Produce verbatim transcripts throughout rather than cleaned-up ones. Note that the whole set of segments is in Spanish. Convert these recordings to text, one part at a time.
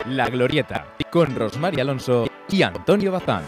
La Glorieta, con Rosmar Alonso y Antonio Bazán.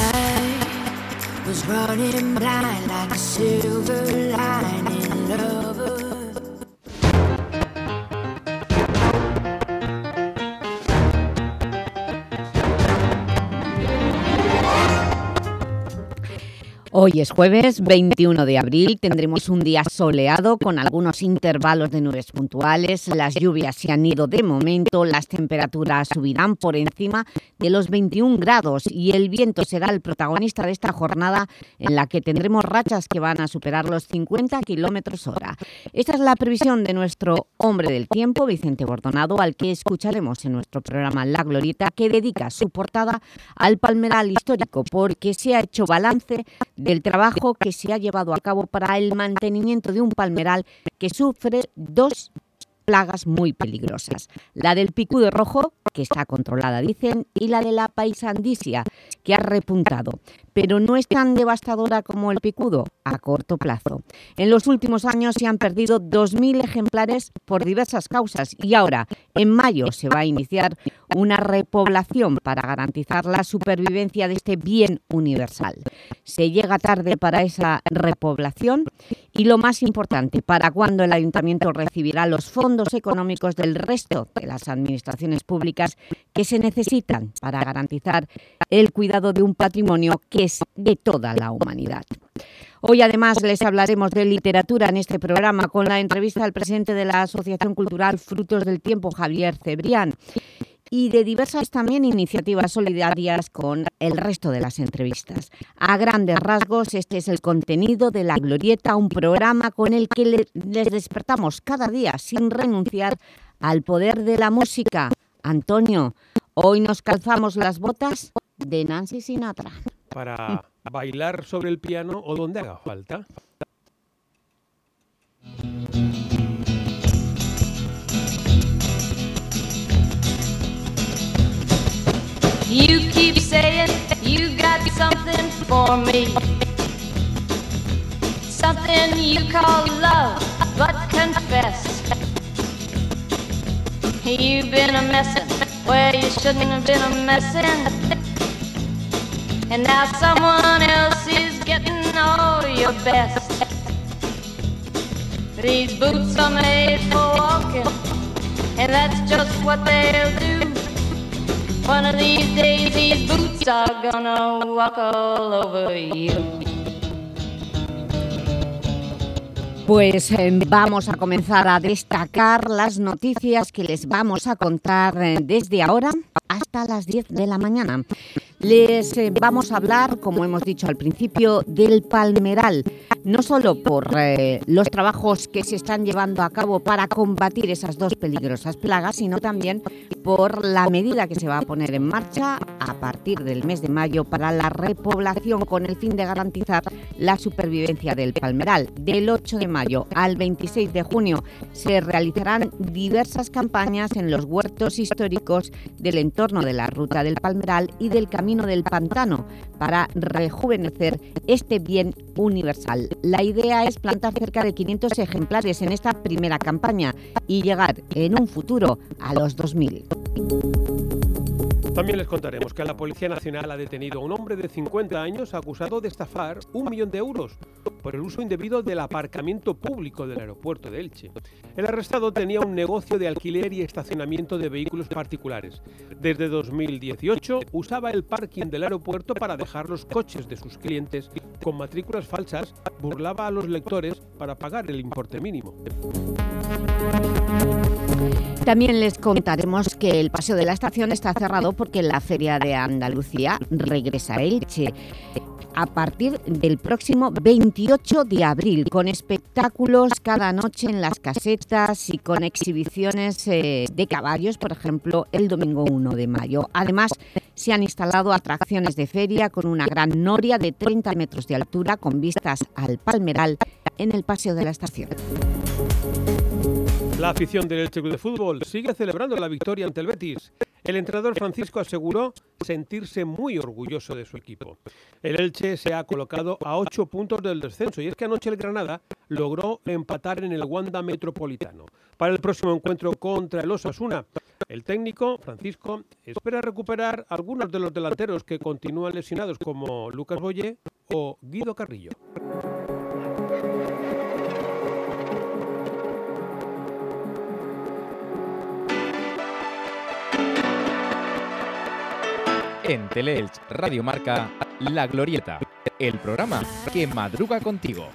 Hoy es jueves veintiuno de abril, tendremos un día soleado con algunos intervalos de nubes puntuales, las lluvias se han ido de momento, las temperaturas subirán por encima de los veintiún grados y el viento será el protagonista de esta jornada en la que tendremos rachas que van a superar los cincuenta kilómetros hora. Esta es la previsión de nuestro hombre del tiempo, Vicente Bordonado, al que escucharemos en nuestro programa La Glorieta, que dedica su portada al palmeral histórico porque se ha hecho balance del trabajo que se ha llevado a cabo para el mantenimiento de un palmeral que sufre dos plagas muy peligrosas. La del picudo rojo, que está controlada, dicen, y la de la paisandisia, que ha repuntado. Pero no es tan devastadora como el picudo a corto plazo. En los últimos años se han perdido dos mil ejemplares por diversas causas y ahora, en mayo, se va a iniciar una repoblación para garantizar la supervivencia de este bien universal. Se llega tarde para esa repoblación y, lo más importante, para cuándo el Ayuntamiento recibirá los fondos económicos del resto de las administraciones públicas que se necesitan para garantizar el cuidado de un patrimonio que es de toda la humanidad. Hoy además les hablaremos de literatura en este programa con la entrevista al presidente de la Asociación Cultural Frutos del Tiempo, Javier Cebrián, y de diversas también iniciativas solidarias con el resto de las entrevistas. A grandes rasgos, este es el contenido de La Glorieta, un programa con el que le, les despertamos cada día sin renunciar al poder de la música. Antonio, hoy nos calzamos las botas de Nancy Sinatra. Para bailar sobre el piano o donde haga falta. You keep saying you got something for me, something you call love, but confess you've been a messin' where you shouldn't have been a messin', and now someone else is getting all your best. These boots are made for walking, and that's just what they'll do. One of these days these boots are gonna walk all over you. Pues eh, vamos a comenzar a destacar las noticias que les vamos a contar eh, desde ahora hasta las diez de la mañana. Les eh, vamos a hablar, como hemos dicho al principio, del palmeral, no solo por eh, los trabajos que se están llevando a cabo para combatir esas dos peligrosas plagas, sino también por la medida que se va a poner en marcha a partir del mes de mayo para la repoblación con el fin de garantizar la supervivencia del palmeral. Del ocho de mayo al veintiséis de junio se realizarán diversas campañas en los huertos históricos del entorno de la Ruta del Palmeral y del Camino del Pantano para rejuvenecer este bien universal. La idea es plantar cerca de quinientos ejemplares en esta primera campaña y llegar en un futuro a los dos mil. También les contaremos que la Policía Nacional ha detenido a un hombre de cincuenta años acusado de estafar un millón de euros por el uso indebido del aparcamiento público del aeropuerto de Elche. El arrestado tenía un negocio de alquiler y estacionamiento de vehículos particulares. Desde dos mil dieciocho usaba el parking del aeropuerto para dejar los coches de sus clientes con matrículas falsas, burlaba a los lectores para pagar el importe mínimo. También les contaremos que el Paseo de la Estación está cerrado porque la Feria de Andalucía regresa a Elche a partir del próximo veintiocho de abril, con espectáculos cada noche en las casetas y con exhibiciones eh, de caballos, por ejemplo, el domingo uno de mayo. Además, se han instalado atracciones de feria con una gran noria de treinta metros de altura con vistas al palmeral en el Paseo de la Estación. La afición del Elche Club de Fútbol sigue celebrando la victoria ante el Betis. El entrenador Francisco aseguró sentirse muy orgulloso de su equipo. El Elche se ha colocado a ocho puntos del descenso y es que anoche el Granada logró empatar en el Wanda Metropolitano. Para el próximo encuentro contra el Osasuna El técnico, Francisco, espera recuperar algunos de los delanteros que continúan lesionados, como Lucas Boyé o Guido Carrillo. En Teleelch Radio Marca, La Glorieta, el programa que madruga contigo.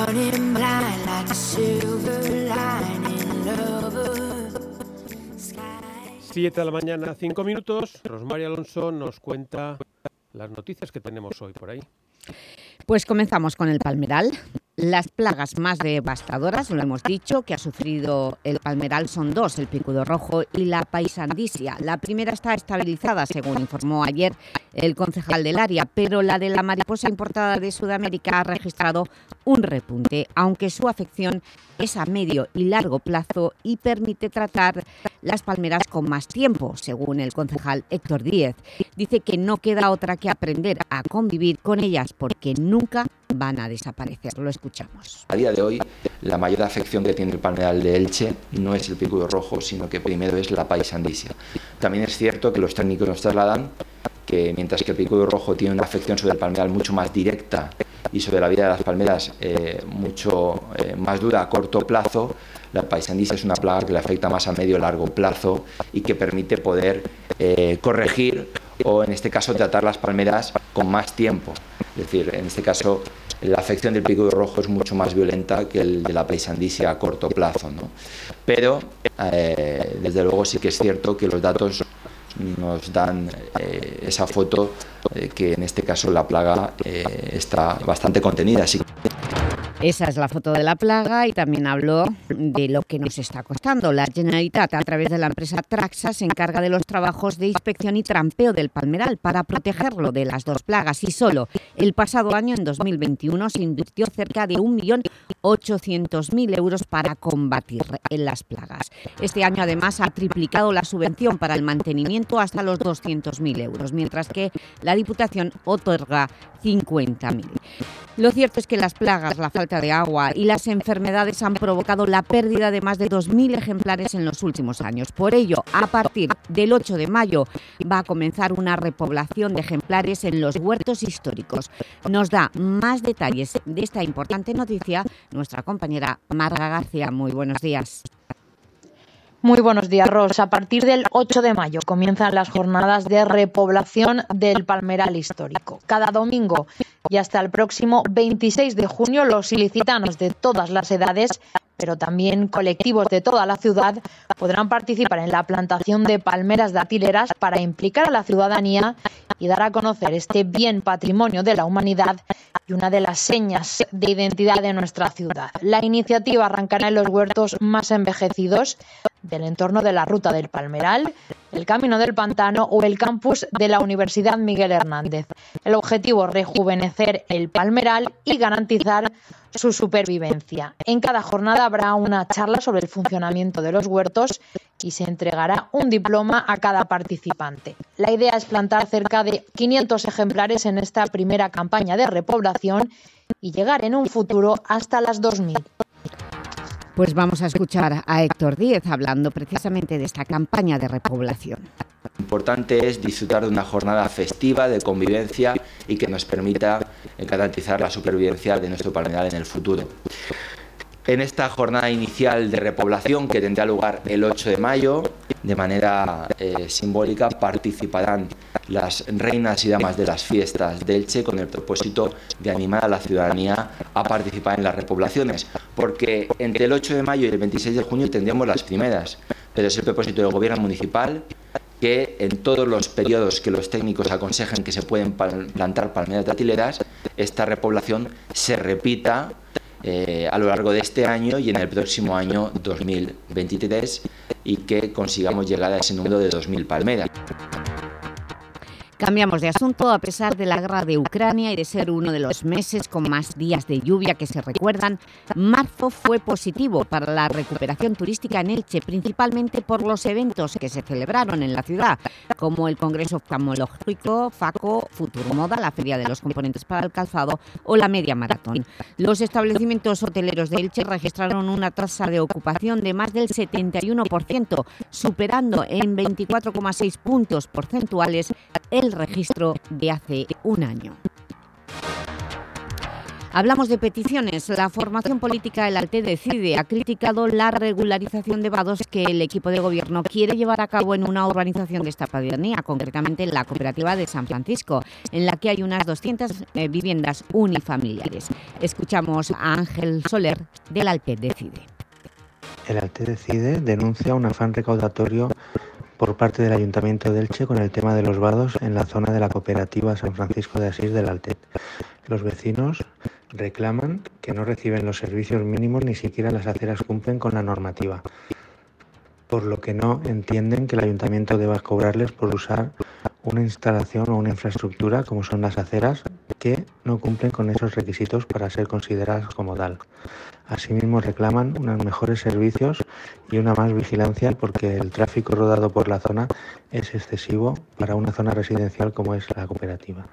Siete de la mañana, cinco minutos. Rosmar Alonso nos cuenta las noticias que tenemos hoy por ahí. Pues comenzamos con el palmeral. Las plagas más devastadoras, lo hemos dicho, que ha sufrido el palmeral son dos, el picudo rojo y la paisandisia. La primera está estabilizada, según informó ayer el concejal del área, pero la de la mariposa importada de Sudamérica ha registrado un repunte, aunque su afección es a medio y largo plazo y permite tratar las palmeras con más tiempo, según el concejal Héctor Díez. Dice que no queda otra que aprender a convivir con ellas porque nunca van a desaparecer. Lo escuchamos. A día de hoy, la mayor afección que tiene el palmeral de Elche no es el picudo rojo, sino que primero es la paisandisia. También es cierto que los técnicos nos trasladan que mientras que el picudo rojo tiene una afección sobre el palmeral mucho más directa y sobre la vida de las palmeras eh, mucho eh, más dura a corto plazo, la paisandisia es una plaga que le afecta más a medio y largo plazo y que permite poder eh, corregir o en este caso tratar las palmeras con más tiempo. Es decir, en este caso la afección del picudo rojo es mucho más violenta que el de la paisandisia a corto plazo, ¿no? Pero eh, desde luego sí que es cierto que los datos nos dan eh, esa foto eh, que en este caso la plaga eh, está bastante contenida. Así. Esa es la foto de la plaga y también habló de lo que nos está costando. La Generalitat, a través de la empresa Traxa, se encarga de los trabajos de inspección y trampeo del palmeral para protegerlo de las dos plagas y solo el pasado año, en dos mil veintiuno, se invirtió cerca de un millón ochocientos mil euros para combatir las plagas. Este año además ha triplicado la subvención para el mantenimiento hasta los doscientos mil euros, mientras que la Diputación otorga cincuenta mil. Lo cierto es que las plagas, la falta de agua y las enfermedades han provocado la pérdida de más de dos mil ejemplares en los últimos años. Por ello, a partir del ocho de mayo va a comenzar una repoblación de ejemplares en los huertos históricos. Nos da más detalles de esta importante noticia nuestra compañera Marga García. Muy buenos días. Muy buenos días, Ros. A partir del ocho de mayo comienzan las jornadas de repoblación del palmeral histórico. Cada domingo y hasta el próximo veintiséis de junio los ilicitanos de todas las edades, pero también colectivos de toda la ciudad, podrán participar en la plantación de palmeras datileras para implicar a la ciudadanía y dar a conocer este bien patrimonio de la humanidad y una de las señas de identidad de nuestra ciudad. La iniciativa arrancará en los huertos más envejecidos del entorno de la Ruta del Palmeral, el Camino del Pantano o el campus de la Universidad Miguel Hernández. El objetivo es rejuvenecer el palmeral y garantizar su supervivencia. En cada jornada habrá una charla sobre el funcionamiento de los huertos y se entregará un diploma a cada participante. La idea es plantar cerca de quinientos ejemplares en esta primera campaña de repoblación y llegar en un futuro hasta las dos mil. Pues vamos a escuchar a Héctor Díez hablando precisamente de esta campaña de repoblación. Lo importante es disfrutar de una jornada festiva de convivencia y que nos permita garantizar la supervivencia de nuestro palmeral en el futuro. En esta jornada inicial de repoblación, que tendrá lugar el ocho de mayo, de manera eh, simbólica participarán las reinas y damas de las fiestas de Elche con el propósito de animar a la ciudadanía a participar en las repoblaciones, porque entre el ocho de mayo y el veintiséis de junio tendremos las primeras, pero es el propósito del gobierno municipal que en todos los periodos que los técnicos aconsejan que se pueden plantar palmeras datileras, esta repoblación se repita Eh, a lo largo de este año y en el próximo año dos mil veintitrés y que consigamos llegar a ese número de dos mil palmeras. Cambiamos de asunto. A pesar de la guerra de Ucrania y de ser uno de los meses con más días de lluvia que se recuerdan, marzo fue positivo para la recuperación turística en Elche, principalmente por los eventos que se celebraron en la ciudad, como el Congreso Oftalmológico, FACO, Futurmoda, la Feria de los Componentes para el Calzado o la Media Maratón. Los establecimientos hoteleros de Elche registraron una tasa de ocupación de más del setenta y uno por ciento, superando en veinticuatro coma seis puntos porcentuales el registro de hace un año. Hablamos de peticiones. La formación política El Alte Decide ha criticado la regularización de vados que el equipo de gobierno quiere llevar a cabo en una urbanización de esta pedanía, concretamente en la cooperativa de San Francisco, en la que hay unas doscientas eh, viviendas unifamiliares. Escuchamos a Ángel Soler del Alte Decide. El Alte Decide denuncia un afán recaudatorio por parte del Ayuntamiento de Elche con el tema de los vados en la zona de la cooperativa San Francisco de Asís del Altet. Los vecinos reclaman que no reciben los servicios mínimos, ni siquiera las aceras cumplen con la normativa, por lo que no entienden que el Ayuntamiento deba cobrarles por usar una instalación o una infraestructura como son las aceras que no cumplen con esos requisitos para ser consideradas como tal. Asimismo reclaman unos mejores servicios y una más vigilancia porque el tráfico rodado por la zona es excesivo para una zona residencial como es la cooperativa.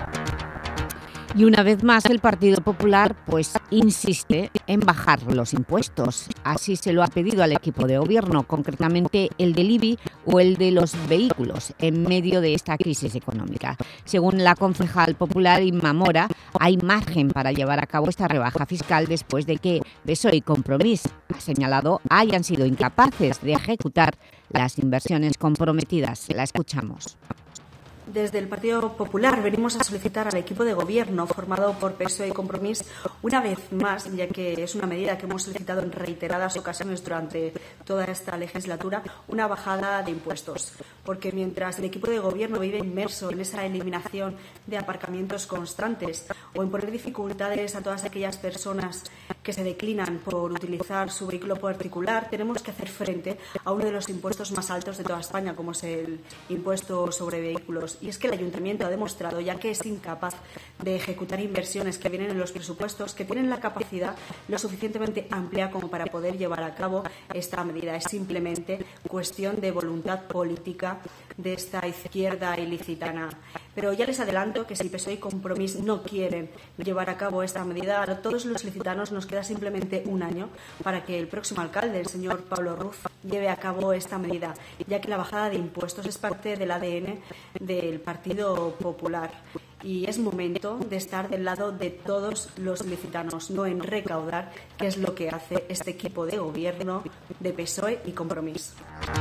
Y una vez más el Partido Popular pues insiste en bajar los impuestos. Así se lo ha pedido al equipo de gobierno, concretamente el del I B I o el de los vehículos, en medio de esta crisis económica. Según la concejal popular Inma Mora, hay margen para llevar a cabo esta rebaja fiscal después de que P S O E y Compromís, ha señalado, hayan sido incapaces de ejecutar las inversiones comprometidas. La escuchamos. Desde el Partido Popular venimos a solicitar al equipo de gobierno formado por P S O E y Compromís una vez más, ya que es una medida que hemos solicitado en reiteradas ocasiones durante toda esta legislatura, una bajada de impuestos. Porque mientras el equipo de gobierno vive inmerso en esa eliminación de aparcamientos constantes o en poner dificultades a todas aquellas personas que se declinan por utilizar su vehículo particular, tenemos que hacer frente a uno de los impuestos más altos de toda España, como es el impuesto sobre vehículos. Y es que el Ayuntamiento ha demostrado ya que es incapaz de ejecutar inversiones que vienen en los presupuestos, que tienen la capacidad lo suficientemente amplia como para poder llevar a cabo esta medida. Es simplemente cuestión de voluntad política de esta izquierda ilicitana. Pero ya les adelanto que si P S O E y Compromís no quieren llevar a cabo esta medida, a todos los ilicitanos nos queda simplemente un año para que el próximo alcalde, el señor Pablo Ruz, lleve a cabo esta medida, ya que la bajada de impuestos es parte del A D N del Partido Popular. Y es momento de estar del lado de todos los ilicitanos, no en recaudar, que es lo que hace este equipo de gobierno de P S O E y Compromís.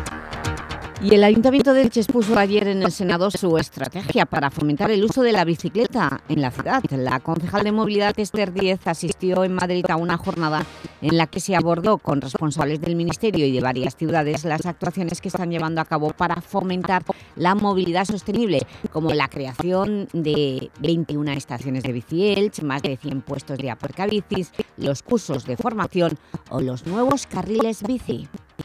Y el Ayuntamiento de Elche expuso ayer en el Senado su estrategia para fomentar el uso de la bicicleta en la ciudad. La concejal de Movilidad, Esther Díez, asistió en Madrid a una jornada en la que se abordó con responsables del Ministerio y de varias ciudades las actuaciones que están llevando a cabo para fomentar la movilidad sostenible, como la creación de veintiuna estaciones de Bici Elche, más de cien puestos de aparcabicis, los cursos de formación o los nuevos carriles bici.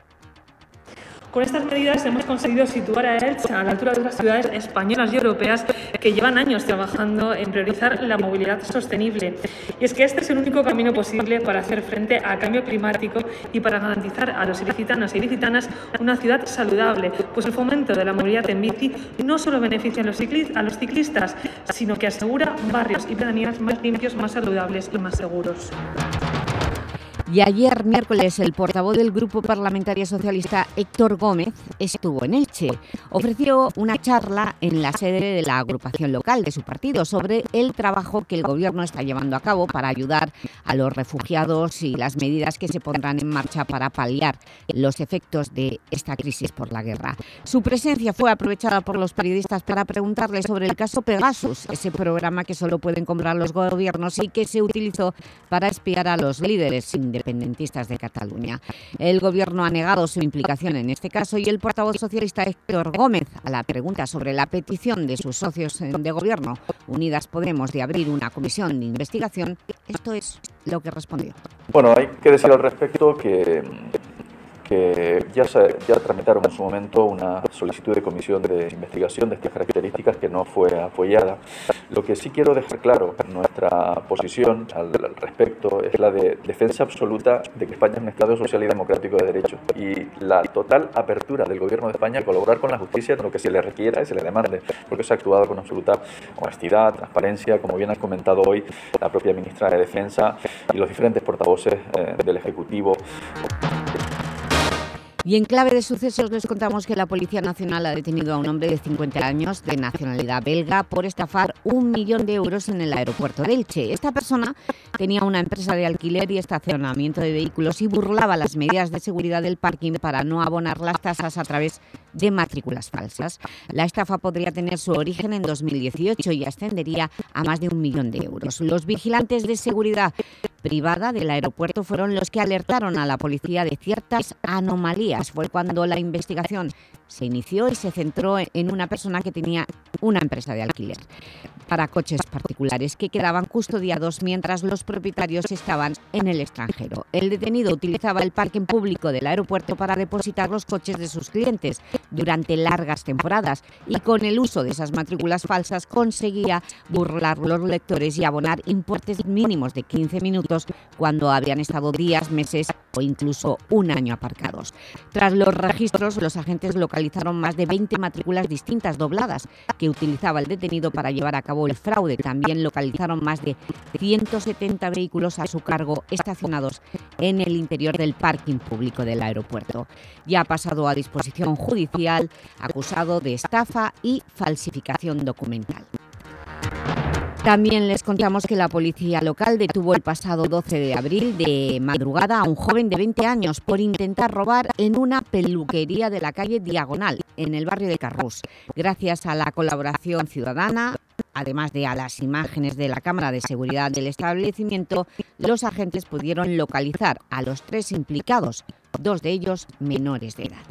Con estas medidas hemos conseguido situar a Elche a la altura de otras ciudades españolas y europeas que llevan años trabajando en priorizar la movilidad sostenible. Y es que este es el único camino posible para hacer frente al cambio climático y para garantizar a los ilicitanos e ilicitanas una ciudad saludable, pues el fomento de la movilidad en bici no solo beneficia a los, cicli- a los ciclistas, sino que asegura barrios y pedanías más limpios, más saludables y más seguros. Y ayer, miércoles, el portavoz del Grupo Parlamentario Socialista, Héctor Gómez, estuvo en Elche. Ofreció una charla en la sede de la agrupación local de su partido sobre el trabajo que el Gobierno está llevando a cabo para ayudar a los refugiados y las medidas que se pondrán en marcha para paliar los efectos de esta crisis por la guerra. Su presencia fue aprovechada por los periodistas para preguntarle sobre el caso Pegasus, ese programa que solo pueden comprar los gobiernos y que se utilizó para espiar a los líderes independentistas de Cataluña. El Gobierno ha negado su implicación en este caso y el portavoz socialista Héctor Gómez, a la pregunta sobre la petición de sus socios de Gobierno, Unidas Podemos, de abrir una comisión de investigación, esto es lo que respondió. Bueno, hay que decir al respecto que, que ya, se, ya tramitaron en su momento una solicitud de comisión de investigación de estas características que no fue apoyada. Lo que sí quiero dejar claro, nuestra posición al, al respecto es la de defensa absoluta de que España es un Estado social y democrático de derecho y la total apertura del Gobierno de España a colaborar con la justicia en lo que se le requiera y se le demande, porque se ha actuado con absoluta honestidad, transparencia, como bien ha comentado hoy la propia ministra de Defensa y los diferentes portavoces eh, del Ejecutivo. Y en clave de sucesos les contamos que la Policía Nacional ha detenido a un hombre de cincuenta años de nacionalidad belga por estafar un millón de euros en el aeropuerto de Elche. Esta persona tenía una empresa de alquiler y estacionamiento de vehículos y burlaba las medidas de seguridad del parking para no abonar las tasas a través de matrículas falsas. La estafa podría tener su origen en dos mil dieciocho y ascendería a más de un millón de euros. Los vigilantes de seguridad privada del aeropuerto fueron los que alertaron a la policía de ciertas anomalías. Fue cuando la investigación se inició y se centró en una persona que tenía una empresa de alquiler para coches particulares que quedaban custodiados mientras los propietarios estaban en el extranjero. El detenido utilizaba el parking público del aeropuerto para depositar los coches de sus clientes durante largas temporadas y con el uso de esas matrículas falsas conseguía burlar los lectores y abonar importes mínimos de quince minutos cuando habían estado días, meses o incluso un año aparcados. Tras los registros, los agentes localizaron más de veinte matrículas distintas dobladas que utilizaba el detenido para llevar a cabo el fraude. También localizaron más de ciento setenta vehículos a su cargo estacionados en el interior del parking público del aeropuerto. Ya ha pasado a disposición judicial, acusado de estafa y falsificación documental. También les contamos que la policía local detuvo el pasado doce de abril de madrugada a un joven de veinte años por intentar robar en una peluquería de la calle Diagonal, en el barrio de Carrús. Gracias a la colaboración ciudadana, además de a las imágenes de la cámara de seguridad del establecimiento, los agentes pudieron localizar a los tres implicados, dos de ellos menores de edad.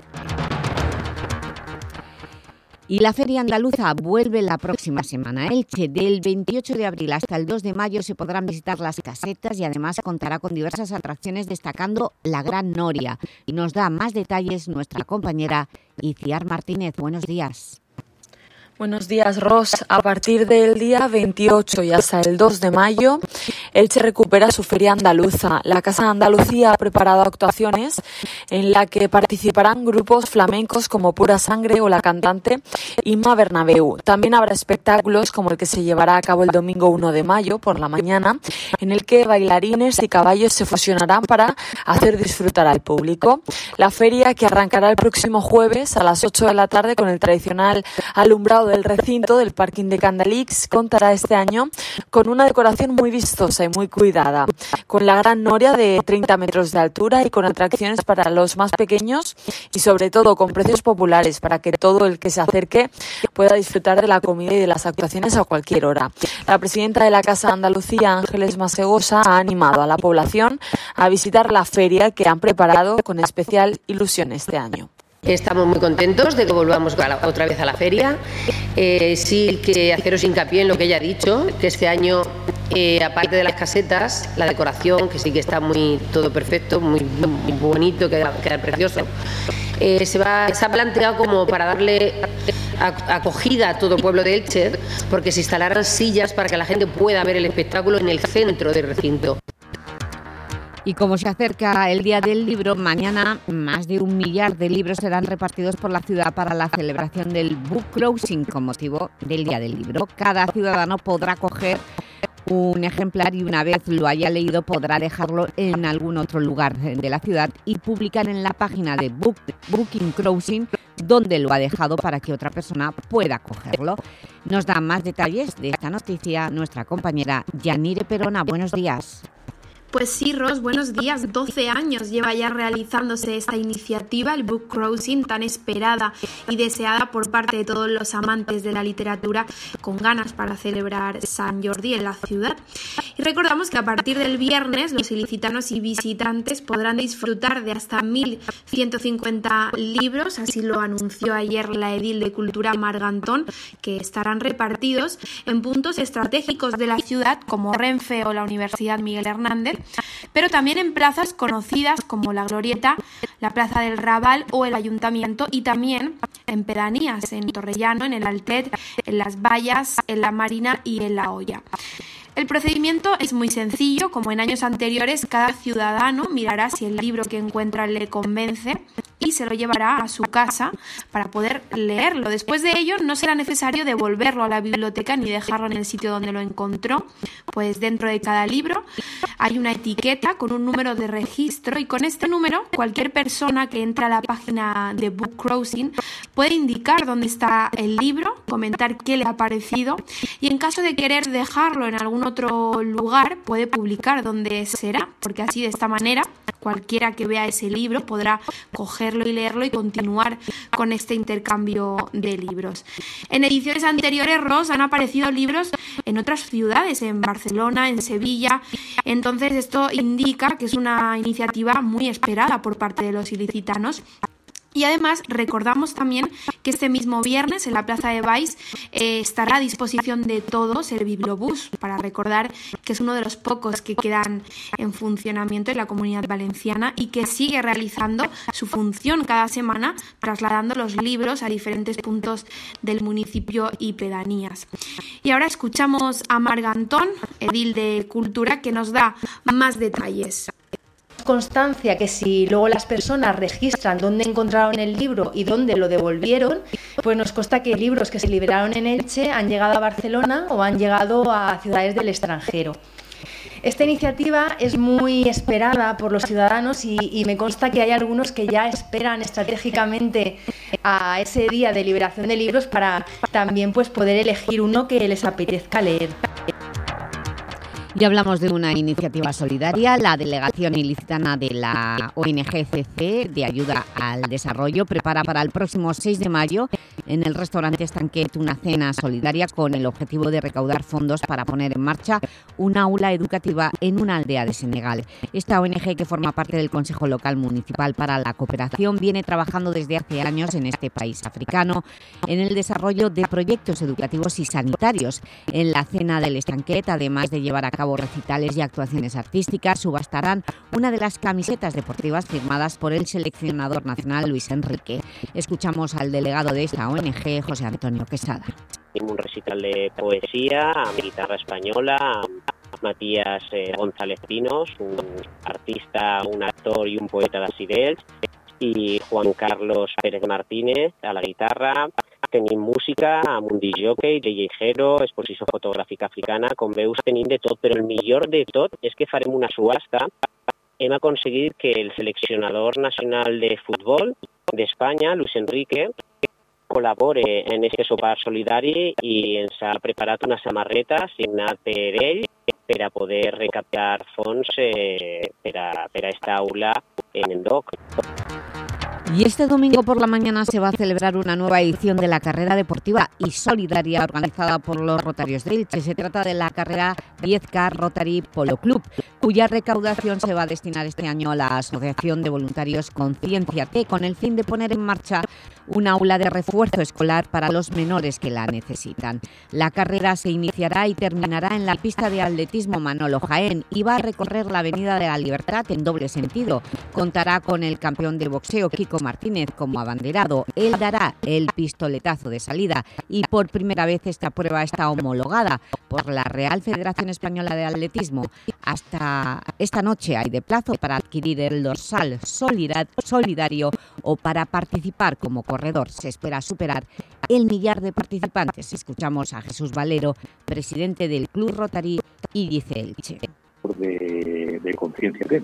Y la Feria Andaluza vuelve la próxima semana. Elche, del veintiocho de abril hasta el dos de mayo se podrán visitar las casetas y además contará con diversas atracciones destacando la Gran Noria. Nos da más detalles nuestra compañera Iciar Martínez. Buenos días. Buenos días, Ros. A partir del día veintiocho y hasta el dos de mayo, Elche recupera su Feria Andaluza. La Casa de Andalucía ha preparado actuaciones en la que participarán grupos flamencos como Pura Sangre o la cantante Inma Bernabeu. También habrá espectáculos como el que se llevará a cabo el domingo uno de mayo por la mañana, en el que bailarines y caballos se fusionarán para hacer disfrutar al público. La feria, que arrancará el próximo jueves a las ocho de la tarde con el tradicional alumbrado del recinto del parking de Candalix, contará este año con una decoración muy vistosa y muy cuidada, con la Gran Noria de treinta metros de altura y con atracciones para los más pequeños y sobre todo con precios populares para que todo el que se acerque pueda disfrutar de la comida y de las actuaciones a cualquier hora. La presidenta de la Casa de Andalucía, Ángeles Masegosa, ha animado a la población a visitar la feria que han preparado con especial ilusión este año. Estamos muy contentos de que volvamos a la, otra vez a la feria. Eh, sí que haceros hincapié en lo que ella ha dicho, que este año, eh, aparte de las casetas, la decoración, que sí que está muy todo perfecto, muy, muy bonito, queda, queda precioso, eh, se, va, se ha planteado como para darle acogida a todo el pueblo de Elche, porque se instalarán sillas para que la gente pueda ver el espectáculo en el centro del recinto. Y como se acerca el Día del Libro, mañana más de un millar de libros serán repartidos por la ciudad para la celebración del Book Cruising con motivo del Día del Libro. Cada ciudadano podrá coger un ejemplar y una vez lo haya leído podrá dejarlo en algún otro lugar de la ciudad y publicar en la página de Book, Booking Cruising donde lo ha dejado para que otra persona pueda cogerlo. Nos da más detalles de esta noticia nuestra compañera Yanire Perona. Buenos días. Pues sí, Ros, buenos días. doce años lleva ya realizándose esta iniciativa, el Book Cruising, tan esperada y deseada por parte de todos los amantes de la literatura con ganas para celebrar San Jordi en la ciudad. Y recordamos que a partir del viernes los ilicitanos y visitantes podrán disfrutar de hasta mil ciento cincuenta libros, así lo anunció ayer la edil de Cultura Margantón, que estarán repartidos en puntos estratégicos de la ciudad como Renfe o la Universidad Miguel Hernández, pero también en plazas conocidas como la Glorieta, la Plaza del Raval o el Ayuntamiento, y también en pedanías, en Torrellano, en el Altet, en Las Vallas, en la Marina y en La Hoya. El procedimiento es muy sencillo. Como en años anteriores, cada ciudadano mirará si el libro que encuentra le convence y se lo llevará a su casa para poder leerlo. Después de ello, no será necesario devolverlo a la biblioteca ni dejarlo en el sitio donde lo encontró, pues dentro de cada libro hay una etiqueta con un número de registro, y con este número cualquier persona que entre a la página de Book Crossing puede indicar dónde está el libro, comentar qué le ha parecido, y en caso de querer dejarlo en algún otro lugar puede publicar dónde será, porque así, de esta manera, cualquiera que vea ese libro podrá cogerlo y leerlo y continuar con este intercambio de libros. En ediciones anteriores, Ros, han aparecido libros en otras ciudades, en Barcelona, en Sevilla. Entonces esto indica que es una iniciativa muy esperada por parte de los ilicitanos. Y además recordamos también que este mismo viernes en la Plaza de Baix eh, estará a disposición de todos el Bibliobús, para recordar que es uno de los pocos que quedan en funcionamiento en la Comunidad Valenciana y que sigue realizando su función cada semana, trasladando los libros a diferentes puntos del municipio y pedanías. Y ahora escuchamos a Marga Antón, edil de Cultura, que nos da más detalles. Constancia que si luego las personas registran dónde encontraron el libro y dónde lo devolvieron, pues nos consta que libros que se liberaron en Elche han llegado a Barcelona o han llegado a ciudades del extranjero. Esta iniciativa es muy esperada por los ciudadanos y, y me consta que hay algunos que ya esperan estratégicamente a ese día de liberación de libros para también pues poder elegir uno que les apetezca leer. Y hablamos de una iniciativa solidaria. La delegación ilicitana de la O N G C C de Ayuda al Desarrollo prepara para el próximo seis de mayo en el restaurante Estanquet una cena solidaria con el objetivo de recaudar fondos para poner en marcha un aula educativa en una aldea de Senegal. Esta O N G, que forma parte del Consejo Local Municipal para la Cooperación, viene trabajando desde hace años en este país africano en el desarrollo de proyectos educativos y sanitarios. En la cena del Estanquet, además de llevar a cabo recitales y actuaciones artísticas, subastarán una de las camisetas deportivas firmadas por el seleccionador nacional Luis Enrique. Escuchamos al delegado de esta O N G, José Antonio Quesada. Un recital de poesía a mi guitarra española, a Matías eh, González Pinos, un artista, un actor y un poeta de Asidels, y Juan Carlos Pérez Martínez a la guitarra. Tenim música, amb un disc jockey, D J Hero, exposició fotogràfica africana, com veus tenim de tot, però el millor de tot és que farem una subhasta. Hem aconseguit que el seleccionador nacional de futbol d'Espanya, Luis Enrique, col·labore en aquest sopar solidari i ens ha preparat una samarreta signat per ell per a poder recaptar fons eh, per a, per a esta aula en Endoc. Y este domingo por la mañana se va a celebrar una nueva edición de la carrera deportiva y solidaria organizada por los Rotarios de Elche. Se trata de la carrera diez K Rotary Polo Club, cuya recaudación se va a destinar este año a la Asociación de Voluntarios Concienciate, con el fin de poner en marcha un aula de refuerzo escolar para los menores que la necesitan. La carrera se iniciará y terminará en la pista de atletismo Manolo Jaén y va a recorrer la Avenida de la Libertad en doble sentido. Contará con el campeón de boxeo Kiko Martínez como abanderado. Él dará el pistoletazo de salida y por primera vez esta prueba está homologada por la Real Federación Española de Atletismo. Hasta esta noche hay de plazo para adquirir el dorsal solidario o para participar como corredor. Se espera superar el millar de participantes. Escuchamos a Jesús Valero, presidente del Club Rotary y dice Elche. De, de Concienciate.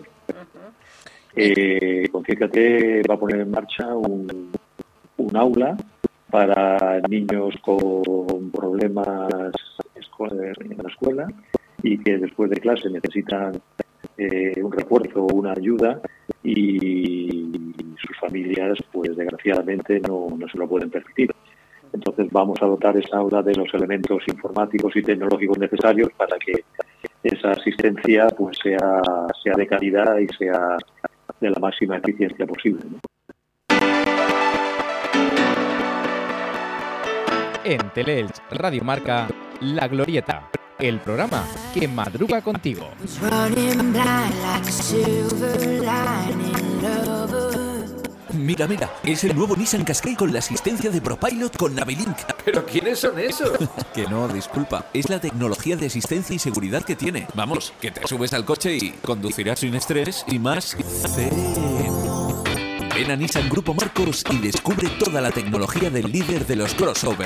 Eh, Concienciate va a poner en marcha un, un aula para niños con problemas en la escuela y que después de clase necesitan eh, un refuerzo o una ayuda y sus familias pues desgraciadamente no, no se lo pueden permitir. Entonces vamos a dotar esa aula de los elementos informáticos y tecnológicos necesarios para que esa asistencia pues sea, sea de calidad y sea de la máxima eficiencia posible, ¿no? En Teleelch Radio Marca, La Glorieta, el programa que madruga contigo. Mira, mira, es el nuevo Nissan Qashqai con la asistencia de ProPilot con Navilink. ¿Pero quiénes son esos? Que no, disculpa, es la tecnología de asistencia y seguridad que tiene. Vamos, que te subes al coche y conducirás sin estrés y más zen. Ven a Nissan Grupo Marcos y descubre toda la tecnología del líder de los crossover.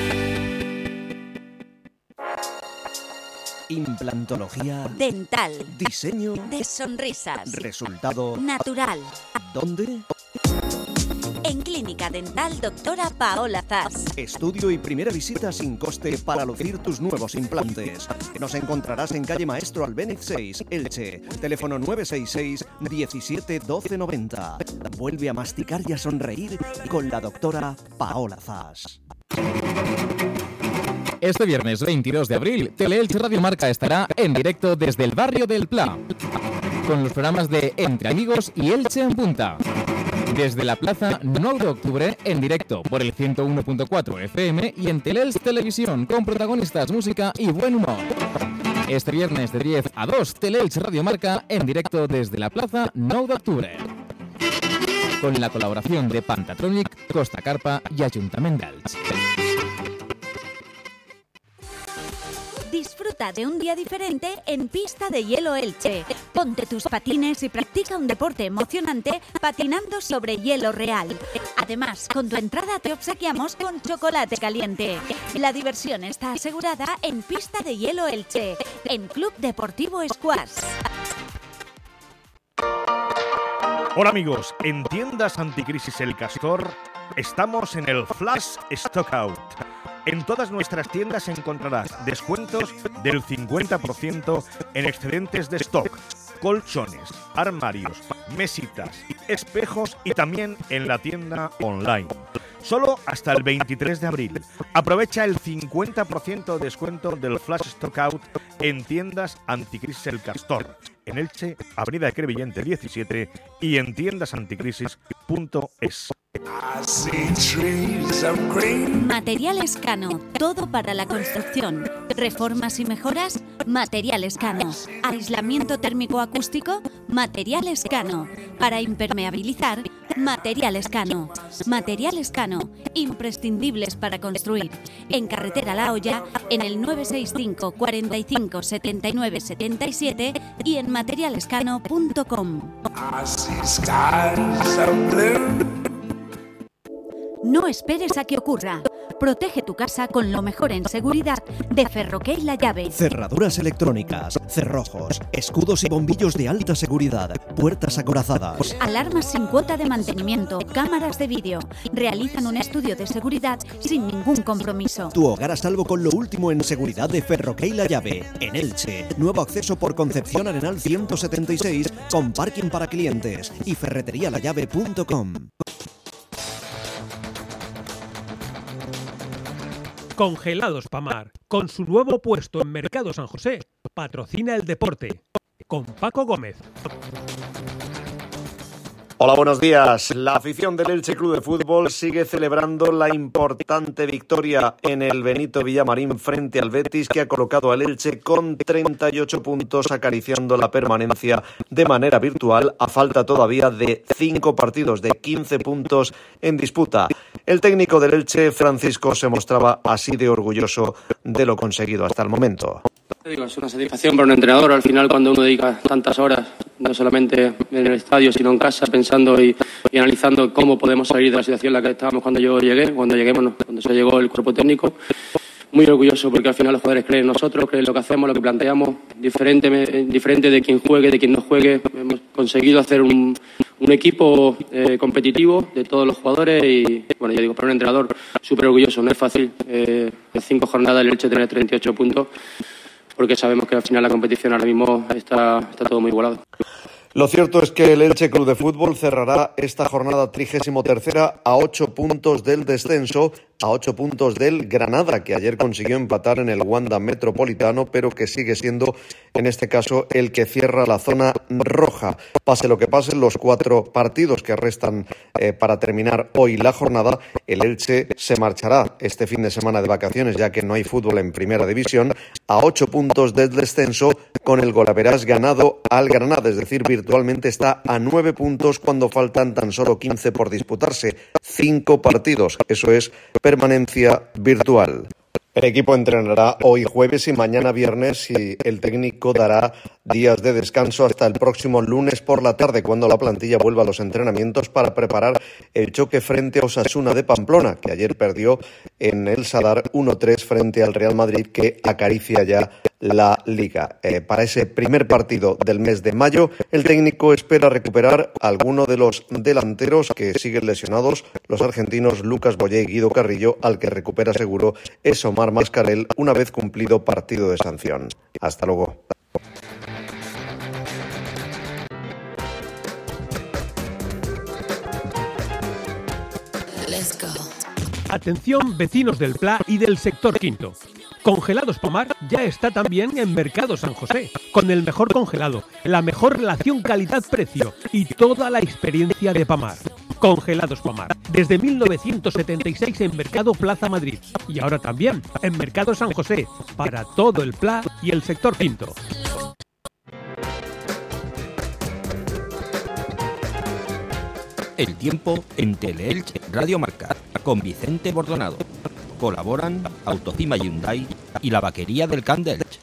Implantología dental, diseño de sonrisas, resultado natural. ¿Dónde? En Clínica Dental Doctora Paola Zas. Estudio y primera visita sin coste para lucir tus nuevos implantes. Nos encontrarás en calle Maestro Albéniz seis, Elche. Teléfono nueve seis seis, diecisiete, doce noventa. Vuelve a masticar y a sonreír con la doctora Paola Zas. Este viernes veintidós de abril, Teleelch Radio Marca estará en directo desde el barrio del Pla, con los programas de Entre Amigos y Elche en Punta. Desde la plaza nueve de octubre, en directo por el ciento uno punto cuatro F M y en Teleelch Televisión, con protagonistas, música y buen humor. Este viernes de diez a dos, Teleelch Radio Marca en directo desde la plaza nueve de octubre. Con la colaboración de Pantatronic, Costa Carpa y Ayuntamiento de Elche. Disfruta de un día diferente en Pista de Hielo Elche. Ponte tus patines y practica un deporte emocionante patinando sobre hielo real. Además, con tu entrada te obsequiamos con chocolate caliente. La diversión está asegurada en Pista de Hielo Elche, en Club Deportivo Squash. Hola amigos, en Tiendas Anticrisis El Castor estamos en el Flash Stockout. En todas nuestras tiendas encontrarás descuentos del cincuenta por ciento en excedentes de stock, colchones, armarios, mesitas, espejos y también en la tienda online. Solo hasta el veintitrés de abril. Aprovecha el cincuenta por ciento de descuento del Flash Stockout en Tiendas Anticrisis El Castor, en Elche, Avenida de Crevillente diecisiete y en tiendas anticrisis punto es. Materiales Cano, todo para la construcción. Reformas y mejoras, Materiales Cano. Aislamiento térmico acústico, Materiales Cano. Para impermeabilizar, Materiales Cano. Materiales Cano, imprescindibles para construir. En Carretera La Hoya, en el nueve seis cinco, cuarenta y cinco, setenta y nueve, setenta y siete y en materialescano punto com. No esperes a que ocurra. Protege tu casa con lo mejor en seguridad de Ferroque y La Llave. Cerraduras electrónicas, cerrojos, escudos y bombillos de alta seguridad, puertas acorazadas. Alarmas sin cuota de mantenimiento, cámaras de vídeo. Realizan un estudio de seguridad sin ningún compromiso. Tu hogar a salvo con lo último en seguridad de Ferroque y La Llave. En Elche, nuevo acceso por Concepción Arenal ciento setenta y seis con parking para clientes y ferretería la llave punto com. Congelados Pamar, con su nuevo puesto en Mercado San José, patrocina el deporte. Con Paco Gómez. Hola, buenos días. La afición del Elche Club de Fútbol sigue celebrando la importante victoria en el Benito Villamarín frente al Betis, que ha colocado al Elche con treinta y ocho puntos, acariciando la permanencia de manera virtual, a falta todavía de cinco partidos de quince puntos en disputa. El técnico del Elche, Francisco, se mostraba así de orgulloso de lo conseguido hasta el momento. Digo, es una satisfacción para un entrenador, al final, cuando uno dedica tantas horas, no solamente en el estadio, sino en casa, pensando y, y analizando cómo podemos salir de la situación en la que estábamos cuando yo llegué, cuando lleguemos, cuando se llegó el cuerpo técnico. Muy orgulloso porque al final los jugadores creen en nosotros, creen en lo que hacemos, lo que planteamos, diferente, diferente de quien juegue, de quien no juegue. Hemos conseguido hacer un, un equipo eh, competitivo de todos los jugadores y, bueno, ya digo, para un entrenador súper orgulloso. No es fácil eh, en cinco jornadas el Elche tener treinta y ocho puntos, porque sabemos que al final la competición ahora mismo está, está todo muy igualado. Lo cierto es que el Elche Club de Fútbol cerrará esta jornada trigésimo tercera a ocho puntos del descenso, a ocho puntos del Granada, que ayer consiguió empatar en el Wanda Metropolitano, pero que sigue siendo, en este caso, el que cierra la zona roja. Pase lo que pase, los cuatro partidos que restan eh, para terminar hoy la jornada, el Elche se marchará este fin de semana de vacaciones, ya que no hay fútbol en Primera División, a ocho puntos del descenso, con el golaveras ganado al Granada, es decir, virtualmente está a nueve puntos cuando faltan tan solo quince por disputarse. Cinco partidos, eso es permanencia virtual. El equipo entrenará hoy jueves y mañana viernes y el técnico dará días de descanso hasta el próximo lunes por la tarde, cuando la plantilla vuelva a los entrenamientos para preparar el choque frente a Osasuna de Pamplona, que ayer perdió en el Sadar uno tres frente al Real Madrid, que acaricia ya la Liga. Eh, para ese primer partido del mes de mayo, el técnico espera recuperar a alguno de los delanteros que siguen lesionados, los argentinos Lucas Boyé y Guido Carrillo. Al que recupera seguro es Omar Mascarell, una vez cumplido partido de sanción. Hasta luego. Atención, vecinos del Pla y del sector quinto. Congelados Pomar ya está también en Mercado San José, con el mejor congelado, la mejor relación calidad-precio y toda la experiencia de Pomar. Congelados Pomar, desde mil novecientos setenta y seis en Mercado Plaza Madrid y ahora también en Mercado San José, para todo el Pla y el sector quinto. El tiempo en Teleelch Radio Marca, con Vicente Bordonado. Colaboran Autocima Hyundai y la Vaquería del Camp d'Elx.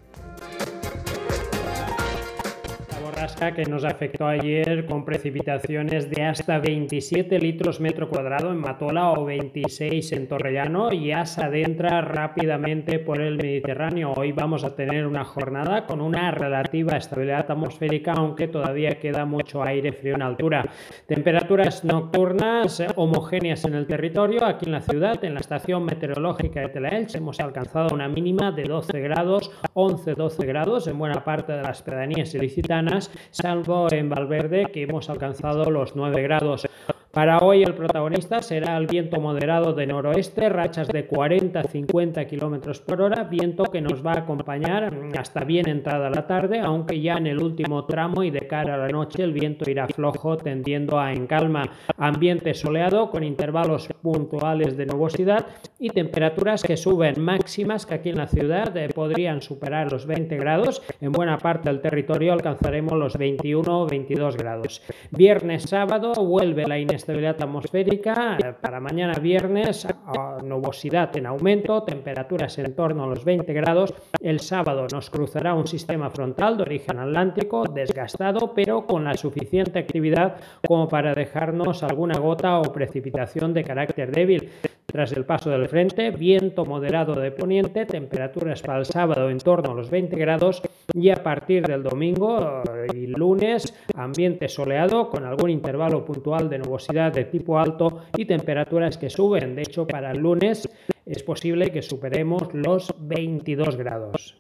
Borrasca que nos afectó ayer con precipitaciones de hasta veintisiete litros metro cuadrado en Matola o veintiséis en Torrellano, ya se adentra rápidamente por el Mediterráneo. Hoy vamos a tener una jornada con una relativa estabilidad atmosférica, aunque todavía queda mucho aire frío en altura. Temperaturas nocturnas homogéneas en el territorio. Aquí en la ciudad, en la estación meteorológica de Teleelch, hemos alcanzado una mínima de doce grados, once doce grados en buena parte de las pedanías ilicitanas, salvo en Valverde, que hemos alcanzado los nueve grados. Para hoy el protagonista será el viento moderado de noroeste, rachas de cuarenta a cincuenta kilómetros por hora, viento que nos va a acompañar hasta bien entrada la tarde, aunque ya en el último tramo y de cara a la noche el viento irá flojo, tendiendo a en calma. Ambiente soleado con intervalos puntuales de nubosidad y temperaturas que suben máximas que aquí en la ciudad eh, podrían superar los veinte grados. En buena parte del territorio alcanzaremos los veintiuno o veintidós grados. Viernes, sábado vuelve la inestabilidad estabilidad atmosférica. Para mañana viernes, nubosidad en aumento, temperaturas en torno a los veinte grados. El sábado nos cruzará un sistema frontal de origen atlántico desgastado, pero con la suficiente actividad como para dejarnos alguna gota o precipitación de carácter débil. Tras el paso del frente, viento moderado de poniente, temperaturas para el sábado en torno a los veinte grados y a partir del domingo y lunes, ambiente soleado con algún intervalo puntual de nubosidad de tipo alto y temperaturas que suben. De hecho, para el lunes es posible que superemos los veintidós grados.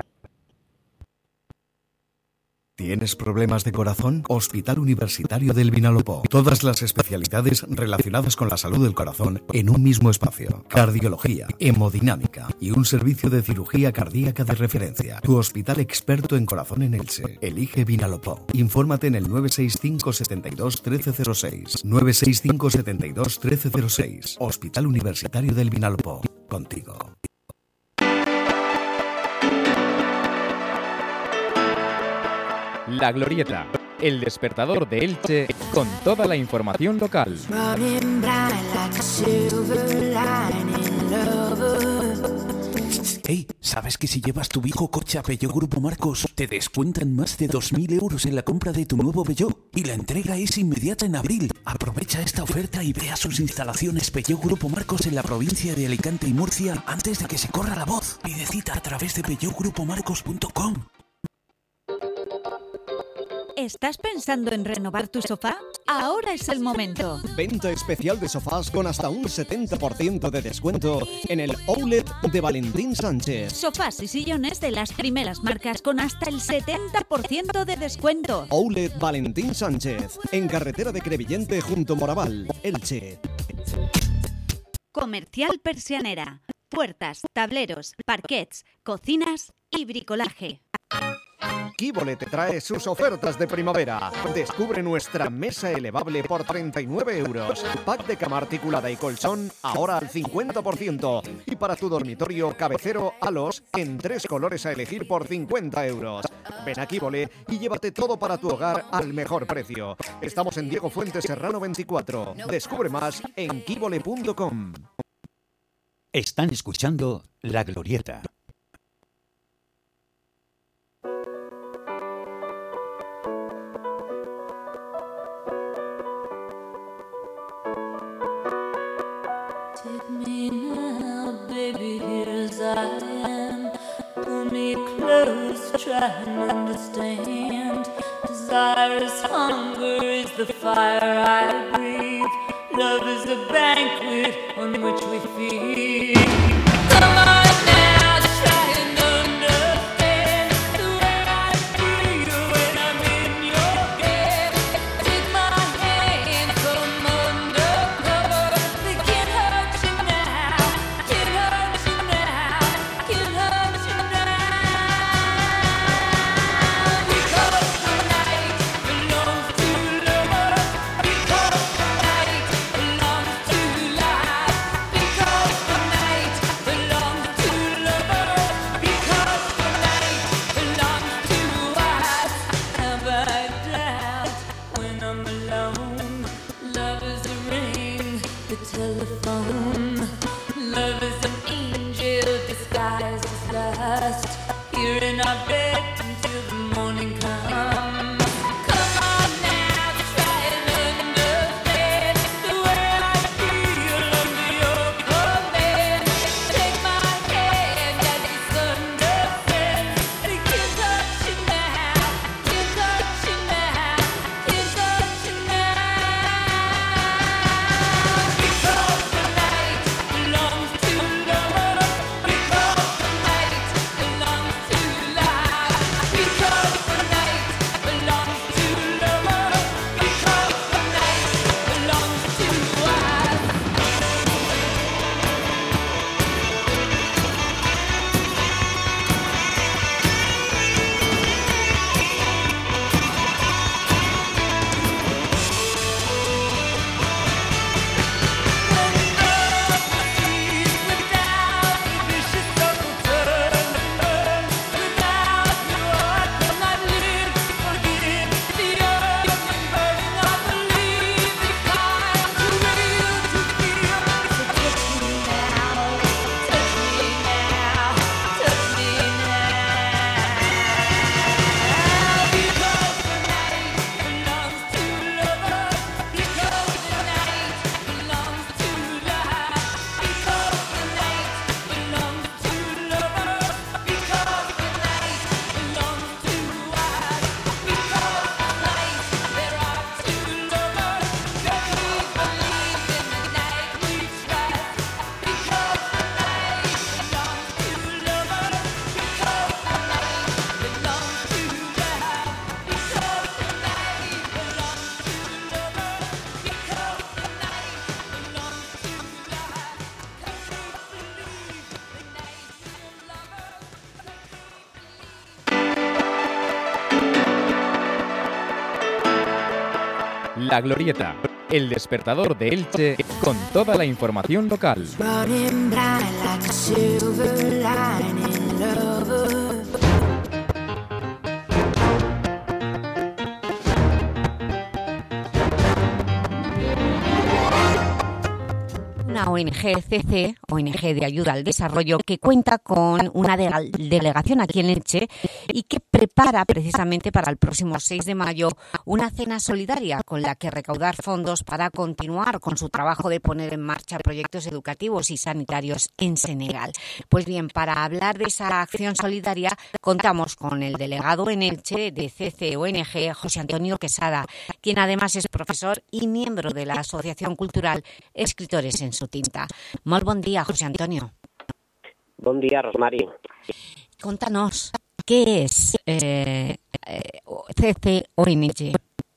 ¿Tienes problemas de corazón? Hospital Universitario del Vinalopó. Todas las especialidades relacionadas con la salud del corazón en un mismo espacio. Cardiología, hemodinámica y un servicio de cirugía cardíaca de referencia. Tu hospital experto en corazón en Elche. Elige Vinalopó. Infórmate en el nueve seis cinco, setenta y dos, trece cero seis. nueve seis cinco, setenta y dos, trece cero seis. Hospital Universitario del Vinalopó. Contigo. La Glorieta, el despertador de Elche con toda la información local. Hey, ¿sabes que si llevas tu viejo coche a Peugeot Grupo Marcos te descuentan más de dos mil euros en la compra de tu nuevo Peugeot? Y la entrega es inmediata en abril. Aprovecha esta oferta y ve a sus instalaciones Peugeot Grupo Marcos en la provincia de Alicante y Murcia antes de que se corra la voz. Pide cita a través de peugeot grupo marcos punto com. ¿Estás pensando en renovar tu sofá? Ahora es el momento. Venta especial de sofás con hasta un setenta por ciento de descuento en el outlet de Valentín Sánchez. Sofás y sillones de las primeras marcas con hasta el setenta por ciento de descuento. Outlet Valentín Sánchez, en carretera de Crevillente junto Moraval, Elche. Comercial Persianera. Puertas, tableros, parquets, cocinas y bricolaje. Quíbole te trae sus ofertas de primavera. Descubre nuestra mesa elevable por treinta y nueve euros. Pack de cama articulada y colchón ahora al cincuenta por ciento. Y para tu dormitorio cabecero halos en tres colores a elegir por cincuenta euros. Ven a Quíbole y llévate todo para tu hogar al mejor precio. Estamos en Diego Fuentes Serrano veinticuatro. Descubre más en quíbole punto com. Están escuchando La Glorieta. I am. Pull me close, try and understand. Desire is hunger, is the fire I breathe. Love is a banquet on which we feed. Come on now, try and understand the way I feel when I'm in your bed. Take my hand, come undercover. They can't hurt you now, can't hurt you now, can't hurt you now. Because the night belongs to lovers. Because the night belongs to life. Because the night belongs to lovers. Because the night belongs to us. Have I doubt when I'm alone? Love is a ring, the telephone. Love is an angel disguised as lust. Here in our bed until the morning comes. Come on now, try and understand the way I feel under your command. Take my hand as the sun descends. They can't touch you now, can't touch you now, can't touch you now. Because the night belongs to lovers. Because the night belongs to life. Because the night belongs to lovers. Because the night belongs to us. La Glorieta, el despertador de Elche con toda la información local. Running blind like a silver lining lover. Una N G C C, O N G de Ayuda al Desarrollo, que cuenta con una de delegación aquí en Elche y que prepara precisamente para el próximo seis de mayo una cena solidaria con la que recaudar fondos para continuar con su trabajo de poner en marcha proyectos educativos y sanitarios en Senegal. Pues bien, para hablar de esa acción solidaria contamos con el delegado en Elche de C C O N G, José Antonio Quesada, quien además es profesor y miembro de la Asociación Cultural Escritores en su tinta. Molt bon dia, José Antonio. Bon dia, Rosmari. Contanos, ¿qué es eh, eh, C C O N G?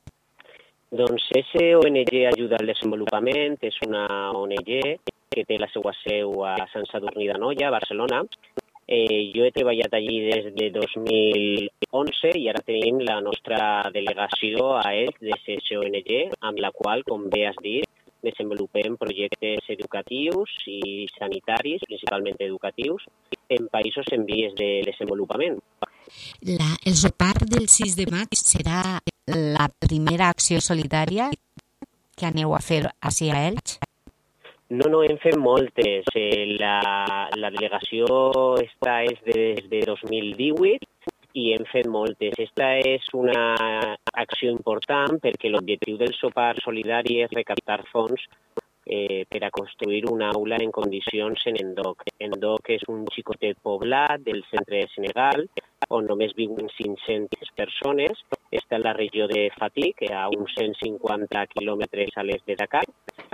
Doncs C C O N G Ajuda al Desenvolupament és una O N G que té la seva seu a Sant Sadurní d'Anoia, a Barcelona. Eh, jo he treballat allí des de dos mil onze i ara tenim la nostra delegació a Elx de C C O N G, amb la qual, com bé has dit, desenvolupem projectes educatius i sanitaris, principalment educatius, en països en vies de desenvolupament. La, el sopar del sis de maig serà la primera acció solidària que aneu a fer ací a Elx? No, no, hem fet moltes. Eh, la, la delegació esta és des de dos mil divuit i hem fet moltes. Esta és una acció important perquè l'objectiu del sopar solidari és recaptar fons eh, per a construir una aula en condicions en Endoc. Endoc és un xicotet poblat del centre de Senegal on només viuen cinc-centes persones. Està en la regió de Fatick, a uns cent cinquanta quilòmetres a l'est de Dakar.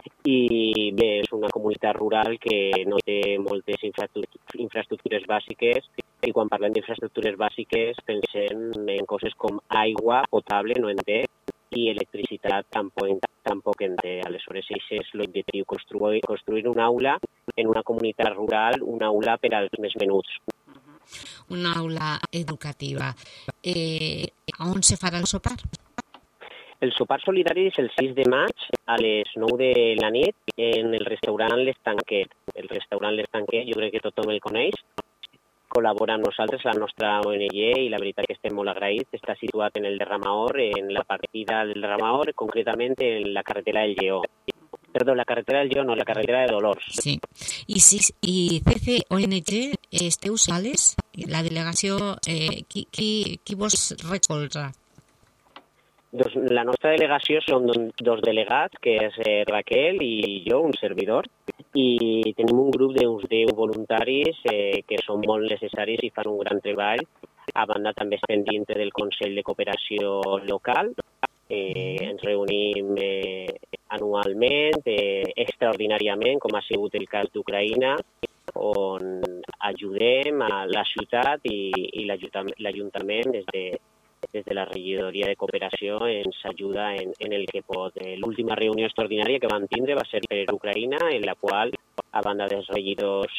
I bé, és una comunitat rural que no té moltes infraestructures bàsiques i quan parlem d'infraestructures bàsiques pensem en coses com aigua potable, no en té, i electricitat tampoc, tampoc en té. Aleshores, això és l'objectiu, construir, construir una aula en una comunitat rural, una aula per als més menuts. Una aula educativa. Eh, on se farà el sopar? El sopar solidari és el sis de maig a les nou de la nit en el restaurant L'Estanquet. El restaurant L'Estanquet, jo crec que tothom el coneix, col·labora amb nosaltres, la nostra O N G, i la veritat que estem molt agraïts. Està situat en el Derramaor, en la partida del Derramaor, concretament en la carretera del Lleó. Perdó, la carretera del Lleó, no, la carretera de Dolors. Sí. I, si, i C C O N G esteu soles? La delegació, eh, qui, qui, qui vos recolza? Doncs la nostra delegació són dos delegats, que és eh, Raquel i jo, un servidor, i tenim un grup d'uns deu voluntaris eh, que són molt necessaris i fan un gran treball. A banda, també estem dintre del Consell de Cooperació Local. Eh, ens reunim eh, anualment, eh, extraordinàriament, com ha sigut el cas d'Ucraïna, on ajudem a la ciutat i, i l'Ajuntament des de des de la regidoria de cooperació ens ajuda en, en el que pot. L'última reunió extraordinària que vam tindre va ser per Ucraïna, en la qual, a banda dels regidors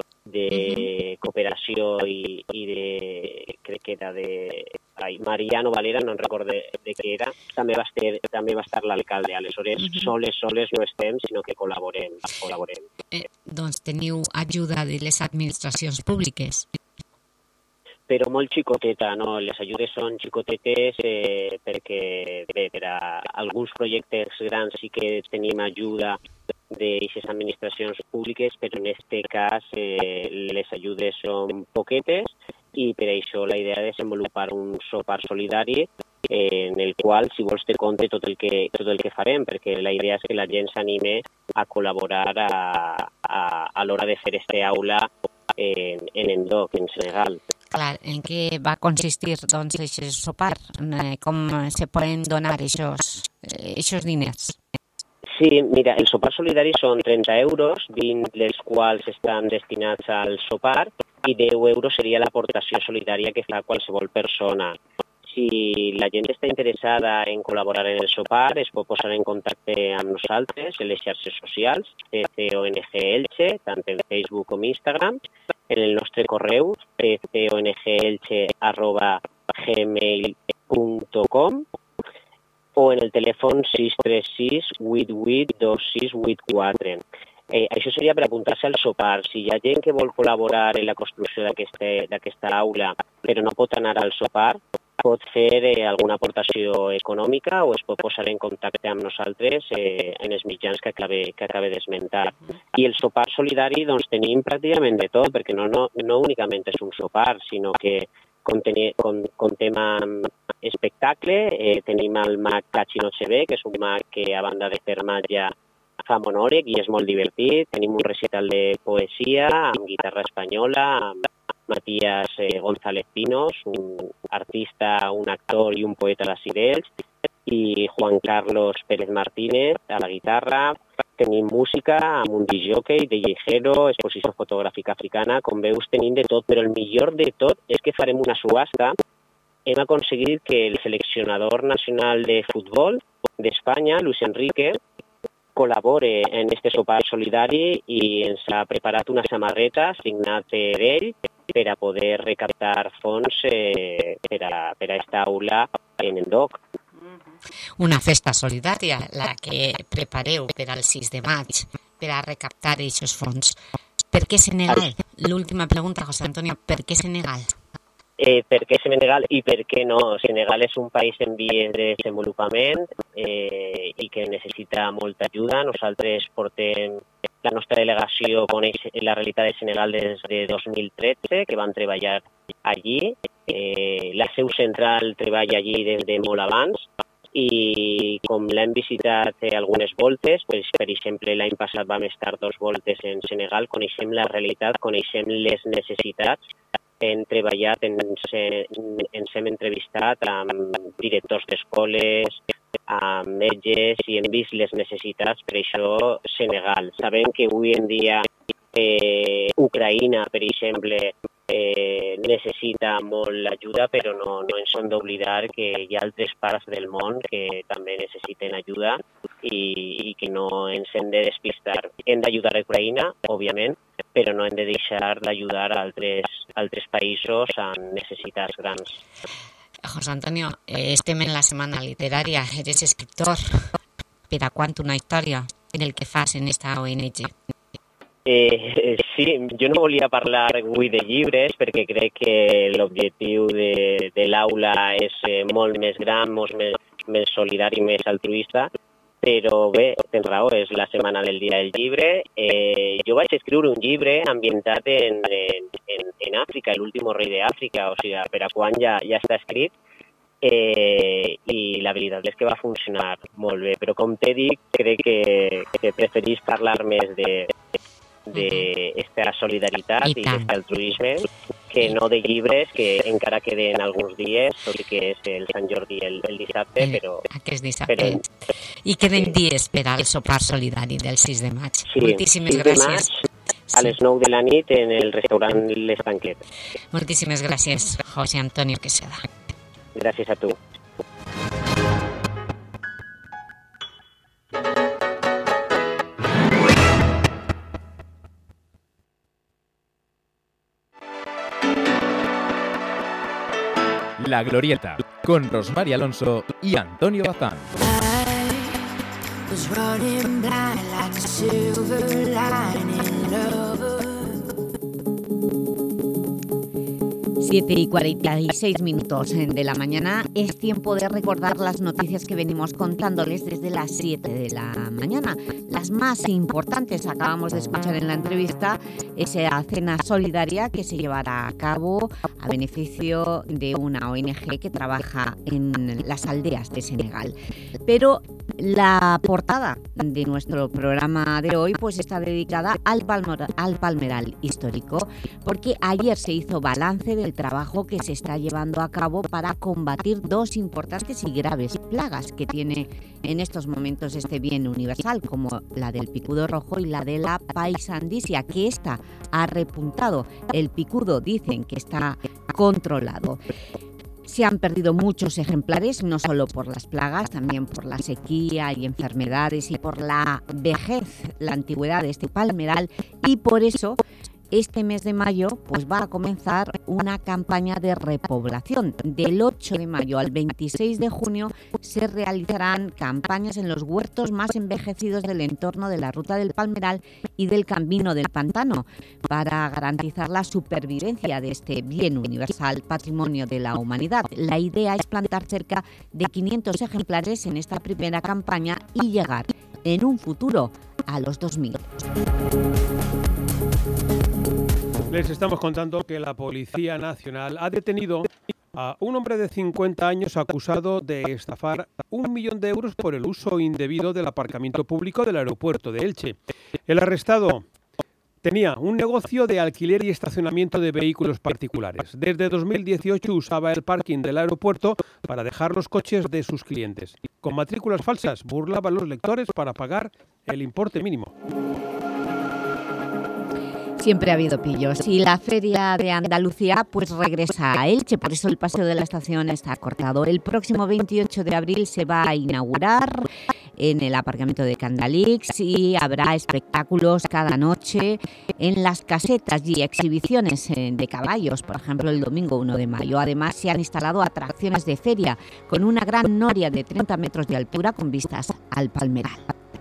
de cooperació i, i de, crec que era de ai, Mariano Valera, no en recordo de, de què era, també va estar, també va estar l'alcalde. Aleshores, uh -huh. soles, soles no estem, sinó que col·laborem. col·laborem. Eh, doncs teniu ajuda de les administracions públiques? Però molt xicoteta, no? Les ajudes són xicotetes eh, perquè bé, per a alguns projectes grans sí que tenim ajuda d'aquestes administracions públiques, però en aquest cas eh, les ajudes són poquetes i per això la idea de desenvolupar un sopar solidari eh, en el qual, si vols, te compte tot el que, tot el que farem, perquè la idea és que la gent s'anime a col·laborar a, a, a l'hora de fer este aula en, en Endoc, en Senegal. Clar, en què va consistir doncs aquest sopar? Com se poden donar aquests diners? Sí, mira, el sopar solidari són trenta euros, vint dels quals estan destinats al sopar i deu euros seria l'aportació solidària que fa qualsevol persona. Si la gent està interessada en col·laborar en el sopar, es pot posar en contacte amb nosaltres en les xarxes socials, C C O N G Elche, tant en Facebook com Instagram, en el nostre correu, c c o n g elche arroba gmail punt com, o en el telèfon sis tres sis vuit vuit dos sis vuit quatre. Eh, això seria per apuntar-se al sopar. Si hi ha gent que vol col·laborar en la construcció d'aquesta aula però no pot anar al sopar, pot fer eh, alguna aportació econòmica o es pot posar en contacte amb nosaltres eh, en els mitjans que acabe, que acabe d'esmentar. I el sopar solidari doncs, tenim pràcticament de tot, perquè no, no, no únicament és un sopar, sinó que contene, con, contem amb espectacle, eh, tenim el mag Cachi Nocheve, que és un mag que a banda de fer màgia fa monòleg i és molt divertit. Tenim un recital de poesia amb guitarra espanyola, amb Matías eh, González Pinos, un artista, un actor i un poeta de Cidells, i Juan Carlos Pérez Martínez a la guitarra. Tenim música amb un disc-jockey, D J Hero, exposició fotogràfica africana. Com veus, tenim de tot, però el millor de tot és que farem una subhasta. Hem aconseguit que el seleccionador nacional de futbol d'Espanya, Luis Enrique, col·labore en este sopar solidari i ens ha preparat una samarreta signat per ell per a poder recaptar fons eh, per a, per a esta aula en el D O C. Una festa solidària, la que prepareu per al sis de maig, per a recaptar aquests fons. Per què Senegal? L'última pregunta, José Antonio, per què Senegal? Eh, per què Senegal i per què no? Senegal és un país en vies de desenvolupament eh, i que necessita molta ajuda. Nosaltres portem, la nostra delegació coneix la realitat de Senegal des de dos mil tretze, que van treballar allí. Eh, la seu central treballa allí des de molt abans i com l'hem visitat eh, algunes voltes, pues, per exemple l'any passat vam estar dos voltes en Senegal, coneixem la realitat, coneixem les necessitats. Hem treballat, ens, ens hem entrevistat amb directors d'escoles, amb metges i hem vist les necessitats, per això Senegal. Sabem que avui en dia eh, Ucraïna, per exemple, eh, necessita molt l'ajuda, però no, no ens hem d'oblidar que hi ha altres parts del món que també necessiten ajuda i, i que no ens hem de despistar. Hem d'ajudar a Ucraïna, òbviament, però no hem de deixar d'ajudar a altres, altres països amb necessitats grans. José Antonio, eh, estem en la setmana literària, eres escriptor. Per a quant una història en el que fas en esta O N G? Eh, sí, jo no volia parlar avui de llibres perquè crec que l'objectiu de, de l'aula és eh, molt més gran, molt més, més solidari, més altruista, però bé, tens raó, és la setmana del dia del llibre. Eh, jo vaig escriure un llibre ambientat en, en, en, en Àfrica, l'últim rei d'Àfrica, o sigui, per a quan ja, ja està escrit, eh, i la veritat és que va funcionar molt bé, però com t'he dit, crec que, que preferís parlar més de d'esta solidaritat i d'aquest altruisme que no de llibres, que encara queden alguns dies, tot i que és el Sant Jordi el, el dissabte, però... Aquest dissabte. Però... I queden sí. dies per al sopar solidari del sis de maig. Sí, moltíssimes sis gràcies. De maig, a les nou de la nit en el restaurant L'Estanquet. Moltíssimes gràcies, José Antonio Queseda. Gràcies a tu. La Glorieta, con Rosmar Alonso y Antonio Bazán. siete y cuarenta y seis minutos de la mañana. Es tiempo de recordar las noticias que venimos contándoles desde las siete de la mañana. Las más importantes, acabamos de escuchar en la entrevista, esa cena solidaria que se llevará a cabo a beneficio de una O N G que trabaja en las aldeas de Senegal. Pero la portada de nuestro programa de hoy pues está dedicada al, palmer, al palmeral histórico, porque ayer se hizo balance del trabajo que se está llevando a cabo para combatir dos importantes y graves plagas que tiene en estos momentos este bien universal, como la del picudo rojo y la de la paisandisia, que esta ha repuntado. El picudo dicen que está controlado. Se han perdido muchos ejemplares, no solo por las plagas, también por la sequía y enfermedades y por la vejez, la antigüedad de este palmeral, y por eso Este mes de mayo pues va a comenzar una campaña de repoblación. Del ocho de mayo al veintiséis de junio se realizarán campañas en los huertos más envejecidos del entorno de la Ruta del Palmeral y del Camino del Pantano para garantizar la supervivencia de este bien universal, patrimonio de la humanidad. La idea es plantar cerca de quinientos ejemplares en esta primera campaña y llegar en un futuro a los dos mil. Les estamos contando que la Policía Nacional ha detenido a un hombre de cincuenta años acusado de estafar un millón de euros por el uso indebido del aparcamiento público del aeropuerto de Elche. El arrestado tenía un negocio de alquiler y estacionamiento de vehículos particulares. Desde dos mil dieciocho usaba el parking del aeropuerto para dejar los coches de sus clientes. Con matrículas falsas burlaba a los lectores para pagar el importe mínimo. Siempre ha habido pillos y la Feria de Andalucía pues regresa a Elche, por eso el paseo de la estación está cortado. El próximo veintiocho de abril se va a inaugurar en el aparcamiento de Candalix y habrá espectáculos cada noche en las casetas y exhibiciones de caballos, por ejemplo el domingo uno de mayo. Además se han instalado atracciones de feria con una gran noria de treinta metros de altura con vistas al Palmeral.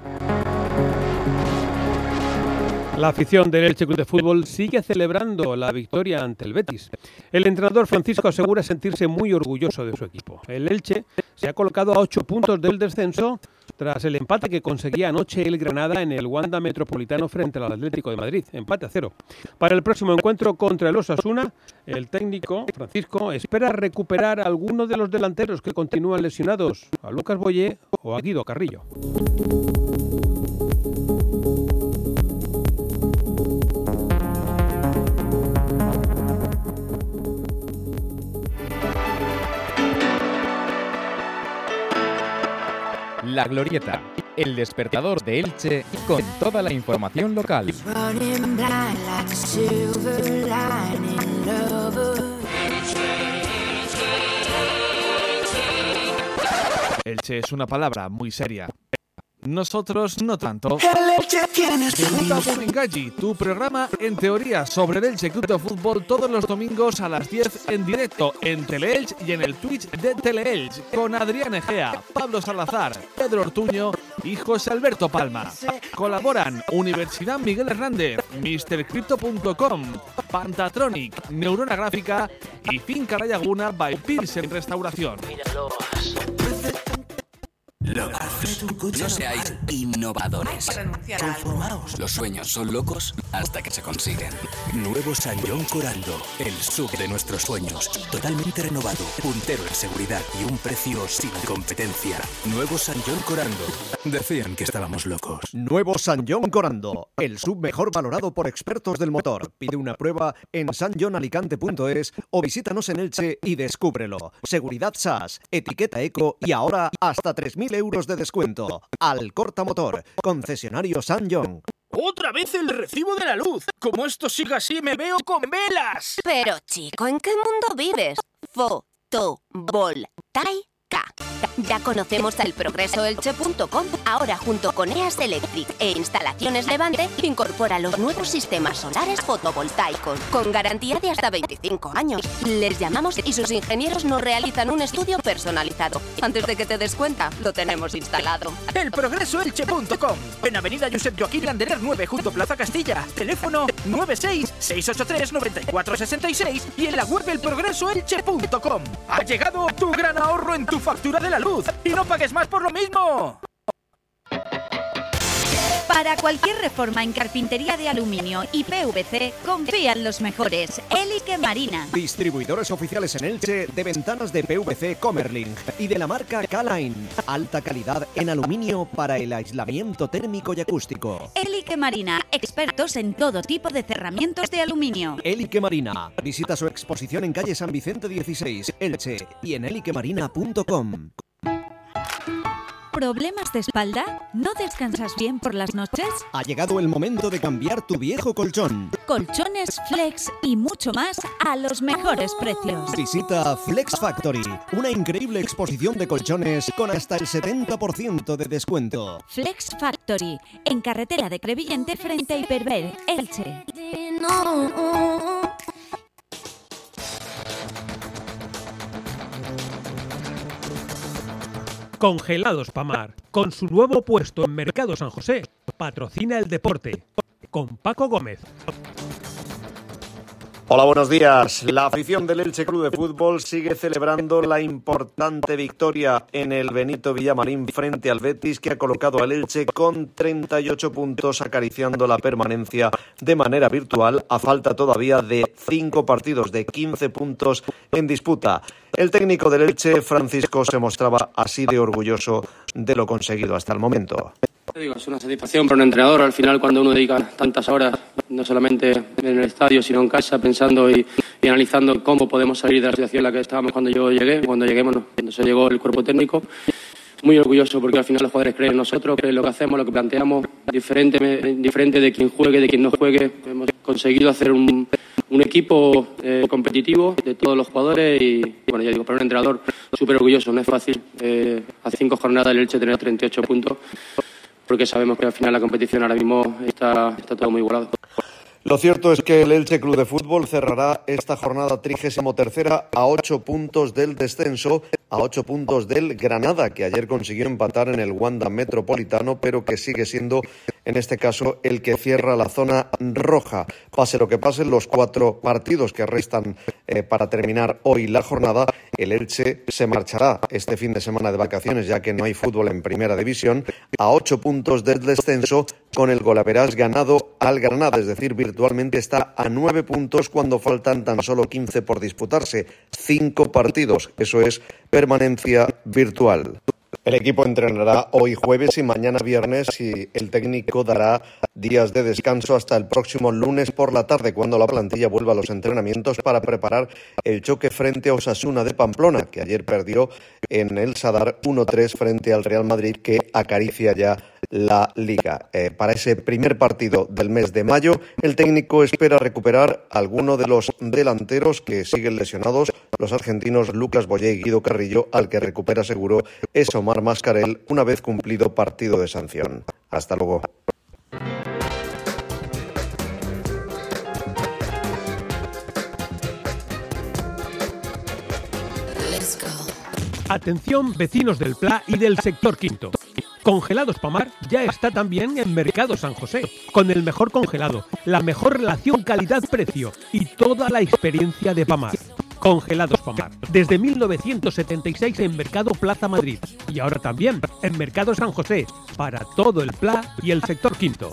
La afición del Elche Club de Fútbol sigue celebrando la victoria ante el Betis. El entrenador Francisco asegura sentirse muy orgulloso de su equipo. El Elche se ha colocado a ocho puntos del descenso tras el empate que conseguía anoche el Granada en el Wanda Metropolitano frente al Atlético de Madrid. Empate a cero. Para el próximo encuentro contra el Osasuna, el técnico Francisco espera recuperar a alguno de los delanteros que continúan lesionados, a Lucas Boyé o a Guido Carrillo. La Glorieta, el despertador de Elche con toda la información local. Elche es una palabra muy seria. Nosotros no tanto. Bumengalli, tu programa en teoría sobre el Elche Club de Fútbol todos los domingos a las diez en directo en Teleelch y en el Twitch de Teleelch con Adrián Egea, Pablo Salazar, Pedro Ortuño y José Alberto Palma. Colaboran Universidad Miguel Hernández, mister Crypto punto com, Pantatronic, Neurona Gráfica y Finca La Laguna by Pilsen Restauración. Locos. No seáis innovadores. Conformaos. Los sueños son locos hasta que se consiguen. Nuevo San John Corando, el sub de nuestros sueños. Totalmente renovado, puntero en seguridad y un precio sin competencia. Nuevo San John Corando. Decían que estábamos locos. Nuevo San John Corando, el sub mejor valorado por expertos del motor. Pide una prueba en san john alicante punto es o visítanos en Elche y descúbrelo. Seguridad S A S, etiqueta eco y ahora hasta tres mil euros de descuento. Alcorta Motor, concesionario San John. ¡Otra vez el recibo de la luz! Como esto siga así, me veo con velas. Pero, chico, ¿en qué mundo vives? Fotovoltaica. Ya conocemos a el progreso elche punto com. Ahora, junto con E A S Electric e Instalaciones Levante, incorpora los nuevos sistemas solares fotovoltaicos con garantía de hasta veinticinco años. Les llamamos y sus ingenieros nos realizan un estudio personalizado. Antes de que te des cuenta, lo tenemos instalado. el progreso elche punto com. En Avenida Josep Joaquín Landerer nueve, junto a Plaza Castilla. Teléfono nueve seis seis ocho tres nueve cuatro seis seis y en la web el progreso elche punto com. Ha llegado tu gran ahorro en tu factura de la luz y no pagues más por lo mismo. Para cualquier reforma en carpintería de aluminio y P V C, confían los mejores. Hélice Marina. Distribuidores oficiales en Elche de ventanas de P V C Comerling y de la marca K-Line. Alta calidad en aluminio para el aislamiento térmico y acústico. Hélice Marina, expertos en todo tipo de cerramientos de aluminio. Hélice Marina. Visita su exposición en calle San Vicente dieciséis, Elche y en hélice marina punto com. ¿Problemas de espalda? ¿No descansas bien por las noches? Ha llegado el momento de cambiar tu viejo colchón. Colchones, flex y mucho más a los mejores precios. Visita Flex Factory, una increíble exposición de colchones con hasta el setenta por ciento de descuento. Flex Factory, en carretera de Crevillente frente a Hiperver, Elche. Congelados Pamar, con su nuevo puesto en Mercado San José, patrocina el deporte. Con Paco Gómez. Hola, buenos días. La afición del Elche Club de Fútbol sigue celebrando la importante victoria en el Benito Villamarín frente al Betis, que ha colocado al Elche con treinta y ocho puntos, acariciando la permanencia de manera virtual, a falta todavía de cinco partidos de quince puntos en disputa. El técnico del Elche, Francisco, se mostraba así de orgulloso de lo conseguido hasta el momento. Digo, es una satisfacción para un entrenador al final cuando uno dedica tantas horas, no solamente en el estadio, sino en casa, pensando y, y analizando cómo podemos salir de la situación en la que estábamos cuando yo llegué, cuando lleguemos, cuando se llegó el cuerpo técnico. Muy orgulloso porque al final los jugadores creen en nosotros, creen en lo que hacemos, lo que planteamos, diferente, diferente de quien juegue, de quien no juegue. Hemos conseguido hacer un, un equipo eh, competitivo de todos los jugadores y, bueno, ya digo, para un entrenador súper orgulloso. No es fácil eh, a cinco jornadas el Elche tener treinta y ocho puntos, porque sabemos que al final la competición ahora mismo está, está todo muy igualado. Lo cierto es que el Elche Club de Fútbol cerrará esta jornada trigésimo tercera a ocho puntos del descenso, a ocho puntos del Granada, que ayer consiguió empatar en el Wanda Metropolitano, pero que sigue siendo, en este caso, el que cierra la zona roja. Pase lo que pase, los cuatro partidos que restan eh, para terminar hoy la jornada, el Elche se marchará este fin de semana de vacaciones, ya que no hay fútbol en primera división, a ocho puntos del descenso, con el golaveras ganado al Granada, es decir, virtualmente está a nueve puntos cuando faltan tan solo quince por disputarse, cinco partidos, eso es permanencia virtual. El equipo entrenará hoy jueves y mañana viernes y el técnico dará días de descanso hasta el próximo lunes por la tarde, cuando la plantilla vuelva a los entrenamientos para preparar el choque frente a Osasuna de Pamplona, que ayer perdió en el Sadar uno tres frente al Real Madrid, que acaricia ya la Liga. Eh, para ese primer partido del mes de mayo, el técnico espera recuperar a alguno de los delanteros que siguen lesionados, los argentinos Lucas Boyé y Guido Carrillo, al que recupera seguro es Omar Mascarell una vez cumplido partido de sanción. Hasta luego. Atención, vecinos del Pla y del sector quinto. Congelados Pamar ya está también en Mercado San José, con el mejor congelado, la mejor relación calidad-precio y toda la experiencia de Pamar. Congelados Pamar, desde mil novecientos setenta y seis en Mercado Plaza Madrid y ahora también en Mercado San José, para todo el Pla y el sector quinto.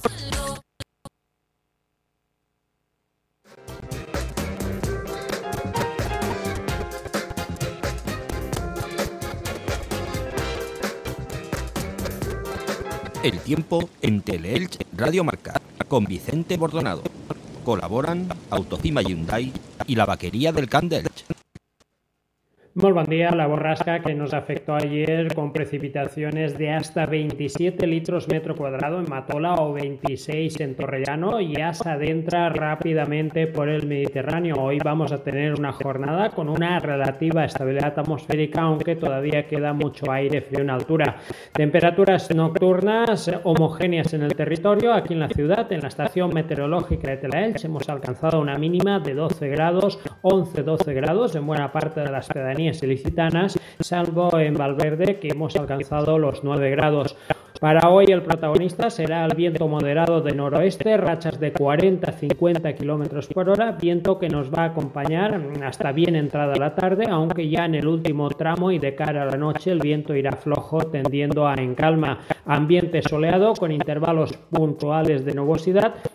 El tiempo en Teleelch Radio Marca, con Vicente Bordonado. Colaboran Autocima Hyundai y la vaquería del Camp d'Elx. Muy buen día. La borrasca que nos afectó ayer con precipitaciones de hasta veintisiete litros metro cuadrado en Matola o veintiséis en Torrellano ya se adentra rápidamente por el Mediterráneo. Hoy vamos a tener una jornada con una relativa estabilidad atmosférica, aunque todavía queda mucho aire frío en altura. Temperaturas nocturnas homogéneas en el territorio. Aquí en la ciudad, en la estación meteorológica de Teleelch, hemos alcanzado una mínima de doce grados, once doce grados en buena parte de las pedanías ilicitanas, salvo en Valverde, que hemos alcanzado los nueve grados. Para hoy el protagonista será el viento moderado de noroeste, rachas de cuarenta a cincuenta kilómetros por hora, viento que nos va a acompañar hasta bien entrada la tarde, aunque ya en el último tramo y de cara a la noche el viento irá flojo, tendiendo a en calma. Ambiente soleado con intervalos puntuales de nubosidad,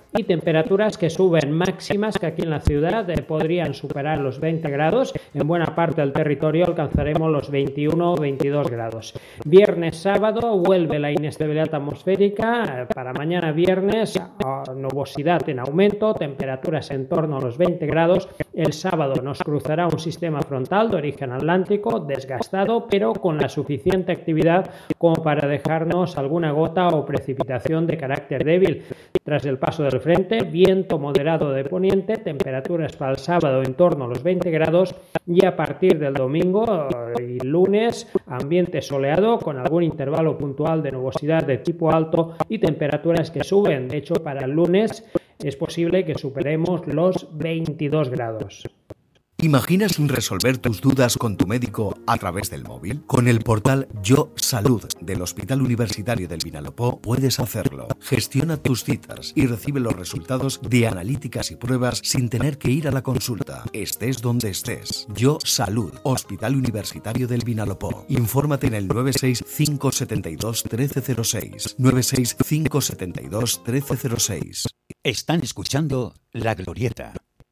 y temperaturas que suben máximas que aquí en la ciudad eh, podrían superar los veinte grados. En buena parte del territorio alcanzaremos los veintiuno o veintidós grados. Viernes, sábado vuelve la inestabilidad atmosférica. Eh, para mañana viernes, eh, nubosidad en aumento, temperaturas en torno a los veinte grados. El sábado nos cruzará un sistema frontal de origen atlántico desgastado, pero con la suficiente actividad como para dejarnos alguna gota o precipitación de carácter débil. Tras el paso del frente, viento moderado de poniente, temperaturas para el sábado en torno a los veinte grados y a partir del domingo y lunes, ambiente soleado con algún intervalo puntual de nubosidad de tipo alto y temperaturas que suben. De hecho, para el lunes es posible que superemos los veintidós grados. ¿Imaginas resolver tus dudas con tu médico a través del móvil? Con el portal Yo Salud del Hospital Universitario del Vinalopó puedes hacerlo. Gestiona tus citas y recibe los resultados de analíticas y pruebas sin tener que ir a la consulta. Estés donde estés. Yo Salud, Hospital Universitario del Vinalopó. Infórmate en el nueve seis cinco siete dos uno tres cero seis. nueve seis cinco siete dos uno tres cero seis. Están escuchando La Glorieta.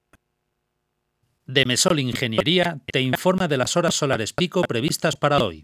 Demesol Ingeniería te informa de las horas solares pico previstas para hoy.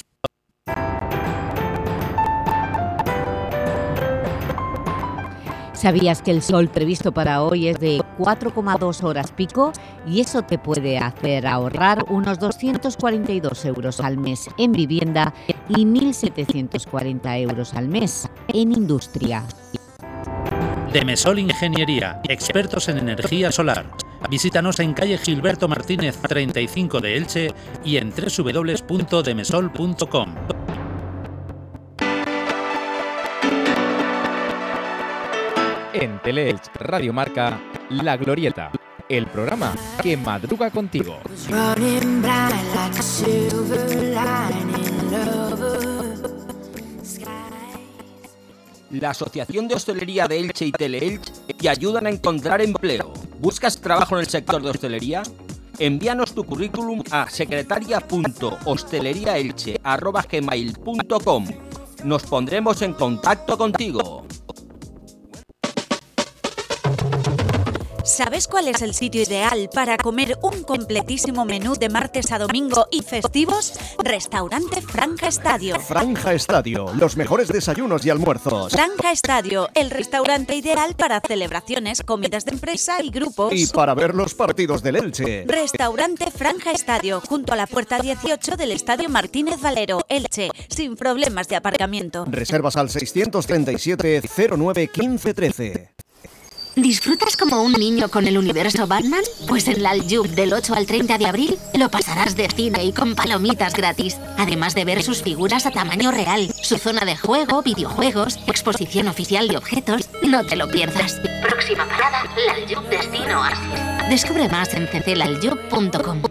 ¿Sabías que el sol previsto para hoy es de cuatro coma dos horas pico? Y eso te puede hacer ahorrar unos doscientos cuarenta y dos euros al mes en vivienda y mil setecientos cuarenta euros al mes en industria. Demesol Ingeniería, expertos en energía solar. Visítanos en calle Gilberto Martínez treinta y cinco de Elche y en doble u doble u doble u punto demesol punto com. En Teleelch Radio Marca, La Glorieta, el programa que madruga contigo. La Asociación de Hostelería de Elche y Teleelch te ayudan a encontrar empleo. ¿Buscas trabajo en el sector de hostelería? Envíanos tu currículum a secretaria punto hosteleriaelche arroba gmail punto com. Nos pondremos en contacto contigo. ¿Sabes cuál es el sitio ideal para comer un completísimo menú de martes a domingo y festivos? Restaurante Franja Estadio. Franja Estadio, los mejores desayunos y almuerzos. Franja Estadio, el restaurante ideal para celebraciones, comidas de empresa y grupos. Y para ver los partidos del Elche. Restaurante Franja Estadio, junto a la puerta dieciocho del Estadio Martínez Valero, Elche, sin problemas de aparcamiento. Reservas al seiscientos treinta y siete cero nueve quince trece. ¿Disfrutas como un niño con el universo Batman? Pues en la Aljub del ocho al treinta de abril lo pasarás de cine y con palomitas gratis. Además de ver sus figuras a tamaño real, su zona de juego, videojuegos, exposición oficial de objetos. No te lo pierdas. Próxima parada, la Aljub Destino Asia. Descubre más en c c l aljub punto com.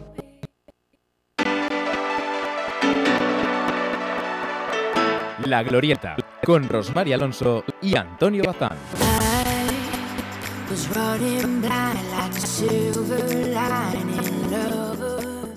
La Glorieta, con Rosmar Alonso y Antonio Bazán. Was running blind like a silver lining lover.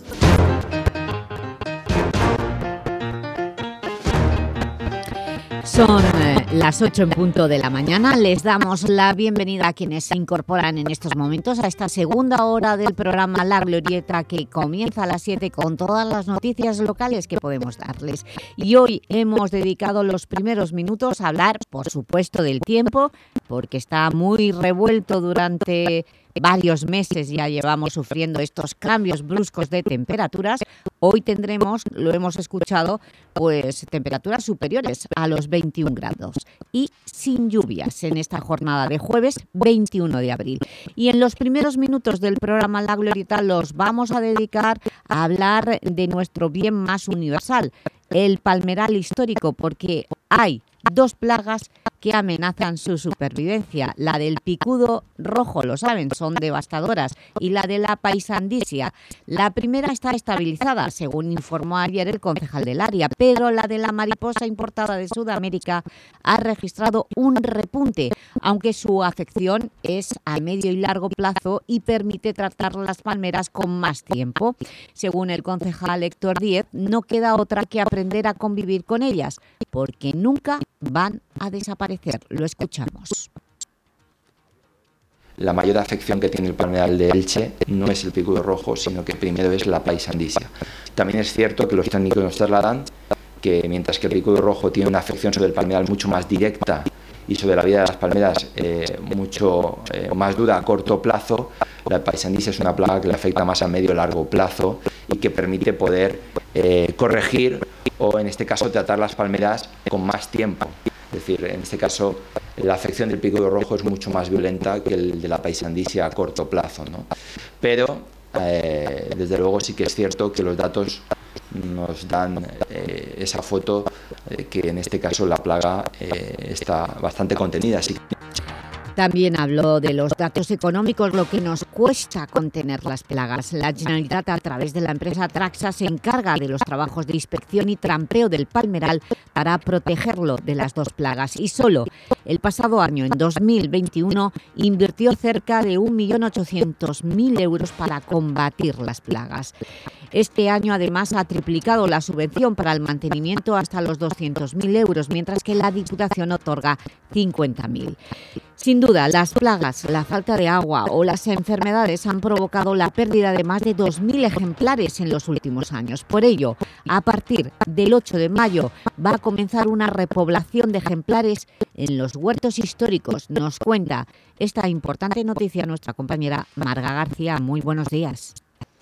Son eh, las ocho en punto de la mañana. Les damos la bienvenida a quienes se incorporan en estos momentos a esta segunda hora del programa La Glorieta, que comienza a las siete con todas las noticias locales que podemos darles. Y hoy hemos dedicado los primeros minutos a hablar, por supuesto, del tiempo, porque está muy revuelto durante varios meses, ya llevamos sufriendo estos cambios bruscos de temperaturas. Hoy tendremos, lo hemos escuchado, pues temperaturas superiores a los veintiún grados y sin lluvias en esta jornada de jueves veintiuno de abril. Y en los primeros minutos del programa La Glorieta los vamos a dedicar a hablar de nuestro bien más universal, el palmeral histórico, porque hay dos plagas que amenazan su supervivencia. La del picudo rojo, lo saben, son devastadoras, y la de la paisandisia. La primera está estabilizada, según informó ayer el concejal del área, pero la de la mariposa importada de Sudamérica ha registrado un repunte, aunque su afección es a medio y largo plazo y permite tratar las palmeras con más tiempo. Según el concejal Héctor Díez, no queda otra que aprender a convivir con ellas, porque nunca van a desaparecer. Lo escuchamos. la mayor afección que tiene el palmeral de Elche no es el picudo rojo, sino que primero es la paisandisia. También es cierto que los técnicos nos trasladan que mientras que el picudo rojo tiene una afección sobre el palmeral mucho más directa y sobre la vida de las palmeras eh, mucho eh, más dura a corto plazo, la paisandisia es una plaga que le afecta más a medio y largo plazo y que permite poder eh, corregir o en este caso tratar las palmeras con más tiempo. Es decir, en este caso la afección del picudo rojo es mucho más violenta que el de la paisandisia a corto plazo, ¿no? Pero eh, desde luego sí que es cierto que los datos nos dan eh, esa foto eh, que en este caso la plaga eh, está bastante contenida. Así. También habló de los datos económicos, lo que nos cuesta contener las plagas. La Generalitat, a través de la empresa Traxa, se encarga de los trabajos de inspección y trampeo del palmeral para protegerlo de las dos plagas. Y solo el pasado año, en dos mil veintiuno, invirtió cerca de un millón ochocientos mil euros para combatir las plagas. Este año, además, ha triplicado la subvención para el mantenimiento hasta los doscientos mil euros, mientras que la Diputación otorga cincuenta mil. Sin duda, las plagas, la falta de agua o las enfermedades han provocado la pérdida de más de dos mil ejemplares en los últimos años. Por ello, a partir del ocho de mayo va a comenzar una repoblación de ejemplares en los huertos históricos. Nos cuenta esta importante noticia nuestra compañera Marga García. Muy buenos días.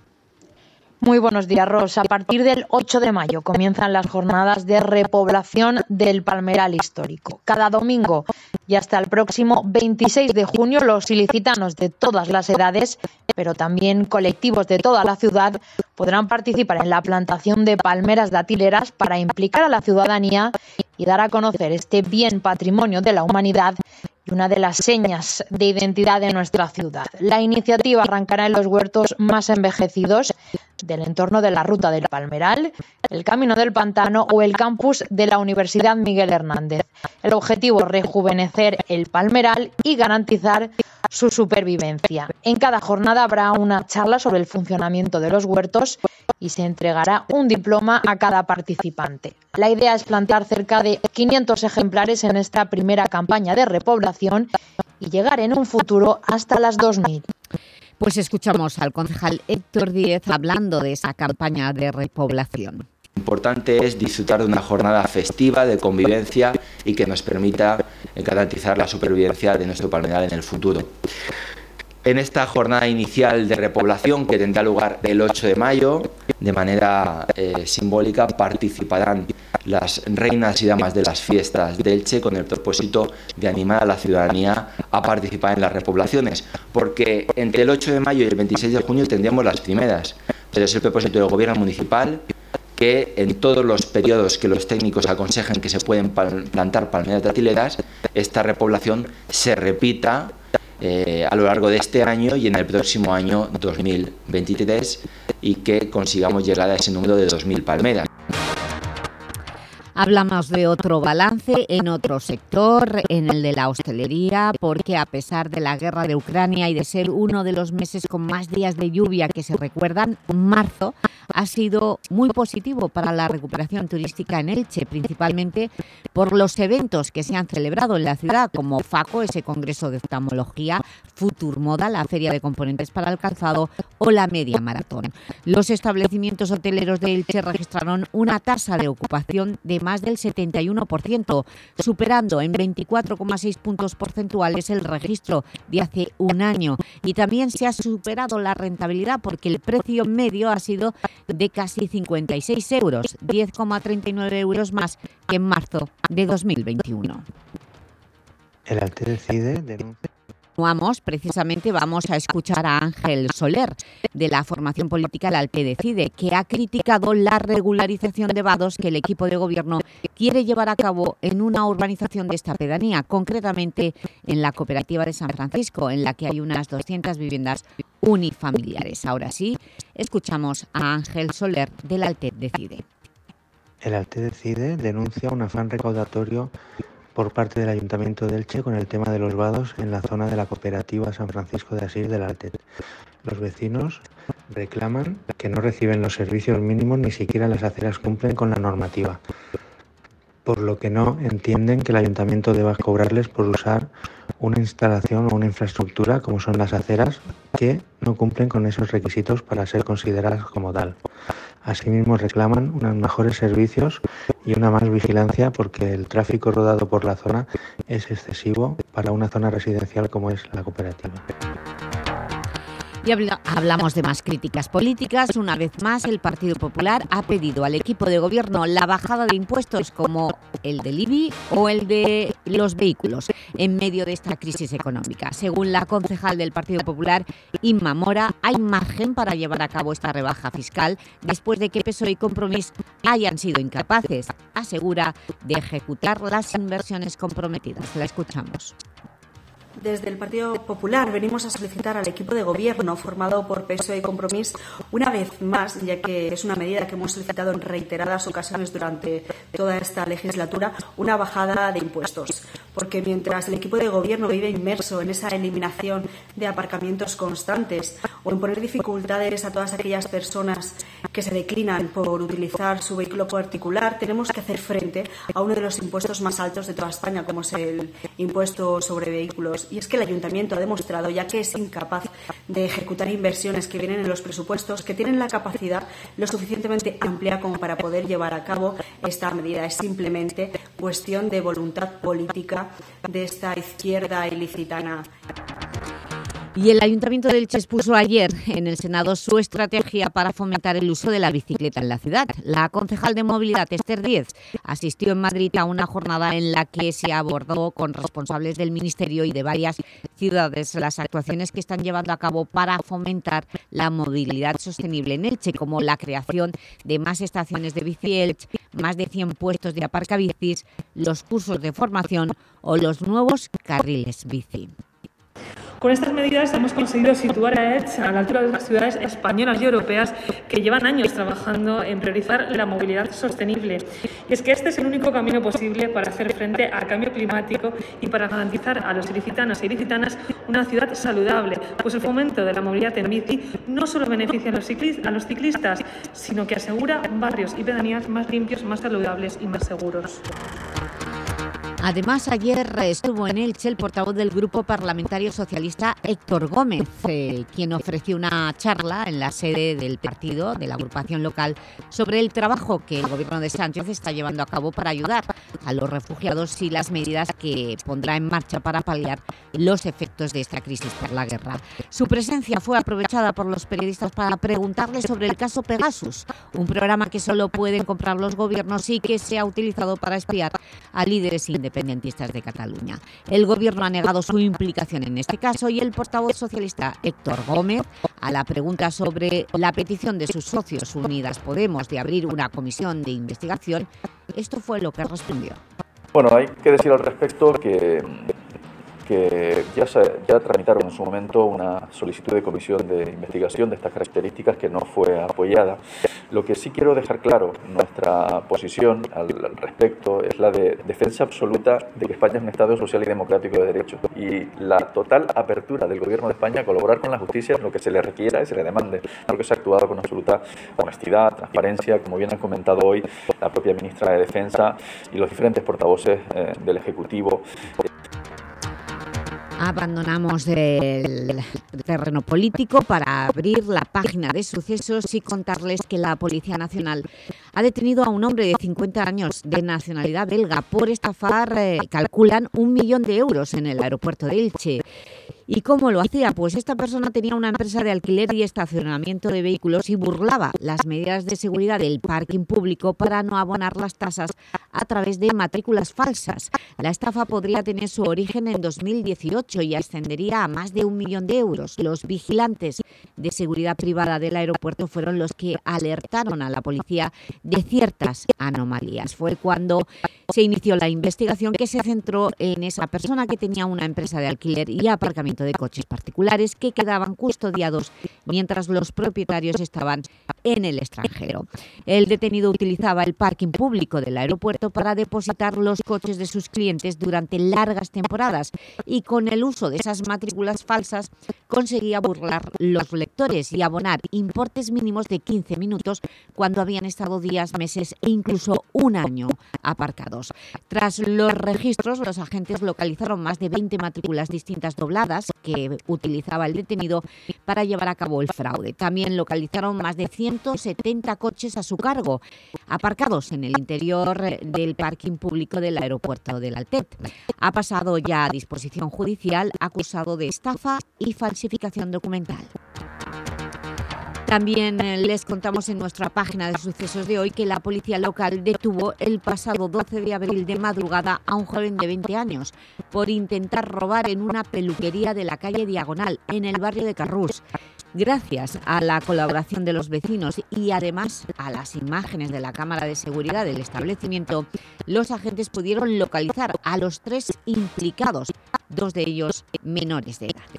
Muy buenos días, Ros. A partir del ocho de mayo comienzan las jornadas de repoblación del palmeral histórico. Cada domingo y hasta el próximo veintiséis de junio los ilicitanos de todas las edades, pero también colectivos de toda la ciudad, podrán participar en la plantación de palmeras datileras para implicar a la ciudadanía y dar a conocer este bien patrimonio de la humanidad y una de las señas de identidad de nuestra ciudad. La iniciativa arrancará en los huertos más envejecidos del entorno de la Ruta del Palmeral, el Camino del Pantano o el campus de la Universidad Miguel Hernández. El objetivo es rejuvenecer el palmeral y garantizar su supervivencia. En cada jornada habrá una charla sobre el funcionamiento de los huertos y se entregará un diploma a cada participante. La idea es plantar cerca de quinientos ejemplares en esta primera campaña de repoblación y llegar en un futuro hasta las dos mil. Pues escuchamos al concejal Héctor Díez hablando de esa campaña de repoblación. Lo importante es disfrutar de una jornada festiva de convivencia y que nos permita garantizar la supervivencia de nuestro palmeral en el futuro. En esta jornada inicial de repoblación, que tendrá lugar el ocho de mayo, de manera eh, simbólica participarán las reinas y damas de las fiestas de Elche con el propósito de animar a la ciudadanía a participar en las repoblaciones, porque entre el ocho de mayo y el veintiséis de junio tendremos las primeras, pero es el propósito del gobierno municipal que en todos los periodos que los técnicos aconsejan que se pueden plantar palmeras datileras, esta repoblación se repita eh, a lo largo de este año y en el próximo año dos mil veintitrés y que consigamos llegar a ese número de dos mil palmeras. Hablamos de otro balance en otro sector, en el de la hostelería, porque a pesar de la guerra de Ucrania y de ser uno de los meses con más días de lluvia que se recuerdan, marzo ha sido muy positivo para la recuperación turística en Elche, principalmente por los eventos que se han celebrado en la ciudad, como FACO, ese congreso de oftalmología, Futurmoda, la feria de componentes para el calzado o la media maratón. Los establecimientos hoteleros de Elche registraron una tasa de ocupación de más del setenta y uno por ciento, superando en veinticuatro coma seis puntos porcentuales el registro de hace un año. Y también se ha superado la rentabilidad porque el precio medio ha sido de casi cincuenta y seis euros, diez coma treinta y nueve euros más que en marzo de dos mil veintiuno. El Alte decide denuncia. Continuamos, precisamente vamos a escuchar a Ángel Soler, de la formación política El Alte Decide, que ha criticado la regularización de vados que el equipo de gobierno quiere llevar a cabo en una urbanización de esta pedanía, concretamente en la cooperativa de San Francisco, en la que hay unas doscientas viviendas unifamiliares. Ahora sí, escuchamos a Ángel Soler del Alte Decide. El Alte Decide denuncia un afán recaudatorio por parte del Ayuntamiento de Elche con el tema de los vados en la zona de la cooperativa San Francisco de Asís del Altet. Los vecinos reclaman que no reciben los servicios mínimos, ni siquiera las aceras cumplen con la normativa. por lo que no entienden que el ayuntamiento deba cobrarles por usar una instalación o una infraestructura como son las aceras que no cumplen con esos requisitos para ser consideradas como tal. Asimismo reclaman unos mejores servicios y una más vigilancia porque el tráfico rodado por la zona es excesivo para una zona residencial como es la cooperativa. Y habla- hablamos de más críticas políticas. Una vez más, el Partido Popular ha pedido al equipo de gobierno la bajada de impuestos como el del I B I o el de los vehículos en medio de esta crisis económica. Según la concejal del Partido Popular, Inma Mora, hay margen para llevar a cabo esta rebaja fiscal después de que P S O E y Compromís hayan sido incapaces, asegura, de ejecutar las inversiones comprometidas. La escuchamos. Desde el Partido Popular venimos a solicitar al equipo de gobierno formado por P S O E y Compromís una vez más, ya que es una medida que hemos solicitado en reiteradas ocasiones durante toda esta legislatura, una bajada de impuestos. Porque mientras el equipo de gobierno vive inmerso en esa eliminación de aparcamientos constantes o en poner dificultades a todas aquellas personas que se declinan por utilizar su vehículo particular, tenemos que hacer frente a uno de los impuestos más altos de toda España, como es el impuesto sobre vehículos. Y es que el Ayuntamiento ha demostrado, ya que es incapaz de ejecutar inversiones que vienen en los presupuestos, que tienen la capacidad lo suficientemente amplia como para poder llevar a cabo esta medida. Es simplemente cuestión de voluntad política de esta izquierda ilicitana. Y el Ayuntamiento de Elche expuso ayer en el Senado su estrategia para fomentar el uso de la bicicleta en la ciudad. La concejal de Movilidad, Esther Díez, asistió en Madrid a una jornada en la que se abordó con responsables del Ministerio y de varias ciudades las actuaciones que están llevando a cabo para fomentar la movilidad sostenible en Elche, como la creación de más estaciones de Bici Elche, más de cien puestos de aparcabicis, los cursos de formación o los nuevos carriles bici. Con estas medidas hemos conseguido situar a Elche a la altura de otras ciudades españolas y europeas que llevan años trabajando en priorizar la movilidad sostenible. Y es que este es el único camino posible para hacer frente al cambio climático y para garantizar a los ilicitanos e ilicitanas una ciudad saludable, pues el fomento de la movilidad en bici no solo beneficia a los, ciclis- a los ciclistas, sino que asegura barrios y pedanías más limpios, más saludables y más seguros. Además, ayer estuvo en Elche el portavoz del Grupo Parlamentario Socialista, Héctor Gómez, eh, quien ofreció una charla en la sede del partido, de la agrupación local, sobre el trabajo que el Gobierno de Sánchez está llevando a cabo para ayudar a los refugiados y las medidas que pondrá en marcha para paliar los efectos de esta crisis por la guerra. Su presencia fue aprovechada por los periodistas para preguntarle sobre el caso Pegasus, un programa que solo pueden comprar los gobiernos y que se ha utilizado para espiar a líderes independientes de Cataluña. El Gobierno ha negado su implicación en este caso y el portavoz socialista Héctor Gómez, a la pregunta sobre la petición de sus socios Unidas Podemos de abrir una comisión de investigación, esto fue lo que respondió. Bueno, hay que decir al respecto que, que ya, se, ya tramitaron en su momento una solicitud de comisión de investigación de estas características que no fue apoyada. Lo que sí quiero dejar claro, nuestra posición al, al respecto es la de defensa absoluta de que España es un Estado social y democrático de derecho y la total apertura del Gobierno de España a colaborar con la justicia en lo que se le requiera y se le demande. Creo que se ha actuado con absoluta honestidad, transparencia, como bien han comentado hoy la propia ministra de Defensa y los diferentes portavoces eh, del Ejecutivo. Abandonamos el terreno político para abrir la página de sucesos y contarles que la Policía Nacional ha detenido a un hombre de cincuenta años de nacionalidad belga por estafar, eh, calculan, un millón de euros en el aeropuerto de Elche. ¿Y cómo lo hacía? Pues esta persona tenía una empresa de alquiler y estacionamiento de vehículos y burlaba las medidas de seguridad del parking público para no abonar las tasas a través de matrículas falsas. La estafa podría tener su origen en dos mil dieciocho y ascendería a más de un millón de euros. Los vigilantes de seguridad privada del aeropuerto fueron los que alertaron a la policía de ciertas anomalías. Fue cuando se inició la investigación que se centró en esa persona que tenía una empresa de alquiler y aparcamiento ciento de coches particulares que quedaban custodiados mientras los propietarios estaban en el extranjero. El detenido utilizaba el parking público del aeropuerto para depositar los coches de sus clientes durante largas temporadas y con el uso de esas matrículas falsas conseguía burlar los lectores y abonar importes mínimos de quince minutos cuando habían estado días, meses e incluso un año aparcados. Tras los registros, los agentes localizaron más de veinte matrículas distintas dobladas que utilizaba el detenido para llevar a cabo el fraude. También localizaron más de ciento setenta coches a su cargo, aparcados en el interior del parking público del aeropuerto del Altet. Ha pasado ya a disposición judicial acusado de estafa y falsificación documental. También les contamos en nuestra página de sucesos de hoy que la policía local detuvo el pasado doce de abril de madrugada a un joven de veinte años por intentar robar en una peluquería de la calle Diagonal, en el barrio de Carrús. Gracias a la colaboración de los vecinos y además a las imágenes de la cámara de seguridad del establecimiento, los agentes pudieron localizar a los tres implicados, dos de ellos menores de edad.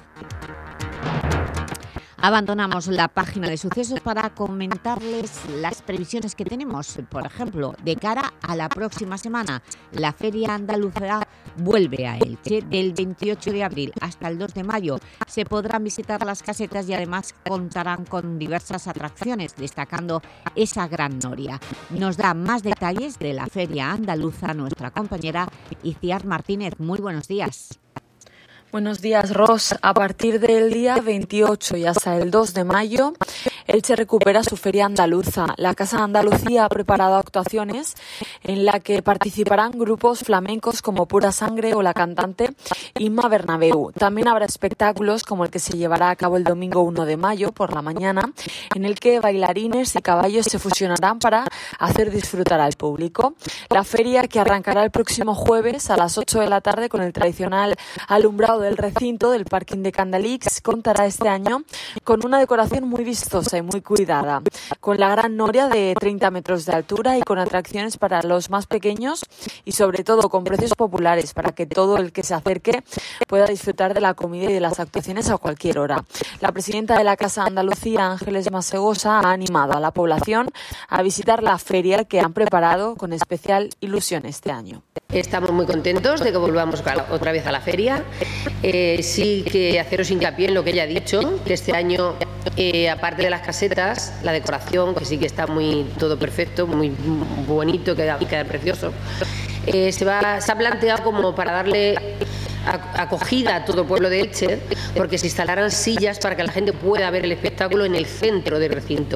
Abandonamos la página de sucesos para comentarles las previsiones que tenemos. Por ejemplo, de cara a la próxima semana, la Feria Andaluza vuelve a Elche. Del veintiocho de abril hasta el dos de mayo se podrán visitar las casetas y además contarán con diversas atracciones, destacando esa gran noria. Nos da más detalles de la Feria Andaluza nuestra compañera Iciar Martínez. Muy buenos días. Buenos días, Ros. A partir del día veintiocho y hasta el dos de mayo, Elche recupera su Feria Andaluza. La Casa de Andalucía ha preparado actuaciones en la que participarán grupos flamencos como Pura Sangre o la cantante Inma Bernabeu. También habrá espectáculos como el que se llevará a cabo el domingo uno de mayo por la mañana, en el que bailarines y caballos se fusionarán para hacer disfrutar al público. La feria, que arrancará el próximo jueves a las ocho de la tarde con el tradicional alumbrado del recinto del parking de Candalix, contará este año con una decoración muy vistosa y muy cuidada, con la gran noria de treinta metros de altura y con atracciones para los más pequeños y sobre todo con precios populares para que todo el que se acerque pueda disfrutar de la comida y de las actuaciones a cualquier hora. La presidenta de la Casa de Andalucía, Ángeles Masegosa, ha animado a la población a visitar la feria que han preparado con especial ilusión este año. Estamos muy contentos de que volvamos otra vez a la feria. Eh, sí que haceros hincapié en lo que ella ha dicho, que este año, eh, aparte de las casetas, la decoración, que sí que está muy todo perfecto, muy bonito, queda, queda precioso, eh, se, va, se ha planteado como para darle acogida a todo el pueblo de Elche, porque se instalarán sillas para que la gente pueda ver el espectáculo en el centro del recinto.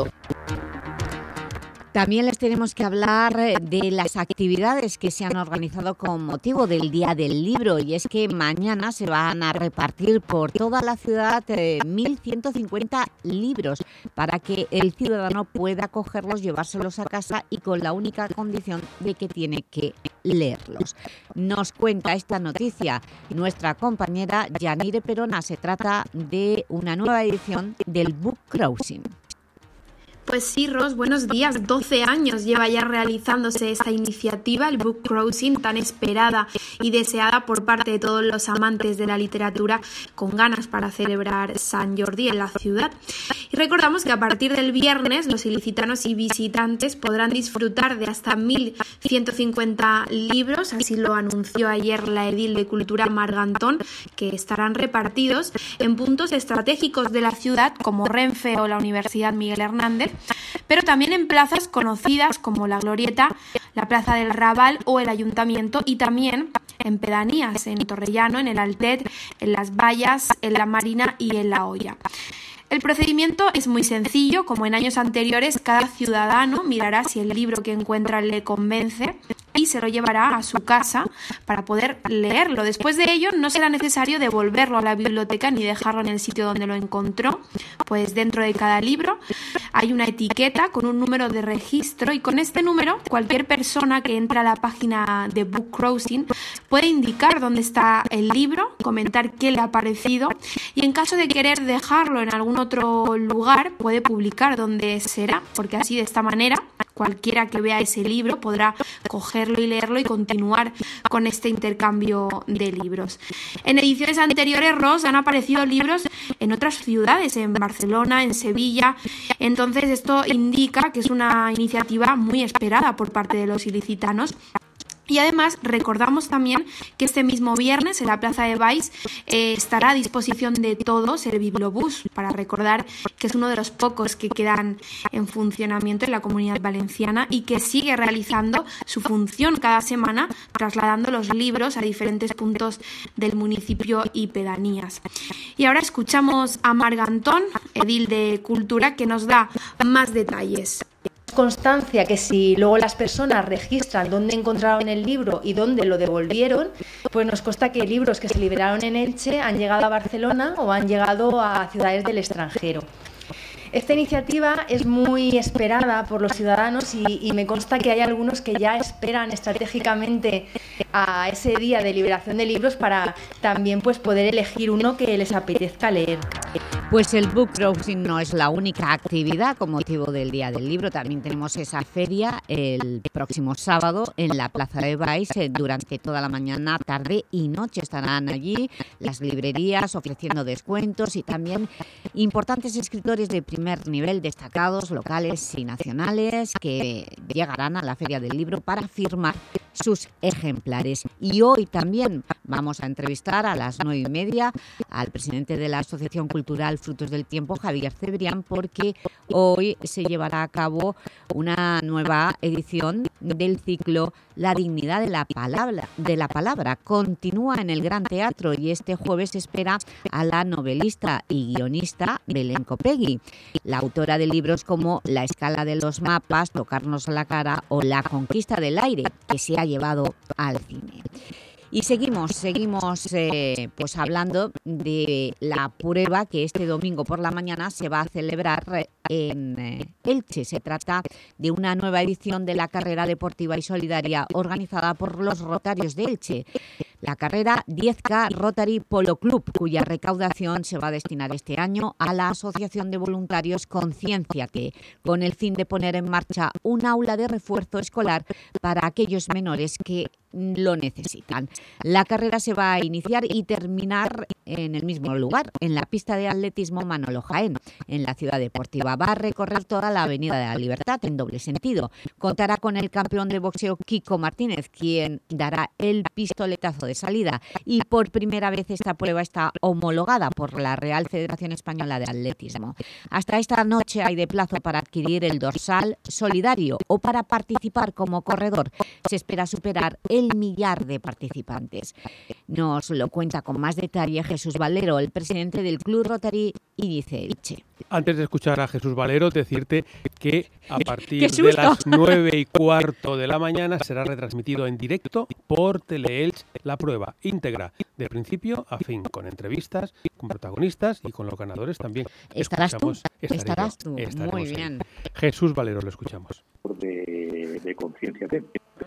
También les tenemos que hablar de las actividades que se han organizado con motivo del Día del Libro, y es que mañana se van a repartir por toda la ciudad eh, mil ciento cincuenta libros para que el ciudadano pueda cogerlos, llevárselos a casa y con la única condición de que tiene que leerlos. Nos cuenta esta noticia nuestra compañera Yanire Perona. Se trata de una nueva edición del Book Crossing. Pues sí, Ros, buenos días. doce años lleva ya realizándose esta iniciativa, el Book Crossing, tan esperada y deseada por parte de todos los amantes de la literatura con ganas para celebrar San Jordi en la ciudad. Y recordamos que a partir del viernes los ilicitanos y visitantes podrán disfrutar de hasta mil ciento cincuenta libros, así lo anunció ayer la edil de Cultura Margantón, que estarán repartidos en puntos estratégicos de la ciudad como Renfe o la Universidad Miguel Hernández, pero también en plazas conocidas como la Glorieta, la Plaza del Raval o el Ayuntamiento, y también en pedanías, en Torrellano, en el Altet, en Las Vallas, en la Marina y en La Hoya. El procedimiento es muy sencillo. Como en años anteriores, cada ciudadano mirará si el libro que encuentra le convence y se lo llevará a su casa para poder leerlo. Después de ello, no será necesario devolverlo a la biblioteca ni dejarlo en el sitio donde lo encontró, pues dentro de cada libro hay una etiqueta con un número de registro, y con este número cualquier persona que entra a la página de Book Crossing puede indicar dónde está el libro, comentar qué le ha parecido, y en caso de querer dejarlo en algún otro lugar puede publicar dónde será, porque así, de esta manera, cualquiera que vea ese libro podrá cogerlo y leerlo y continuar con este intercambio de libros. En ediciones anteriores, Ros, han aparecido libros en otras ciudades, en Barcelona, en Sevilla. Entonces esto indica que es una iniciativa muy esperada por parte de los ilicitanos. Y además recordamos también que este mismo viernes en la Plaza de Baix eh, estará a disposición de todos el Bibliobús, para recordar que es uno de los pocos que quedan en funcionamiento en la Comunidad Valenciana y que sigue realizando su función cada semana, trasladando los libros a diferentes puntos del municipio y pedanías. Y ahora escuchamos a Marc Antón, edil de Cultura, que nos da más detalles. Constancia que si luego las personas registran dónde encontraron el libro y dónde lo devolvieron, pues nos consta que libros que se liberaron en Elche han llegado a Barcelona o han llegado a ciudades del extranjero. Esta iniciativa es muy esperada por los ciudadanos y, y me consta que hay algunos que ya esperan estratégicamente a ese día de liberación de libros para también pues, poder elegir uno que les apetezca leer. Pues el book cruising no es la única actividad con motivo del Día del Libro. También tenemos esa feria el próximo sábado en la Plaza de Baix. Durante toda la mañana, tarde y noche estarán allí las librerías ofreciendo descuentos y también importantes escritores de primer nivel destacados, locales y nacionales, que llegarán a la Feria del Libro para firmar sus ejemplares. Y hoy también vamos a entrevistar a las nueve y media al presidente de la Asociación Cultural Frutos del Tiempo, Javier Cebrián, porque hoy se llevará a cabo una nueva edición del ciclo La dignidad de la palabra. De la palabra. Continúa en el Gran Teatro y este jueves espera a la novelista y guionista Belén Copegui, la autora de libros como La escala de los mapas, Tocarnos la cara o La conquista del aire, que se ha llevado al cine. Y seguimos, seguimos eh, pues hablando de la prueba que este domingo por la mañana se va a celebrar en eh, Elche. Se trata de una nueva edición de la carrera deportiva y solidaria organizada por los Rotarios de Elche. La carrera diez K Rotary Polo Club, cuya recaudación se va a destinar este año a la Asociación de Voluntarios Concienciate, con el fin de poner en marcha un aula de refuerzo escolar para aquellos menores que lo necesitan. La carrera se va a iniciar y terminar en el mismo lugar, en la pista de atletismo Manolo Jaén, en la ciudad deportiva. Va a recorrer toda la Avenida de la Libertad en doble sentido. Contará con el campeón de boxeo Kiko Martínez, quien dará el pistoletazo de salida, y por primera vez esta prueba está homologada por la Real Federación Española de Atletismo. Hasta esta noche hay de plazo para adquirir el dorsal solidario o para participar como corredor. Se espera superar el millar de participantes. Nos lo cuenta con más detalle Jesús Valero, el presidente del Club Rotary Irice Elche. Antes de escuchar a Jesús Valero, decirte que a partir de las nueve y cuarto de la mañana será retransmitido en directo por Teleelch la prueba íntegra, de principio a fin, con entrevistas, con protagonistas y con los ganadores también. ¿Estarás tú? Estarás tú. Estaremos Muy ahí. bien. Jesús Valero, lo escuchamos. De, de Concienciate.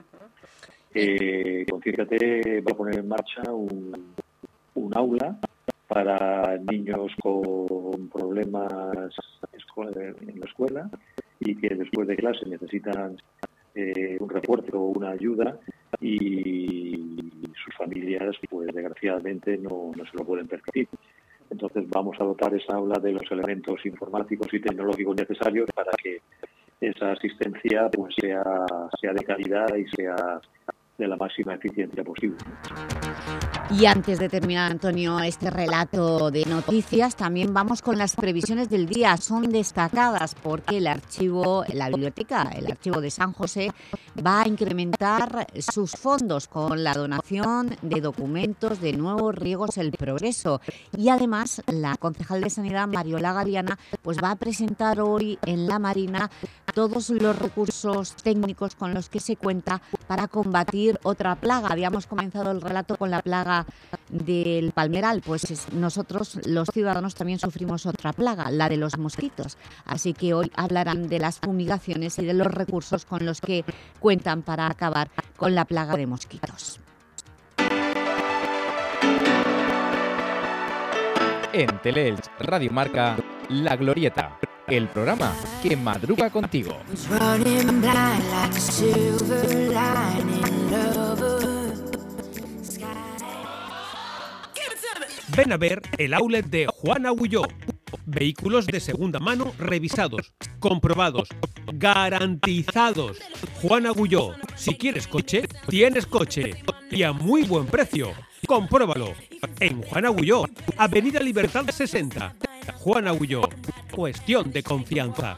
Eh, Concienciate va a poner en marcha un, un aula para niños con problemas en la escuela y que después de clase necesitan eh, un refuerzo o una ayuda y sus familias, pues desgraciadamente, no, no se lo pueden permitir. Entonces vamos a dotar esa aula de los elementos informáticos y tecnológicos necesarios para que esa asistencia pues sea, sea de calidad y sea de la máxima eficiencia posible. Y antes de terminar, Antonio, este relato de noticias, también vamos con las previsiones del día. Son destacadas porque el archivo, la biblioteca, el archivo de San José, va a incrementar sus fondos con la donación de documentos de Nuevos Riegos El Progreso. Y además, la concejal de Sanidad, Mariola Gariana, pues va a presentar hoy en la Marina todos los recursos técnicos con los que se cuenta para combatir otra plaga. Habíamos comenzado el relato con la plaga del palmeral, pues es, nosotros los ciudadanos también sufrimos otra plaga, la de los mosquitos. Así que hoy hablarán de las fumigaciones y de los recursos con los que cuentan para acabar con la plaga de mosquitos. En Teleelch Radio Marca, La Glorieta, el programa que madruga contigo. Running blind like a silver lining lover. Ven a ver el outlet de Juan Agulló. Vehículos de segunda mano revisados, comprobados, garantizados. Juan Agulló. Si quieres coche, tienes coche. Y a muy buen precio. Compruébalo. En Juan Agulló, Avenida Libertad sesenta. Juan Agulló. Cuestión de confianza.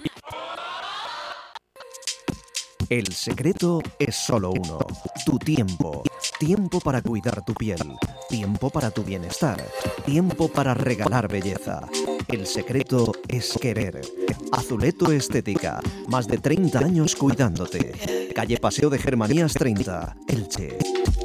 El secreto es solo uno, tu tiempo. Tiempo para cuidar tu piel, tiempo para tu bienestar, tiempo para regalar belleza. El secreto es querer. Azuleto Estética, más de treinta años cuidándote. Calle Paseo de Germanías treinta, Elche.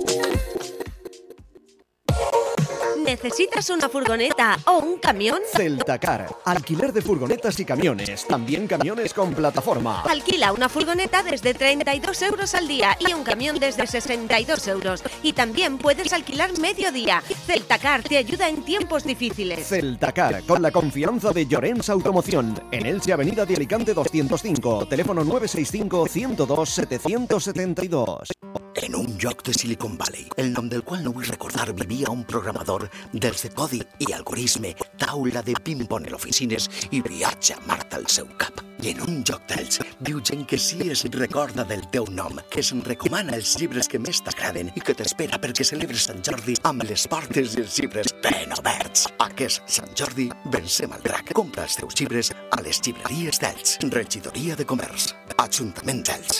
¿Necesitas una furgoneta o un camión? Celtacar, alquiler de furgonetas y camiones, también camiones con plataforma. Alquila una furgoneta desde treinta y dos euros al día y un camión desde sesenta y dos euros. Y también puedes alquilar medio día. Celtacar te ayuda en tiempos difíciles. Celtacar, con la confianza de Llorens Automoción. En Elche, Avenida de Alicante doscientos cinco, teléfono nueve seis cinco, ciento dos, setecientos setenta y dos. En un lloc de Silicon Valley, el nom del qual no vull recordar, vivia un programador dels de codi i algorisme, taula de ping-pong a l'oficines i viatja Marta al seu cap. I en un lloc d'ells viu gent que sí es recorda del teu nom, que es recomana els llibres que més t'agraden i que t'espera perquè celebres Sant Jordi amb les portes i els llibres ben oberts. Aquest Sant Jordi vencem el drac. Compra els teus llibres a les llibreries d'Elx. Regidoria de Comerç. Ajuntament d'Elx.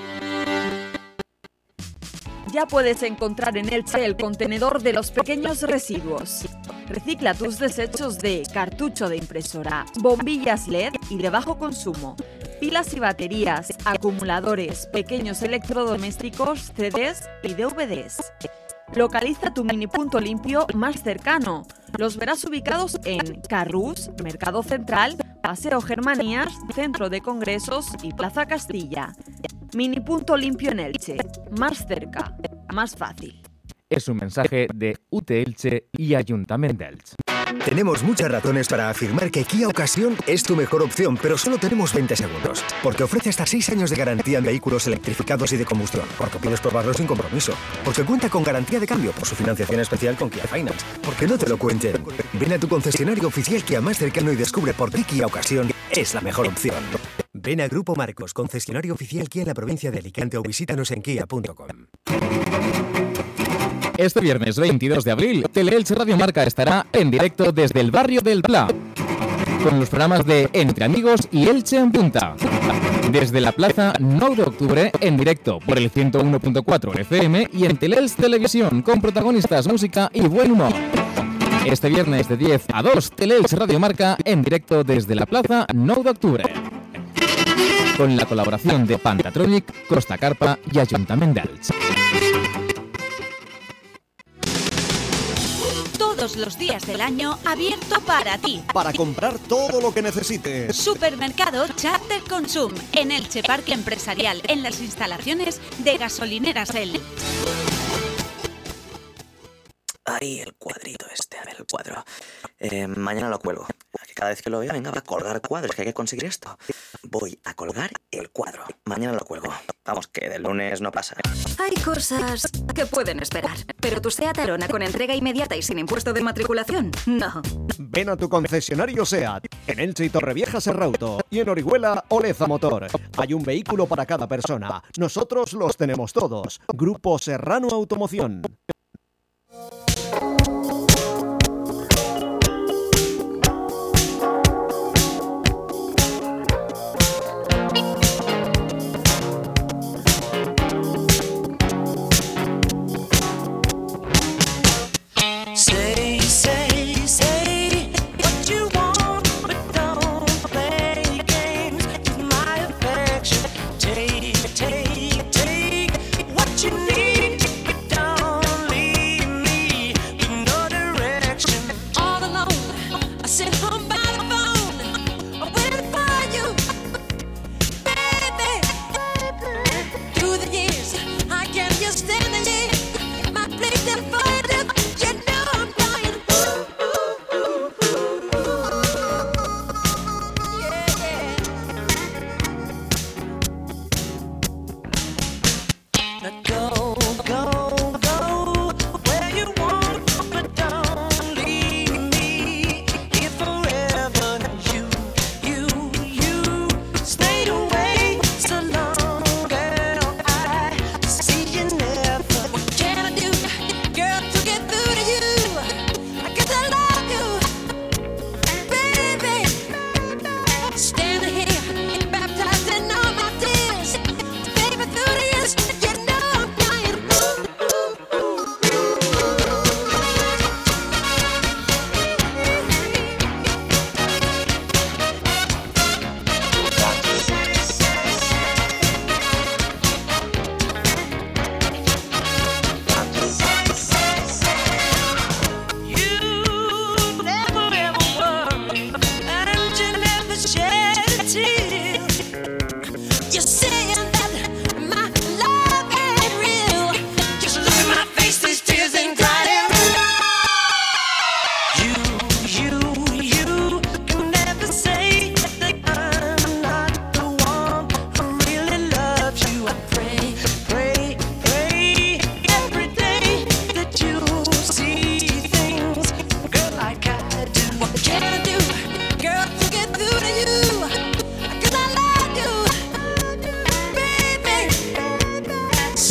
Ya puedes encontrar en Elche el contenedor de los pequeños residuos. Recicla tus desechos de cartucho de impresora, bombillas L E D y de bajo consumo, pilas y baterías, acumuladores, pequeños electrodomésticos, C Ds y D V Ds. Localiza tu mini punto limpio más cercano. Los verás ubicados en Carrús, Mercado Central, Paseo Germanías, Centro de Congresos y Plaza Castilla. Mini punto limpio en Elche. Más cerca, más fácil. Es un mensaje de U T Elche y Ayuntamiento de Elche. Tenemos muchas razones para afirmar que Kia Ocasión es tu mejor opción, pero solo tenemos veinte segundos. Porque ofrece hasta seis años de garantía en vehículos electrificados y de combustión, porque puedes probarlo sin compromiso. Porque cuenta con garantía de cambio por su financiación especial con Kia Finance. Porque no te lo cuenten. Ven a tu concesionario oficial Kia más cercano y descubre por qué Kia Ocasión es la mejor opción. Ven a Grupo Marcos, concesionario oficial Kia en la provincia de Alicante, o visítanos en kia punto com. Este viernes veintidós de abril, Teleelch Radio Marca estará en directo desde el barrio del Pla, con los programas de Entre Amigos y Elche en Punta. Desde la plaza nueve de octubre, en directo por el ciento uno punto cuatro F M y en Teleelch Televisión, con protagonistas, música y buen humor. Este viernes de diez a dos, Teleelch Radio Marca en directo desde la plaza nueve de octubre. Con la colaboración de Pantatronic, Costa Carpa y Ayuntamiento de Elche. Todos los días del año abierto para ti. Para comprar todo lo que necesites. Supermercado Charter Consum en Elche Parque Empresarial, en las instalaciones de Gasolineras El. Ahí el cuadrito este, a ver el cuadro. Eh, mañana lo cuelgo. Que cada vez que lo vea, venga, va a colgar cuadros, que hay que conseguir esto. Voy a colgar el cuadro. Mañana lo cuelgo. Vamos, que del lunes no pasa. Hay cosas que pueden esperar, pero tu SEAT Arona con entrega inmediata y sin impuesto de matriculación, no. Ven a tu concesionario SEAT, en Elche y Torrevieja Serrauto, y en Orihuela Oleza Motor. Hay un vehículo para cada persona. Nosotros los tenemos todos. Grupo Serrano Automoción. Say, say, say what you want, but don't play games with my affection. Take, take, take what you need, but don't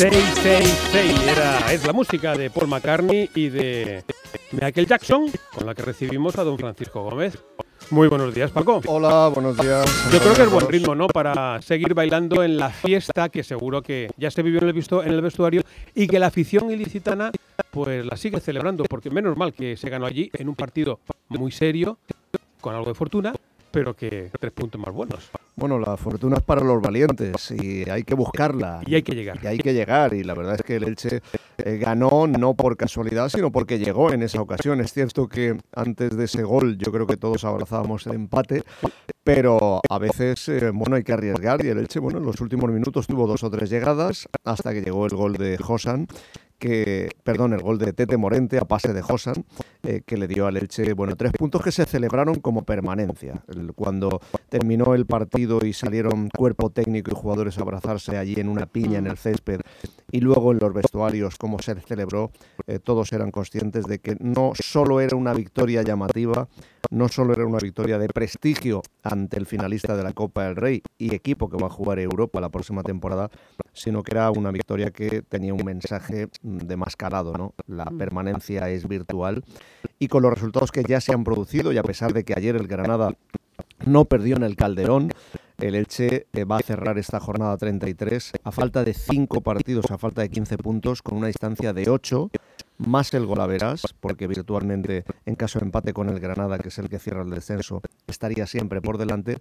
seis seis seis era, es la música de Paul McCartney y de Michael Jackson, con la que recibimos a don Francisco Gómez. Muy buenos días, Paco. Hola, buenos días. Yo creo que es buen ritmo, ¿no?, para seguir bailando en la fiesta que seguro que ya se vivió en el, visto, en el vestuario y que la afición ilicitana pues la sigue celebrando, porque menos mal que se ganó allí en un partido muy serio, con algo de fortuna, pero que tres puntos más buenos. Bueno, la fortuna es para los valientes y hay que buscarla. Y hay que llegar. Y hay que llegar. Y la verdad es que el Elche eh, ganó no por casualidad, sino porque llegó en esa ocasión. Es cierto que antes de ese gol yo creo que todos abrazábamos el empate, pero a veces, eh, bueno, hay que arriesgar. Y el Elche, bueno, en los últimos minutos tuvo dos o tres llegadas hasta que llegó el gol de Josan. Que, perdón, el gol de Tete Morente a pase de Josan, eh, que le dio al Elche, bueno, tres puntos que se celebraron como permanencia. El, cuando terminó el partido y salieron cuerpo técnico y jugadores a abrazarse allí en una piña en el césped, y luego en los vestuarios cómo se celebró, eh, todos eran conscientes de que no solo era una victoria llamativa, no solo era una victoria de prestigio ante el finalista de la Copa del Rey y equipo que va a jugar Europa la próxima temporada, sino que era una victoria que tenía un mensaje de más calado, ¿no? La permanencia es virtual, y con los resultados que ya se han producido, y a pesar de que ayer el Granada no perdió en el Calderón, el Elche eh, va a cerrar esta jornada treinta y tres a falta de cinco partidos, a falta de quince puntos, con una distancia de ocho, más el golaveras, porque virtualmente en caso de empate con el Granada, que es el que cierra el descenso, estaría siempre por delante.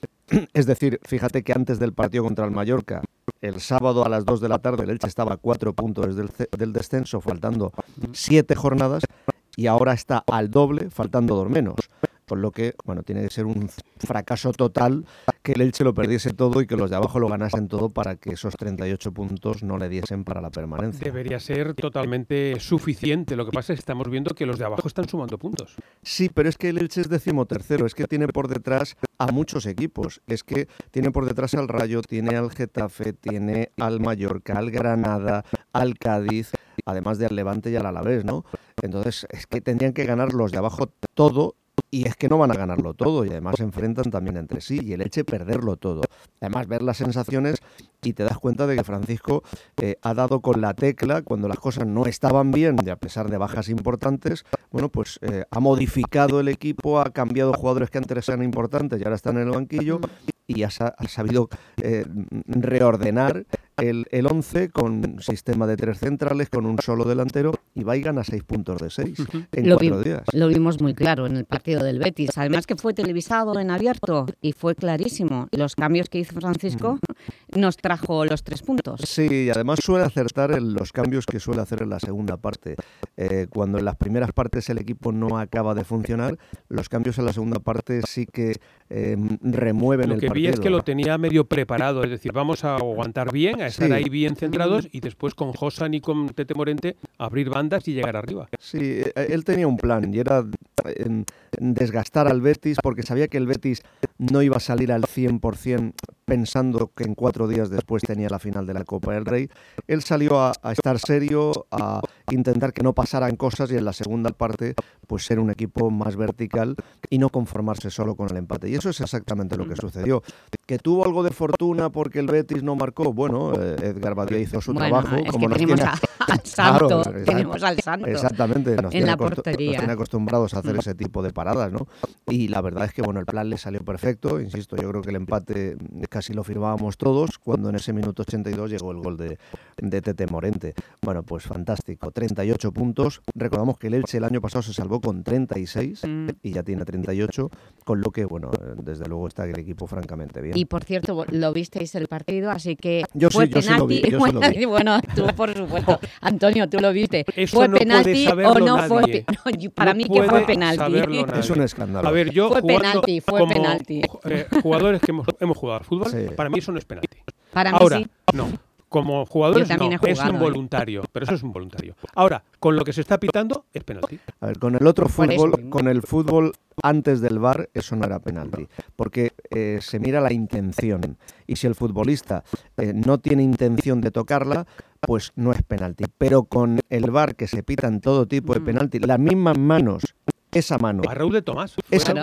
Es decir, fíjate que antes del partido contra el Mallorca, el sábado a las dos de la tarde, el Elche estaba a cuatro puntos del, del descenso, faltando siete jornadas, y ahora está al doble, faltando dos menos. Con lo que, bueno, tiene que ser un fracaso total que el Elche lo perdiese todo y que los de abajo lo ganasen todo para que esos treinta y ocho puntos no le diesen para la permanencia. Debería ser totalmente suficiente. Lo que pasa es que estamos viendo que los de abajo están sumando puntos. Sí, pero es que el Elche es decimotercero, es que tiene por detrás a muchos equipos. Es que tiene por detrás al Rayo, tiene al Getafe, tiene al Mallorca, al Granada, al Cádiz, además de al Levante y al Alavés, ¿no? Entonces, es que tendrían que ganar los de abajo todo. Y es que no van a ganarlo todo, y además se enfrentan también entre sí, y el Elche perderlo todo. Además, ver las sensaciones y te das cuenta de que Francisco eh, ha dado con la tecla cuando las cosas no estaban bien, y a pesar de bajas importantes, bueno, pues eh, ha modificado el equipo, ha cambiado jugadores que antes eran importantes y ahora están en el banquillo, y ha, ha sabido eh, reordenar el, el once con sistema de tres centrales, con un solo delantero, y va y gana seis puntos de seis en lo cuatro vi, días. Lo vimos muy claro en el partido del Betis, además que fue televisado en abierto y fue clarísimo. Los cambios que hizo Francisco nos trajo los tres puntos. Sí, y además suele acertar en los cambios que suele hacer en la segunda parte. Eh, cuando en las primeras partes el equipo no acaba de funcionar, los cambios en la segunda parte sí que eh, remueven el partido. Lo que vi es que lo tenía medio preparado, es decir, vamos a aguantar bien, a estar sí. ahí bien centrados, y después con Josan y con Tete Morente abrir bandas y llegar arriba. Sí, él tenía un plan, y era en, en desgastar al Betis, porque sabía que el Betis no iba a salir al cien por ciento pensando que en cuatro días después tenía la final de la Copa del Rey. Él salió a, a estar serio, a intentar que no pasaran cosas, y en la segunda parte pues ser un equipo más vertical y no conformarse solo con el empate. Y eso es exactamente lo que sucedió. Que tuvo algo de fortuna porque el Betis no marcó. Bueno, eh, Edgar Badía hizo su bueno, trabajo. Es como que nos tenemos tiene... a, al santo, claro, tenemos al santo exactamente, nos en tiene, la acostu portería. nos tiene acostumbrados a hacer ese tipo de paradas, ¿no? Y la verdad es que bueno, el plan le salió perfecto. Insisto, yo creo que el empate casi lo firmábamos todos cuando en ese minuto ochenta y dos llegó el gol de, de Tete Morente. Bueno, pues fantástico, treinta y ocho puntos. Recordamos que el Elche el año pasado se salvó con treinta y seis mm. y ya tiene treinta y ocho, con lo que, bueno, desde luego está el equipo francamente bien. Y por cierto, lo visteis el partido, así que yo fue sí, yo penalti. Sí lo vi, yo bueno, sí lo vi. bueno, tú por supuesto. Antonio, tú lo viste. Eso ¿Fue no penalti o no nadie. fue? No, para no mí que fue penalti. Es un escándalo. A ver, yo fue jugando penalti, fue como, penalti. Eh, jugadores que hemos, hemos jugado al fútbol, sí. Para mí eso no es penalti. Para mí Ahora, sí. no. Como jugadores no, jugado, es involuntario, ¿eh? Pero eso es involuntario. Ahora, con lo que se está pitando es penalti. A ver, con el otro fútbol, con el fútbol antes del V A R, eso no era penalti, porque eh, se mira la intención, y si el futbolista eh, no tiene intención de tocarla, pues no es penalti. Pero con el V A R, que se pitan todo tipo de penalti, las mismas manos, esa mano, a Raúl de Tomás, esa, claro.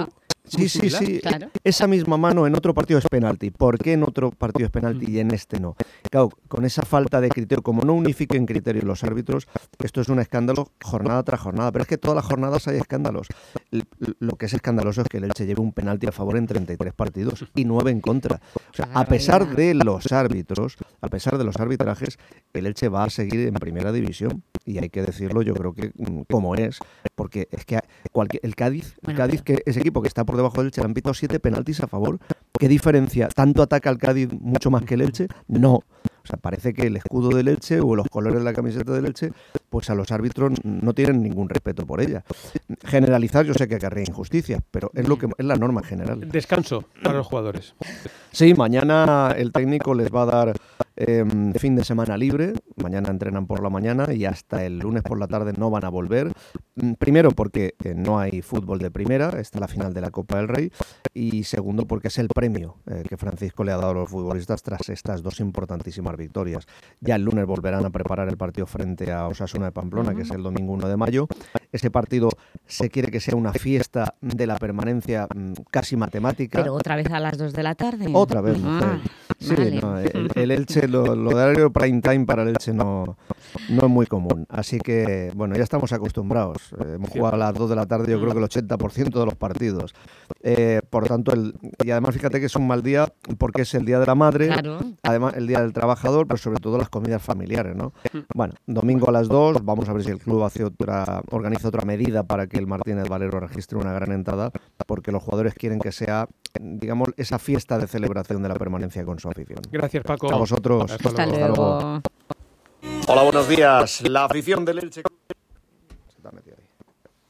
Sí, muy sí, similar. sí. Claro. Esa misma mano en otro partido es penalti. ¿Por qué en otro partido es penalti y en este no? Claro, con esa falta de criterio, como no unifiquen criterios los árbitros, esto es un escándalo jornada tras jornada. Pero es que todas las jornadas hay escándalos. L- Lo que es escandaloso es que el Elche lleve un penalti a favor en treinta y tres partidos y nueve en contra. O sea, a pesar de los árbitros, a pesar de los arbitrajes, el Elche va a seguir en primera división. Y hay que decirlo, yo creo que mm, como es, porque es que cualquier, el Cádiz, el Bueno, Cádiz, que ese equipo que está por debajo del Elche, le han pitado siete penaltis a favor. ¿Qué diferencia? ¿Tanto ataca el Cádiz mucho más que el Elche? No. O sea, parece que el escudo del Elche o los colores de la camiseta del Elche, pues a los árbitros no tienen ningún respeto por ella. Generalizar, yo sé que acarrea injusticia, pero es lo que es la norma general. Descanso para los jugadores. Sí, mañana el técnico les va a dar eh, fin de semana libre. Mañana entrenan por la mañana y hasta el lunes por la tarde no van a volver. Mm, Primero porque eh, no hay fútbol de primera, está la final de la Copa del Rey. Y segundo porque es el premio eh, que Francisco le ha dado a los futbolistas tras estas dos importantísimas victorias. Ya el lunes volverán a preparar el partido frente a Osasuna de Pamplona, que es el domingo uno de mayo. Ese partido se quiere que sea una fiesta de la permanencia mm, casi matemática. Pero otra vez a las dos de la tarde. Otra vez, Ah, mujer. Sí, vale. no, el, el Elche, lo, lo de horario prime time para el Elche no, no es muy común. Así que, bueno, ya estamos acostumbrados. Eh, hemos jugado a las dos de la tarde, yo creo que el ochenta por ciento de los partidos. Eh, por tanto, el, y además fíjate que es un mal día porque es el Día de la Madre, Claro. además el Día del Trabajador, pero sobre todo las comidas familiares, ¿no? Bueno, domingo a las dos, vamos a ver si el club hace otra, organiza otra medida para que el Martínez Valero registre una gran entrada, porque los jugadores quieren que sea, digamos, esa fiesta de celebración de la permanencia con su afición. Gracias, Paco. A vosotros. Hasta Hasta luego. luego. Hola, buenos días. La afición del Elche. Se te ha metido ahí.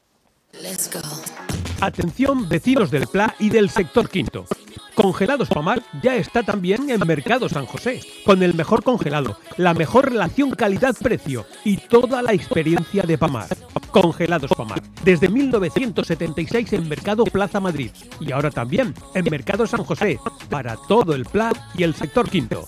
Atención, vecinos del Pla y del sector quinto. Congelados Pamar ya está también en Mercado San José, con el mejor congelado, la mejor relación calidad-precio y toda la experiencia de Pamar. Congelados Pamar, desde mil novecientos setenta y seis en Mercado Plaza Madrid y ahora también en Mercado San José, para todo el Pla y el sector quinto.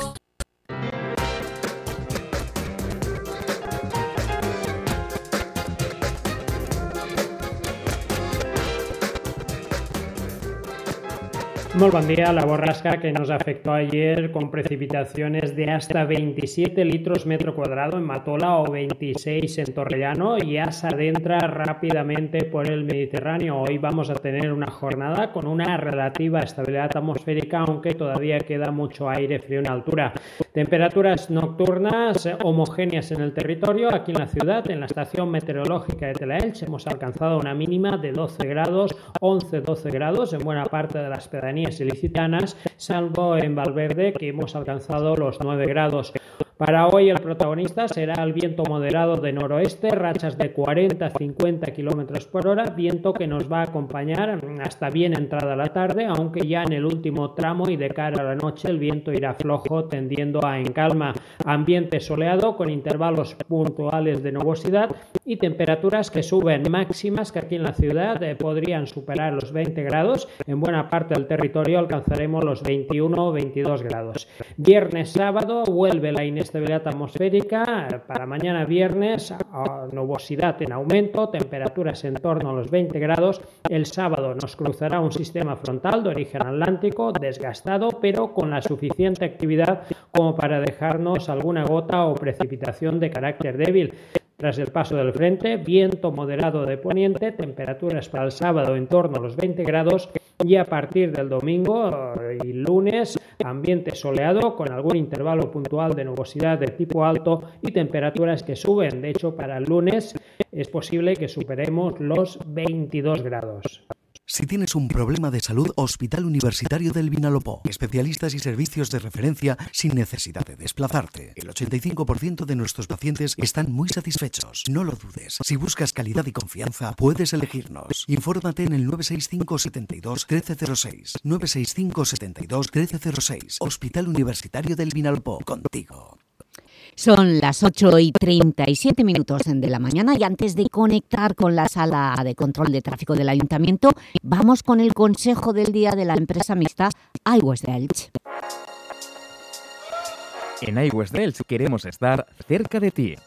Muy buen día. La borrasca que nos afectó ayer con precipitaciones de hasta veintisiete litros metro cuadrado en Matola o veintiséis en Torrellano ya se adentra rápidamente por el Mediterráneo. Hoy vamos a tener una jornada con una relativa estabilidad atmosférica, aunque todavía queda mucho aire frío en altura. Temperaturas nocturnas homogéneas en el territorio. Aquí en la ciudad, en la estación meteorológica de Telaelch, hemos alcanzado una mínima de doce grados, once doce grados en buena parte de las pedanías ilicitanas, salvo en Valverde, que hemos alcanzado los nueve grados. Para hoy el protagonista será el viento moderado de noroeste, rachas de cuarenta a cincuenta kilómetros por hora, viento que nos va a acompañar hasta bien entrada la tarde, aunque ya en el último tramo y de cara a la noche el viento irá flojo, tendiendo a en calma. Ambiente soleado con intervalos puntuales de nubosidad y temperaturas que suben máximas que aquí en la ciudad eh, podrían superar los veinte grados. En buena parte del territorio alcanzaremos los veintiuno o veintidós grados. Viernes, sábado vuelve la inestabilidad atmosférica. Para mañana viernes, nubosidad en aumento, temperaturas en torno a los veinte grados. El sábado nos cruzará un sistema frontal de origen atlántico desgastado, pero con la suficiente actividad como para dejarnos alguna gota o precipitación de carácter débil. Tras el paso del frente, viento moderado de poniente, temperaturas para el sábado en torno a los veinte grados y a partir del domingo y lunes, ambiente soleado con algún intervalo puntual de nubosidad de tipo alto y temperaturas que suben. De hecho, para el lunes es posible que superemos los veintidós grados. Si tienes un problema de salud, Hospital Universitario del Vinalopó. Especialistas y servicios de referencia sin necesidad de desplazarte. El ochenta y cinco por ciento de nuestros pacientes están muy satisfechos. No lo dudes. Si buscas calidad y confianza, puedes elegirnos. Infórmate en el nueve seis cinco, setenta y dos, trece cero seis. nueve seis cinco, setenta y dos, trece cero seis. Hospital Universitario del Vinalopó. Contigo. Son las ocho y treinta y siete minutos de la mañana y antes de conectar con la sala de control de tráfico del Ayuntamiento, vamos con el consejo del día de la empresa mixta iWest Elche. En iWest Elche queremos estar cerca de ti.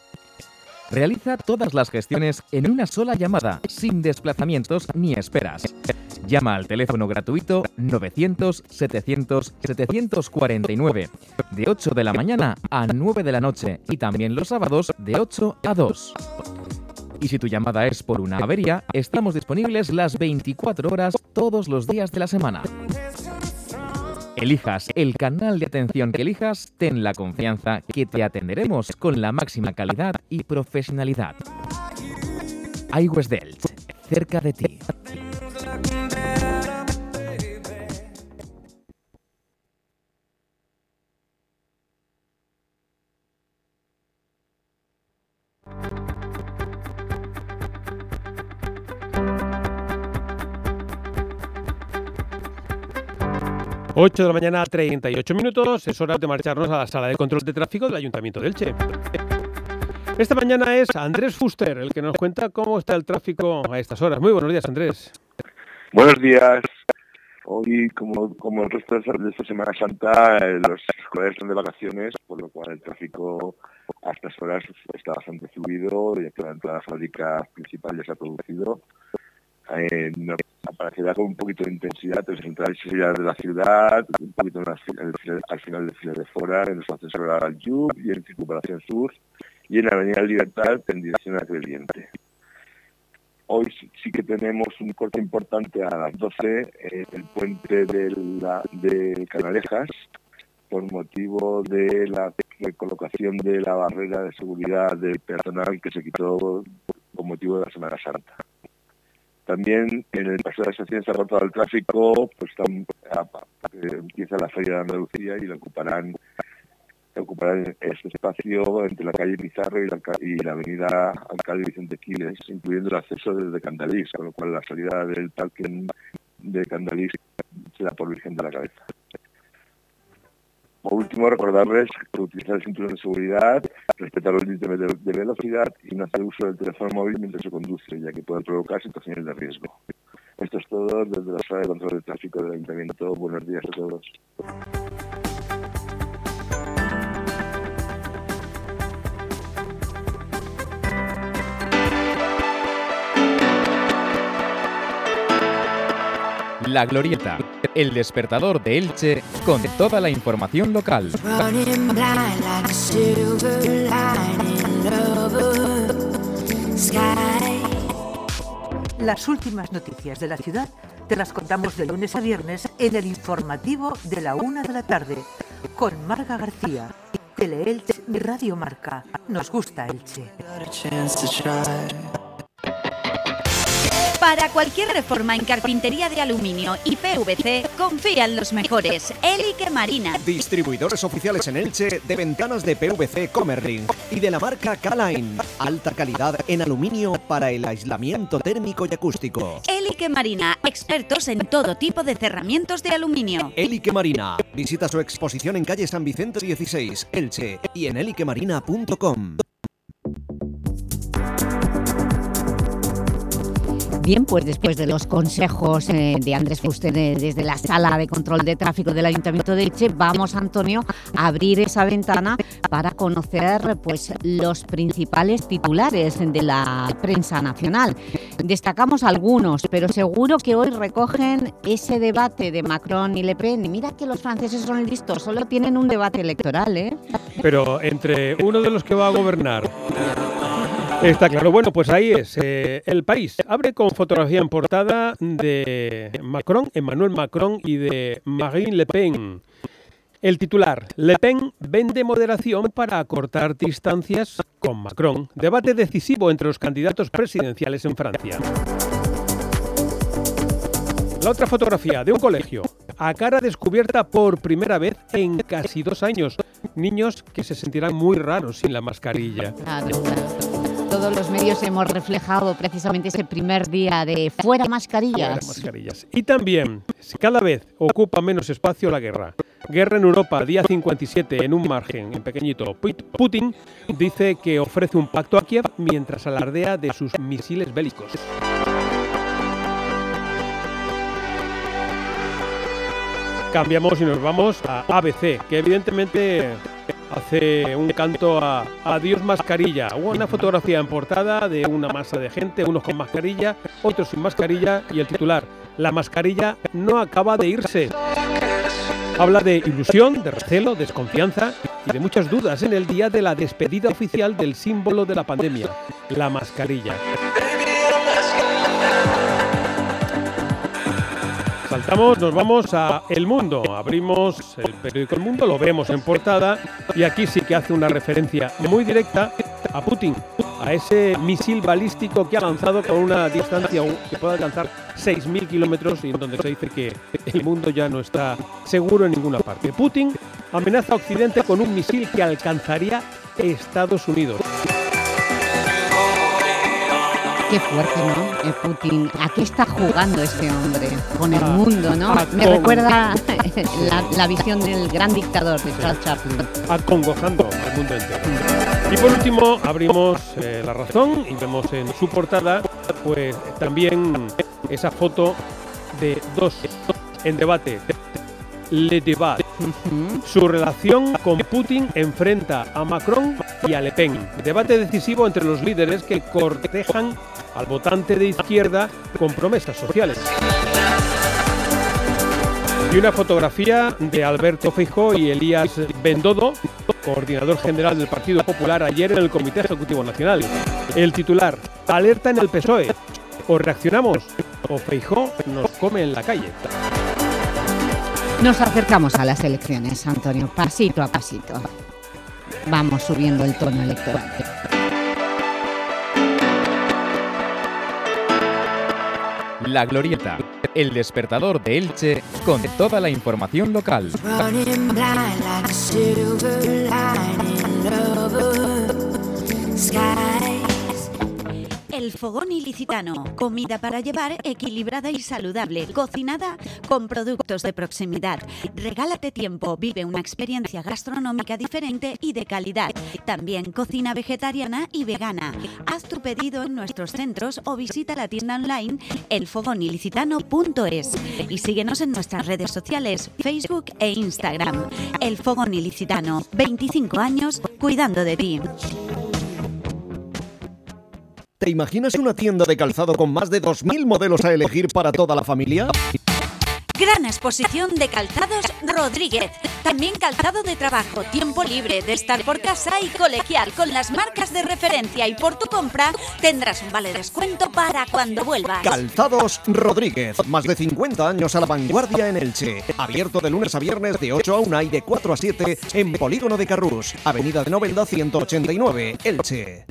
Realiza todas las gestiones en una sola llamada, sin desplazamientos ni esperas. Llama al teléfono gratuito novecientos setecientos setecientos cuarenta y nueve de ocho de la mañana a nueve de la noche y también los sábados de ocho a dos. Y si tu llamada es por una avería, estamos disponibles las veinticuatro horas todos los días de la semana. Elijas el canal de atención que elijas, ten la confianza que te atenderemos con la máxima calidad y profesionalidad. Aigües d'Elx, cerca de ti. ocho de la mañana, treinta y ocho minutos. Es hora de marcharnos a la sala de control de tráfico del Ayuntamiento de Elche. Esta mañana es Andrés Fuster el que nos cuenta cómo está el tráfico a estas horas. Muy buenos días, Andrés. Buenos días. Hoy, como, como el resto de esta Semana Santa, eh, los escolares están de vacaciones, por lo cual el tráfico a estas horas está bastante fluido, ya que la entrada a la fábrica principal ya se ha producido. Eh, no, aparecerá con un poquito de intensidad en las entradas y salidas de la ciudad, un poquito en las, en el, al final del fila de Fora, en los ascensores al Yub y en Circunvalación Sur, y en la Avenida Libertad en dirección a Crevillente. Hoy sí que tenemos un corte importante a las doce en el puente de, la, de Canalejas, por motivo de la recolocación de la barrera de seguridad del peatonal que se quitó con motivo de la Semana Santa. También en el paso de la estación se ha cortado el tráfico, pues están, eh, empieza la Feria de Andalucía y la ocuparán, ocuparán este espacio entre la calle Pizarro y la, y la avenida Alcalde Vicente Quiles, incluyendo el acceso desde Candalís, con lo cual la salida del parking de Candalís será por Virgen de la Cabeza. Por último, recordarles que utilizar el cinturón de seguridad, respetar los límites de, de velocidad y no hacer uso del teléfono móvil mientras se conduce, ya que puede provocar situaciones de riesgo. Esto es todo desde la sala de control de tráfico del Ayuntamiento. Buenos días a todos. La Glorieta, el despertador de Elche con toda la información local. Las últimas noticias de la ciudad te las contamos de lunes a viernes en el informativo de la una de la tarde con Marga García. Tele-Elche, Radio Marca. Nos gusta Elche. Para cualquier reforma en carpintería de aluminio y P V C, confía en los mejores. Elique Marina. Distribuidores oficiales en Elche de ventanas de P V C Comerring y de la marca K-Line. Alta calidad en aluminio para el aislamiento térmico y acústico. Elique Marina, expertos en todo tipo de cerramientos de aluminio. Elique Marina. Visita su exposición en calle San Vicente dieciséis, Elche, y en elique marina punto com. Bien, pues después de los consejos eh, de Andrés Fuster eh, desde la sala de control de tráfico del Ayuntamiento de Elche, vamos, Antonio, a abrir esa ventana para conocer pues, los principales titulares de la prensa nacional. Destacamos algunos, pero seguro que hoy recogen ese debate de Macron y Le Pen. Y mira que los franceses son listos, solo tienen un debate electoral, ¿eh? Pero entre uno de los que va a gobernar... Está claro. Bueno, pues ahí es. Eh, El País abre con fotografía en portada de Macron, Emmanuel Macron y de Marine Le Pen. El titular: Le Pen vende moderación para acortar distancias con Macron. Debate decisivo entre los candidatos presidenciales en Francia. La otra fotografía de un colegio, a cara descubierta por primera vez en casi dos años. Niños que se sentirán muy raros sin la mascarilla. Claro, claro. Todos los medios hemos reflejado precisamente ese primer día de fuera mascarillas. Fuera mascarillas. Y también, cada vez ocupa menos espacio la guerra. Guerra en Europa, día cincuenta y siete, en un margen, en pequeñito. Putin dice que ofrece un pacto a Kiev mientras alardea de sus misiles bélicos. Cambiamos y nos vamos a A B C, que evidentemente hace un canto a adiós mascarilla. Una fotografía en portada de una masa de gente, unos con mascarilla, otros sin mascarilla, y el titular: la mascarilla no acaba de irse. Habla de ilusión, de recelo, desconfianza y de muchas dudas en el día de la despedida oficial del símbolo de la pandemia, la mascarilla. Saltamos, nos vamos a El Mundo. Abrimos el periódico El Mundo, lo vemos en portada y aquí sí que hace una referencia muy directa a Putin, a ese misil balístico que ha lanzado con una distancia que puede alcanzar seis mil kilómetros y en donde se dice que el mundo ya no está seguro en ninguna parte. Putin amenaza a Occidente con un misil que alcanzaría Estados Unidos. Qué fuerte, ¿no? Eh, Putin. ¿A qué está jugando este hombre? Con el mundo, ¿no? Me recuerda la, la visión del gran dictador de Charles Chaplin. Acongojando al mundo entero. Y por último, abrimos eh, La Razón y vemos en su portada, pues también esa foto de dos en debate. Le Débat. Uh-huh. Su relación con Putin enfrenta a Macron y a Le Pen. Debate decisivo entre los líderes que cortejan al votante de izquierda con promesas sociales. Y una fotografía de Alberto Feijóo y Elías Bendodo, coordinador general del Partido Popular, ayer en el Comité Ejecutivo Nacional. El titular: alerta en el P S O E. O reaccionamos o Feijóo nos come en la calle. Nos acercamos a las elecciones, Antonio, pasito a pasito. Vamos subiendo el tono electoral. La Glorieta, el despertador de Elche con toda la información local. El Fogón Ilicitano, comida para llevar equilibrada y saludable, cocinada con productos de proximidad. Regálate tiempo, vive una experiencia gastronómica diferente y de calidad. También cocina vegetariana y vegana. Haz tu pedido en nuestros centros o visita la tienda online el fogón ilicitano punto es y síguenos en nuestras redes sociales, Facebook e Instagram. El Fogón Ilicitano, veinticinco años cuidando de ti. ¿Te imaginas una tienda de calzado con más de dos mil modelos a elegir para toda la familia? Gran exposición de calzados Rodríguez. También calzado de trabajo, tiempo libre, de estar por casa y colegial con las marcas de referencia, y por tu compra tendrás un vale descuento para cuando vuelvas. Calzados Rodríguez. Más de cincuenta años a la vanguardia en Elche. Abierto de lunes a viernes de ocho a una y de cuatro a siete en Polígono de Carrús. Avenida de Novelda ciento ochenta y nueve, Elche.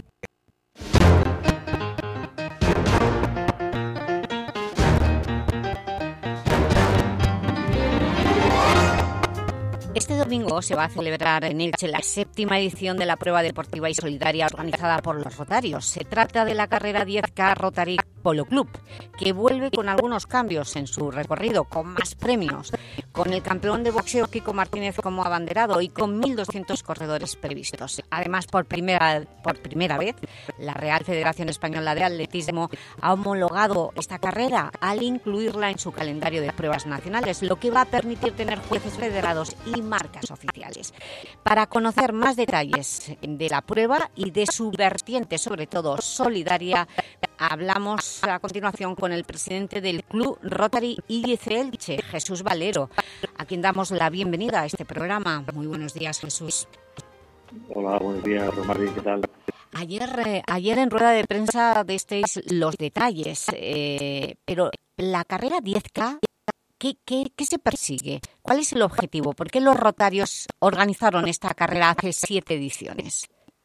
Este domingo se va a celebrar en Elche la séptima edición de la prueba deportiva y solidaria organizada por los Rotarios. Se trata de la carrera diez K Rotary Polo Club, que vuelve con algunos cambios en su recorrido, con más premios, con el campeón de boxeo Kiko Martínez como abanderado y con mil doscientos corredores previstos. Además, por primera, por primera vez, la Real Federación Española de Atletismo ha homologado esta carrera al incluirla en su calendario de pruebas nacionales, lo que va a permitir tener jueces federados y marcas oficiales. Para conocer más detalles de la prueba y de su vertiente, sobre todo solidaria, hablamos a continuación con el presidente del Club Rotary I L C Elche, Jesús Valero, a quien damos la bienvenida a este programa. Muy buenos días, Jesús. Hola, buenos días, Romari, ¿qué tal? Ayer, eh, ayer en rueda de prensa disteis los detalles, eh, pero la carrera diez K, ¿qué, qué, ¿qué se persigue? ¿Cuál es el objetivo? ¿Por qué los Rotarios organizaron esta carrera hace siete ediciones?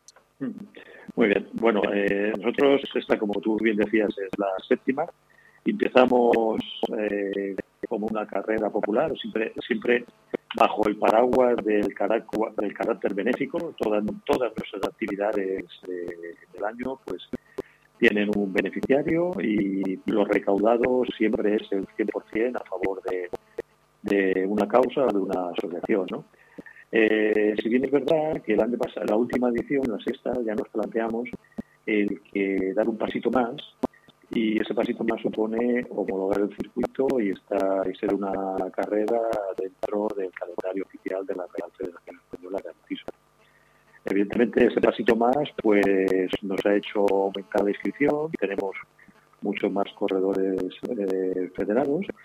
Muy bien. Bueno, eh, nosotros, esta, como tú bien decías, es la séptima. Empezamos eh, como una carrera popular, siempre siempre bajo el paraguas del carácter, del carácter benéfico. Todas, todas nuestras actividades eh, del año pues tienen un beneficiario y lo recaudado siempre es el cien por ciento a favor de, de una causa o de una asociación, ¿no? Eh, si bien es verdad que el año pasado, la última edición, la sexta, ya nos planteamos el que dar un pasito más, y ese pasito más supone homologar el circuito y estar y ser una carrera dentro del calendario oficial de la Real Federación Española de Atletismo. Evidentemente, ese pasito más pues nos ha hecho aumentar la inscripción, tenemos muchos más corredores eh, federados,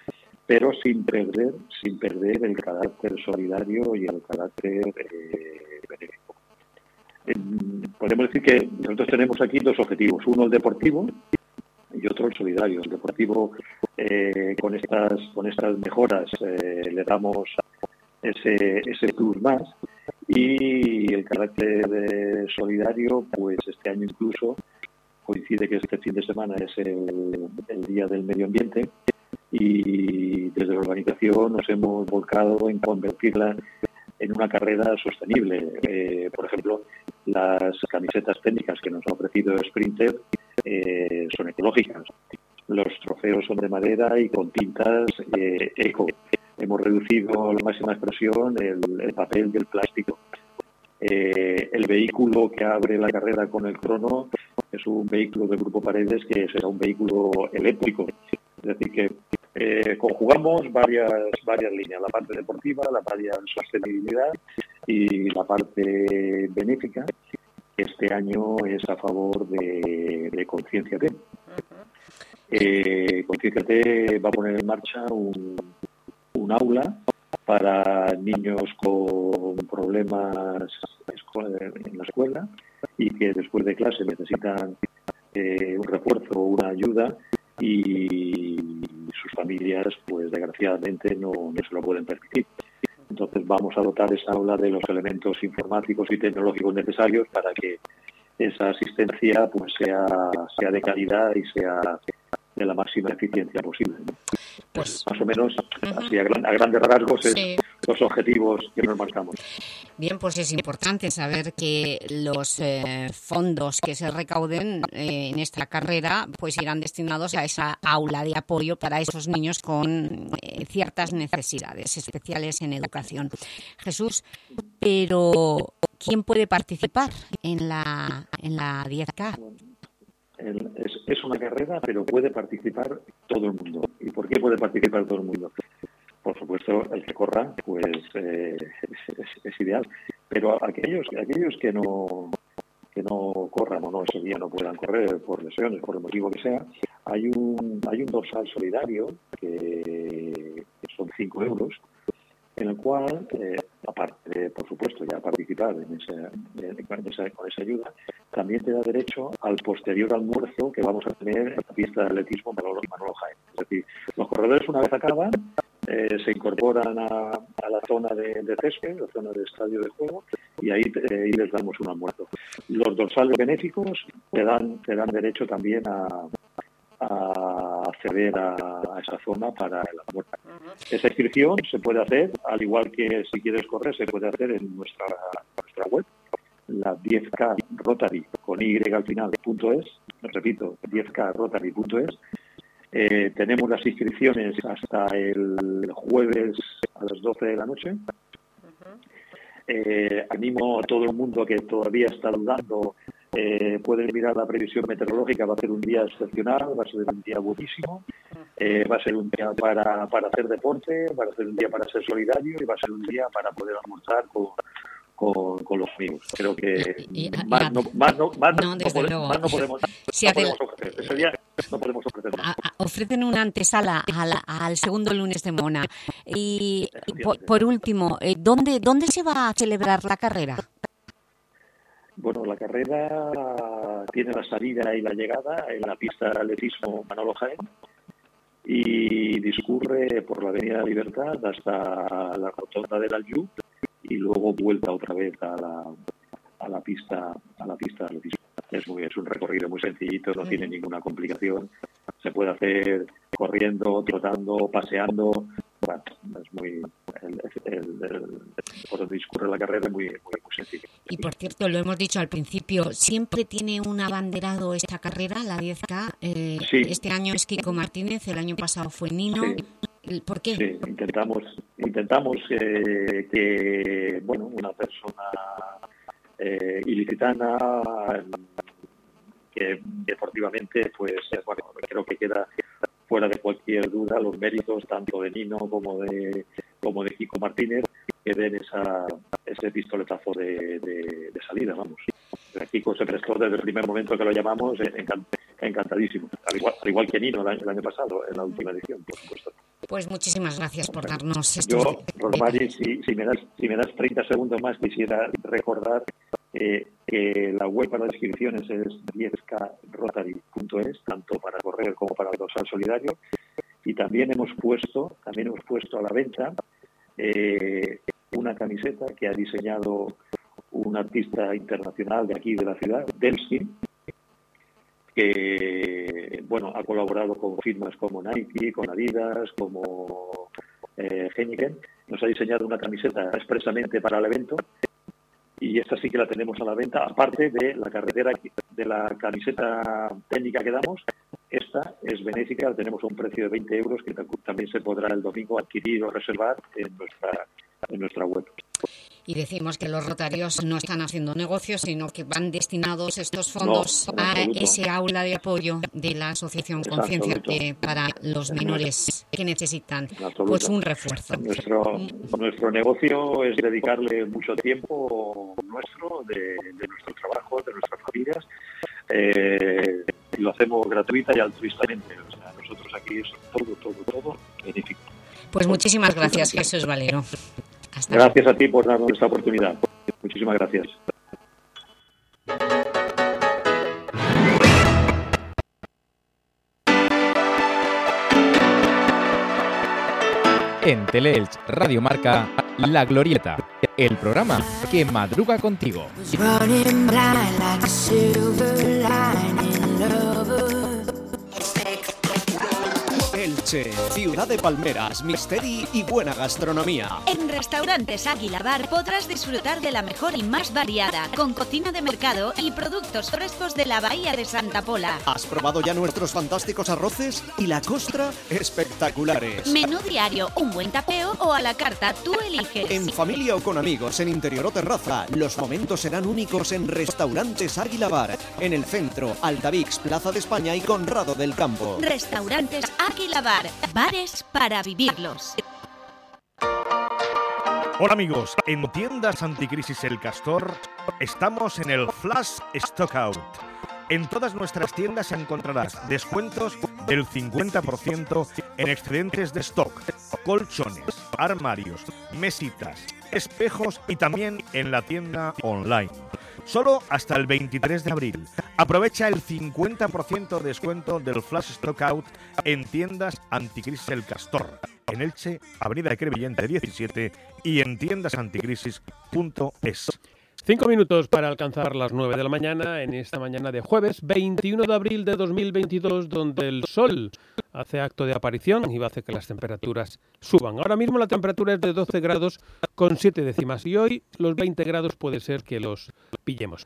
pero sin perder, sin perder el carácter solidario y el carácter eh, benéfico. Eh, podemos decir que nosotros tenemos aquí dos objetivos, uno el deportivo y otro el solidario. El deportivo, eh, con estas con estas mejoras eh, le damos ese ese plus más, y el carácter eh, solidario, pues este año incluso coincide que este fin de semana es el, el Día del Medio Ambiente, y desde la organización nos hemos volcado en convertirla en una carrera sostenible. Eh, por ejemplo, las camisetas técnicas que nos ha ofrecido Sprinter eh, son ecológicas. Los trofeos son de madera y con tintas eh, eco. Hemos reducido a la máxima expresión el, el papel y el plástico. Eh, el vehículo que abre la carrera con el crono es un vehículo del Grupo Paredes que será un vehículo eléctrico. Es decir, que eh, conjugamos varias varias líneas, la parte deportiva, la parte de sostenibilidad y la parte benéfica, que este año es a favor de, de Concienciate. Eh, Concienciate va a poner en marcha un, un aula para niños con problemas en la escuela y que después de clase necesitan eh, un refuerzo o una ayuda, y sus familias, pues desgraciadamente no, no se lo pueden permitir. Entonces vamos a dotar esa aula de los elementos informáticos y tecnológicos necesarios para que esa asistencia pues sea, sea de calidad y sea de la máxima eficiencia posible, ¿no? Pues más o menos, uh-huh. así a, gran, a grandes rasgos, es sí. los objetivos que nos marcamos. Bien, pues es importante saber que los eh, fondos que se recauden eh, en esta carrera pues irán destinados a esa aula de apoyo para esos niños con eh, ciertas necesidades especiales en educación. Jesús, pero ¿quién puede participar en la, en la diez K? El, es, es una carrera, pero puede participar todo el mundo. ¿Y por qué puede participar todo el mundo? Por supuesto, el que corra, pues eh, es, es, es ideal. Pero aquellos aquellos que no que no corran o no ese día no puedan correr por lesiones, por el motivo que sea, hay un hay un dorsal solidario que son cinco euros, en el cual, eh, aparte de, por supuesto, ya participar en ese, en esa, con esa ayuda, también te da derecho al posterior almuerzo que vamos a tener en la pista de atletismo Manolo, Manolo Jaén. Es decir, los corredores una vez acaban, eh, se incorporan a, a la zona de, de césped, la zona de estadio de juego, y ahí, eh, ahí les damos un almuerzo. Los dorsales benéficos te dan, te dan derecho también a... a acceder a, a esa zona para el almuerzo. Esa inscripción se puede hacer, al igual que si quieres correr, se puede hacer en nuestra nuestra web, la diez K Rotary, con Y al final, punto es, repito, diez K Rotary punto es. Eh, tenemos las inscripciones hasta el jueves a las doce de la noche. Eh, animo a todo el mundo que todavía está dudando. Eh, pueden mirar la previsión meteorológica, va a ser un día excepcional, va a ser un día buenísimo, eh, va a ser un día para, para hacer deporte, va a ser un día para ser solidario y va a ser un día para poder almorzar con, con, con los amigos. Creo que y, y, más, y, no, más, no, más, no, no podemos, más no podemos, si no podemos ofrecer. Ese día no podemos ofrecer más. A, a, ofrecen una antesala al, al segundo lunes de Mona. Y, y por, por último, ¿dónde, ¿dónde se va a celebrar la carrera? Bueno, la carrera tiene la salida y la llegada en la pista de atletismo Manolo Jaén y discurre por la Avenida Libertad hasta la rotonda del Aljub y luego vuelta otra vez a la, a la pista a la pista de atletismo. Es, muy, es un recorrido muy sencillito, no tiene ninguna complicación. Se puede hacer corriendo, trotando, paseando. Bueno, es muy el, el, el, el, por donde discurre la carrera es muy, muy, muy sencillo. Y por cierto, lo hemos dicho al principio, siempre tiene un abanderado esta carrera, la diez K. Eh, sí. Este año es Kiko Martínez, el año pasado fue Nino. Sí. ¿Por qué? Sí, intentamos intentamos eh, que bueno una persona eh, ilicitana que deportivamente pues bueno, creo que queda fuera de cualquier duda los méritos tanto de Nino como de como de Kiko Martínez, que den esa, ese pistoletazo de, de, de salida, vamos. Kiko se prestó desde el primer momento que lo llamamos encant, encantadísimo, al igual, al igual que Nino el año, el año pasado, en la última edición, por supuesto. Pues muchísimas gracias por darnos estos Yo, Rosmary, si, si, me das, si me das treinta segundos más, quisiera recordar eh, que la web para inscripciones es diez k rotary punto es, tanto para correr como para el dorsal solidario. Y también hemos puesto, también hemos puesto a la venta eh, una camiseta que ha diseñado un artista internacional de aquí de la ciudad, Delskin, que bueno ha colaborado con firmas como Nike, con Adidas, como eh, Heineken. Nos ha diseñado una camiseta expresamente para el evento y esta sí que la tenemos a la venta, aparte de la carretera de la camiseta técnica que damos. Esta es benéfica, la tenemos a un precio de veinte euros que también se podrá el domingo adquirir o reservar en nuestra, en nuestra web. Y decimos que los rotarios no están haciendo negocios, sino que van destinados estos fondos no, a ese aula de apoyo de la Asociación Conciencia que para los menores que necesitan pues un refuerzo. Nuestro, nuestro negocio es dedicarle mucho tiempo nuestro, de, de nuestro trabajo, de nuestras familias, eh, y lo hacemos gratuita y altruistamente. O sea, nosotros aquí es todo, todo, todo benéfico. Pues muchísimas gracias, Jesús Valero. Hasta gracias a ti por darnos esta oportunidad. Muchísimas gracias. En Teleelch Radio Marca, La Glorieta, el programa que madruga contigo. Elche, ciudad de palmeras, misteri y buena gastronomía. En Restaurantes Águila Bar podrás disfrutar de la mejor y más variada, con cocina de mercado y productos frescos de la Bahía de Santa Pola. ¿Has probado ya nuestros fantásticos arroces? Y la costra, espectaculares. Menú diario, un buen tapeo o a la carta, tú eliges. En familia o con amigos, en interior o terraza, los momentos serán únicos en Restaurantes Águila Bar, en el centro, Altavix, Plaza de España y Conrado del Campo. Restaurantes Águila Bar, bares para vivirlos. Hola amigos, en Tiendas Anticrisis El Castor estamos en el Flash Stockout. En todas nuestras tiendas encontrarás descuentos del cincuenta por ciento en excedentes de stock, colchones, armarios, mesitas, espejos y también en la tienda online. Solo hasta el veintitrés de abril. Aprovecha el cincuenta por ciento de descuento del Flash Stockout en Tiendas Anticrisis El Castor, en Elche, Avenida de Crevillente diecisiete y en tiendas anticrisis punto es. Cinco minutos para alcanzar las nueve de la mañana en esta mañana de jueves veintiuno de abril de dos mil veintidós, donde el sol hace acto de aparición y va a hacer que las temperaturas suban. Ahora mismo la temperatura es de doce grados con siete décimas y hoy los veinte grados puede ser que los pillemos.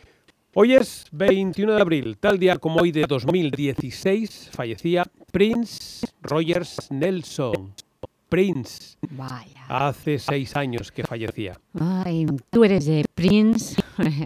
Hoy es veintiuno de abril, tal día como hoy de dos mil dieciséis fallecía Prince Rogers Nelson. Prince. Vaya. Hace seis años que fallecía. Ay, tú eres de Prince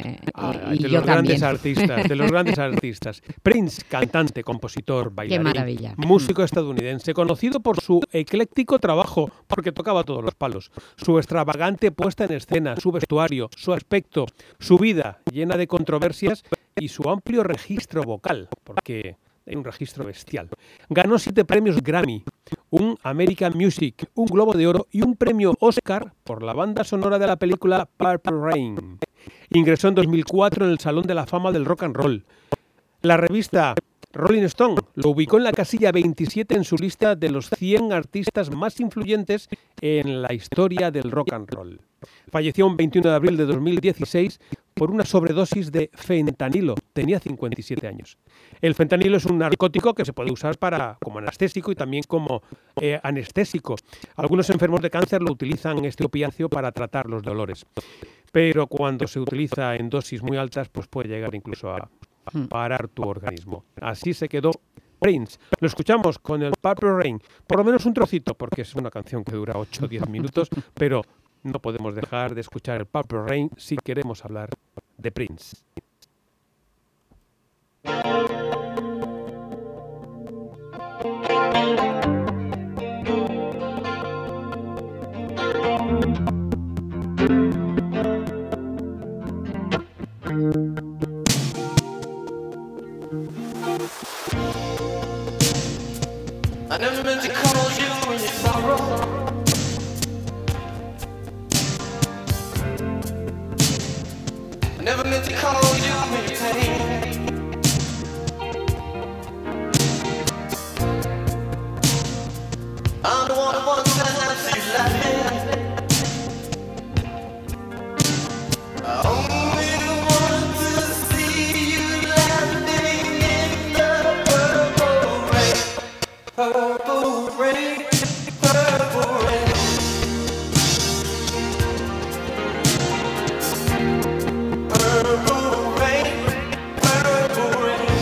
ah, y de yo los grandes también. artistas, de los grandes artistas. Prince, cantante, compositor, bailarín, Qué maravilla. músico estadounidense, conocido por su ecléctico trabajo, porque tocaba todos los palos, su extravagante puesta en escena, su vestuario, su aspecto, su vida llena de controversias y su amplio registro vocal, porque hay un registro bestial. Ganó siete premios Grammy, un American Music, un Globo de Oro y un premio Oscar por la banda sonora de la película Purple Rain. Ingresó en dos mil cuatro en el Salón de la Fama del Rock and Roll. La revista Rolling Stone lo ubicó en la casilla veintisiete en su lista de los cien artistas más influyentes en la historia del rock and roll. Falleció un veintiuno de abril de dos mil dieciséis por una sobredosis de fentanilo. Tenía cincuenta y siete años. El fentanilo es un narcótico que se puede usar para, como anestésico y también como eh, anestésico. Algunos enfermos de cáncer lo utilizan este opiáceo para tratar los dolores. Pero cuando se utiliza en dosis muy altas, pues puede llegar incluso a parar tu organismo. Así se quedó Prince. Lo escuchamos con el Purple Rain, por lo menos un trocito, porque es una canción que dura ocho o diez minutos, pero no podemos dejar de escuchar el Purple Rain si queremos hablar de Prince. I never meant to call you when you Never meant to cause you any pain. I'm the one who wants to have you laughing. I only want to see you laughing in the purple rain. Purple rain, purple rain. Purple rain, purple rain.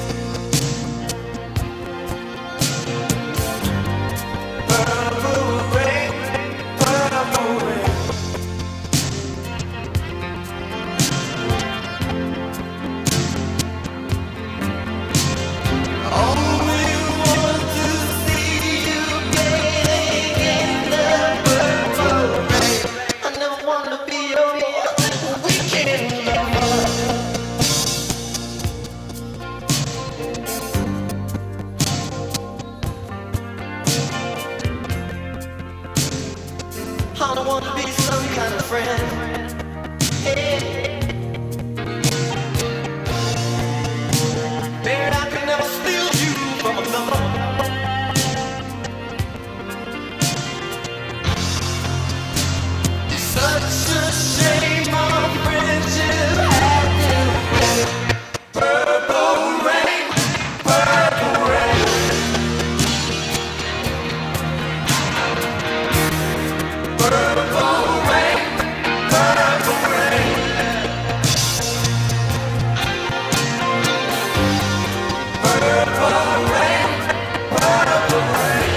Purple rain, purple rain. Only want to see you bathing in the purple rain. I never wanna be your weekend lover. I don't wanna be some kind of friend. Hey. Babe, I can never steal you from another. It's such a shame our friendship had to end. Purple rain, purple rain. Purple rain, purple rain. Purple rain, purple rain.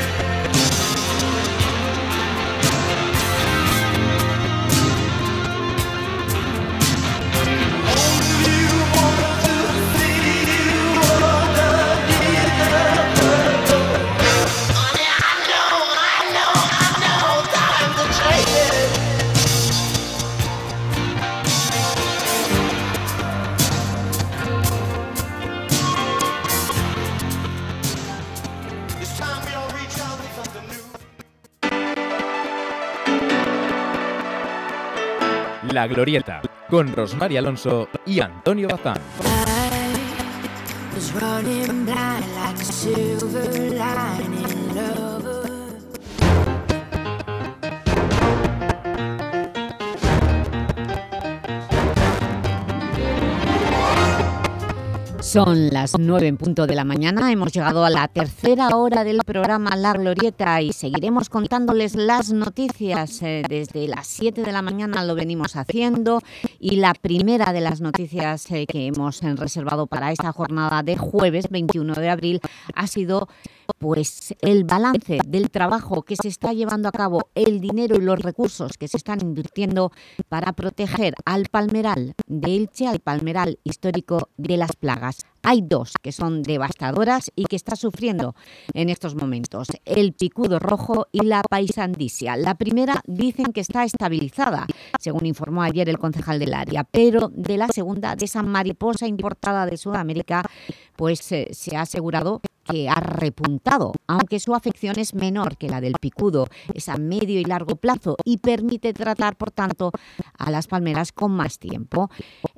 Only want to see you underneath the purple rain. Honey, I know, I know, I know, time to change it. It's time we all reach out with something new. La Glorieta, con Rosmar Alonso y Antonio Bazán. Was running blind like a silver lining lover. Son las nueve en punto de la mañana, hemos llegado a la tercera hora del programa La Glorieta y seguiremos contándoles las noticias. Eh, desde las siete de la mañana lo venimos haciendo y la primera de las noticias eh, que hemos eh, reservado para esta jornada de jueves veintiuno de abril ha sido pues el balance del trabajo que se está llevando a cabo, el dinero y los recursos que se están invirtiendo para proteger al palmeral de Elche, al palmeral histórico de las Plagas. Hay dos que son devastadoras y que está sufriendo en estos momentos, el picudo rojo y la paisandisia. La primera dicen que está estabilizada, según informó ayer el concejal del área, pero de la segunda, de esa mariposa importada de Sudamérica, pues eh, se ha asegurado que ha repuntado, aunque su afección es menor que la del picudo, es a medio y largo plazo y permite tratar, por tanto, a las palmeras con más tiempo.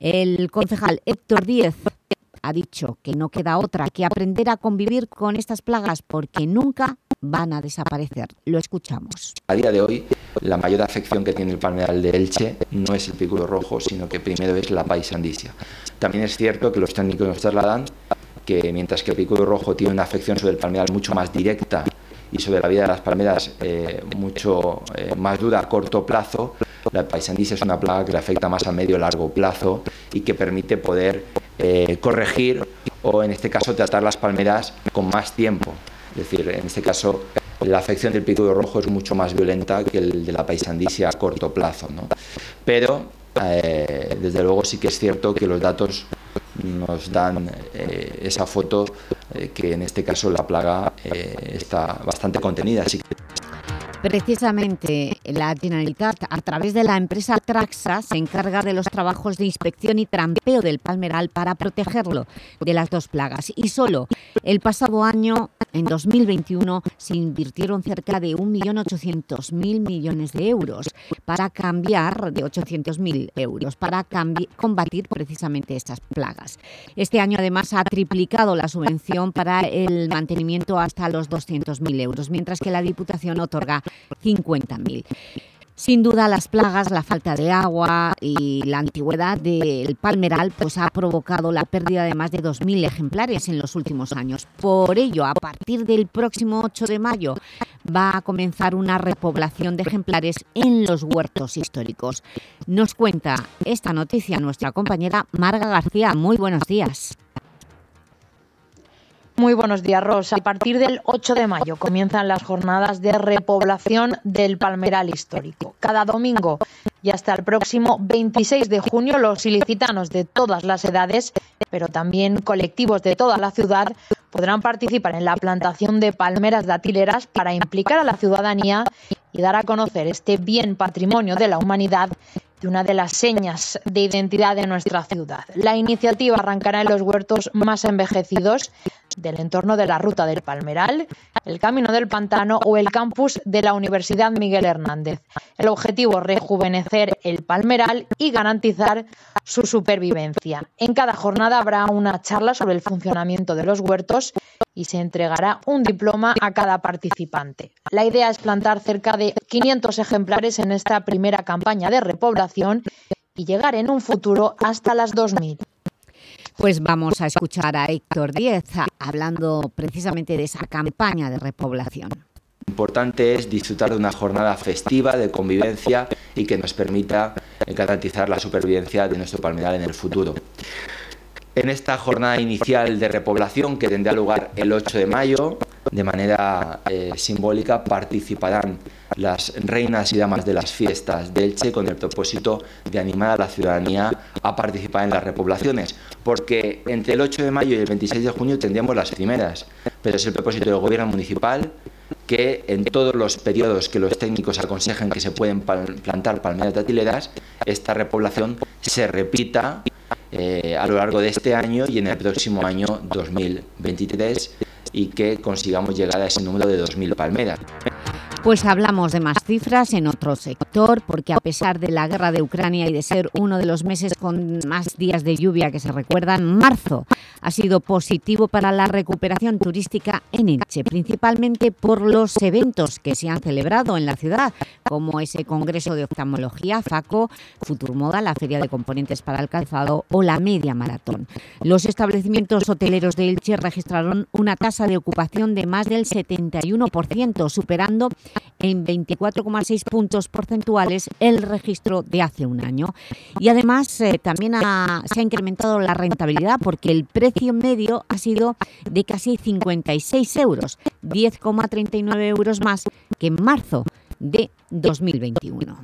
El concejal Héctor Díez ha dicho que no queda otra que aprender a convivir con estas plagas porque nunca van a desaparecer. Lo escuchamos. A día de hoy, la mayor afección que tiene el palmeral de Elche no es el picudo rojo, sino que primero es la paisandisia. También es cierto que los técnicos nos trasladan que mientras que el picudo rojo tiene una afección sobre el palmeral mucho más directa y sobre la vida de las palmeras eh, mucho eh, más dura a corto plazo, la paisandisia es una plaga que le afecta más a medio y largo plazo y que permite poder eh, corregir o en este caso tratar las palmeras con más tiempo. Es decir, en este caso la afección del picudo rojo es mucho más violenta que el de la paisandisia a corto plazo, ¿no? Pero eh, desde luego sí que es cierto que los datos nos dan eh, esa foto eh, que en este caso la plaga eh, está bastante contenida. Así que... Precisamente la Generalitat, a través de la empresa Traxa, se encarga de los trabajos de inspección y trampeo del palmeral para protegerlo de las dos plagas. Y solo el pasado año, en dos mil veintiuno, se invirtieron cerca de un millón ochocientos mil millones de euros para cambiar, de ochocientos mil euros, para combatir precisamente estas plagas. Este año, además, ha triplicado la subvención para el mantenimiento hasta los doscientos mil euros, mientras que la Diputación otorga cincuenta mil. Sin duda, las plagas, la falta de agua y la antigüedad del palmeral pues ha provocado la pérdida de más de dos mil ejemplares en los últimos años. Por ello, a partir del próximo ocho de mayo va a comenzar una repoblación de ejemplares en los huertos históricos. Nos cuenta esta noticia nuestra compañera Marga García. Muy buenos días. Muy buenos días, Ros. A partir del ocho de mayo comienzan las jornadas de repoblación del palmeral histórico. Cada domingo y hasta el próximo veintiséis de junio los ilicitanos de todas las edades, pero también colectivos de toda la ciudad, podrán participar en la plantación de palmeras datileras para implicar a la ciudadanía y dar a conocer este bien patrimonio de la humanidad, de una de las señas de identidad de nuestra ciudad. La iniciativa arrancará en los huertos más envejecidos del entorno de la Ruta del Palmeral, el Camino del Pantano o el campus de la Universidad Miguel Hernández. El objetivo es rejuvenecer el palmeral y garantizar su supervivencia. En cada jornada habrá una charla sobre el funcionamiento de los huertos y se entregará un diploma a cada participante. La idea es plantar cerca de quinientos ejemplares en esta primera campaña de repoblación y llegar en un futuro hasta las dos mil. Pues vamos a escuchar a Héctor Díez hablando precisamente de esa campaña de repoblación. Lo importante es disfrutar de una jornada festiva, de convivencia y que nos permita garantizar la supervivencia de nuestro palmeral en el futuro. En esta jornada inicial de repoblación, que tendrá lugar el ocho de mayo, de manera eh, simbólica participarán las reinas y damas de las fiestas de Elche con el propósito de animar a la ciudadanía a participar en las repoblaciones, porque entre el ocho de mayo y el veintiséis de junio tendríamos las primeras, pero es el propósito del gobierno municipal que en todos los periodos que los técnicos aconsejan que se pueden plantar palmeras datileras, esta repoblación se repita eh, a lo largo de este año y en el próximo año dos mil veintitrés, y que consigamos llegar a ese número de dos mil palmeras. Pues hablamos de más cifras en otro sector, porque a pesar de la guerra de Ucrania y de ser uno de los meses con más días de lluvia que se recuerdan, marzo ha sido positivo para la recuperación turística en Elche, principalmente por los eventos que se han celebrado en la ciudad, como ese Congreso de Oftalmología, FACO, Futurmoda, la Feria de Componentes para el Calzado o la Media Maratón. Los establecimientos hoteleros de Elche registraron una tasa de ocupación de más del setenta y uno por ciento, superando en veinticuatro coma seis puntos porcentuales el registro de hace un año. Y además eh, también ha, se ha incrementado la rentabilidad, porque el precio medio ha sido de casi cincuenta y seis euros, diez coma treinta y nueve euros más que en marzo de dos mil veintiuno.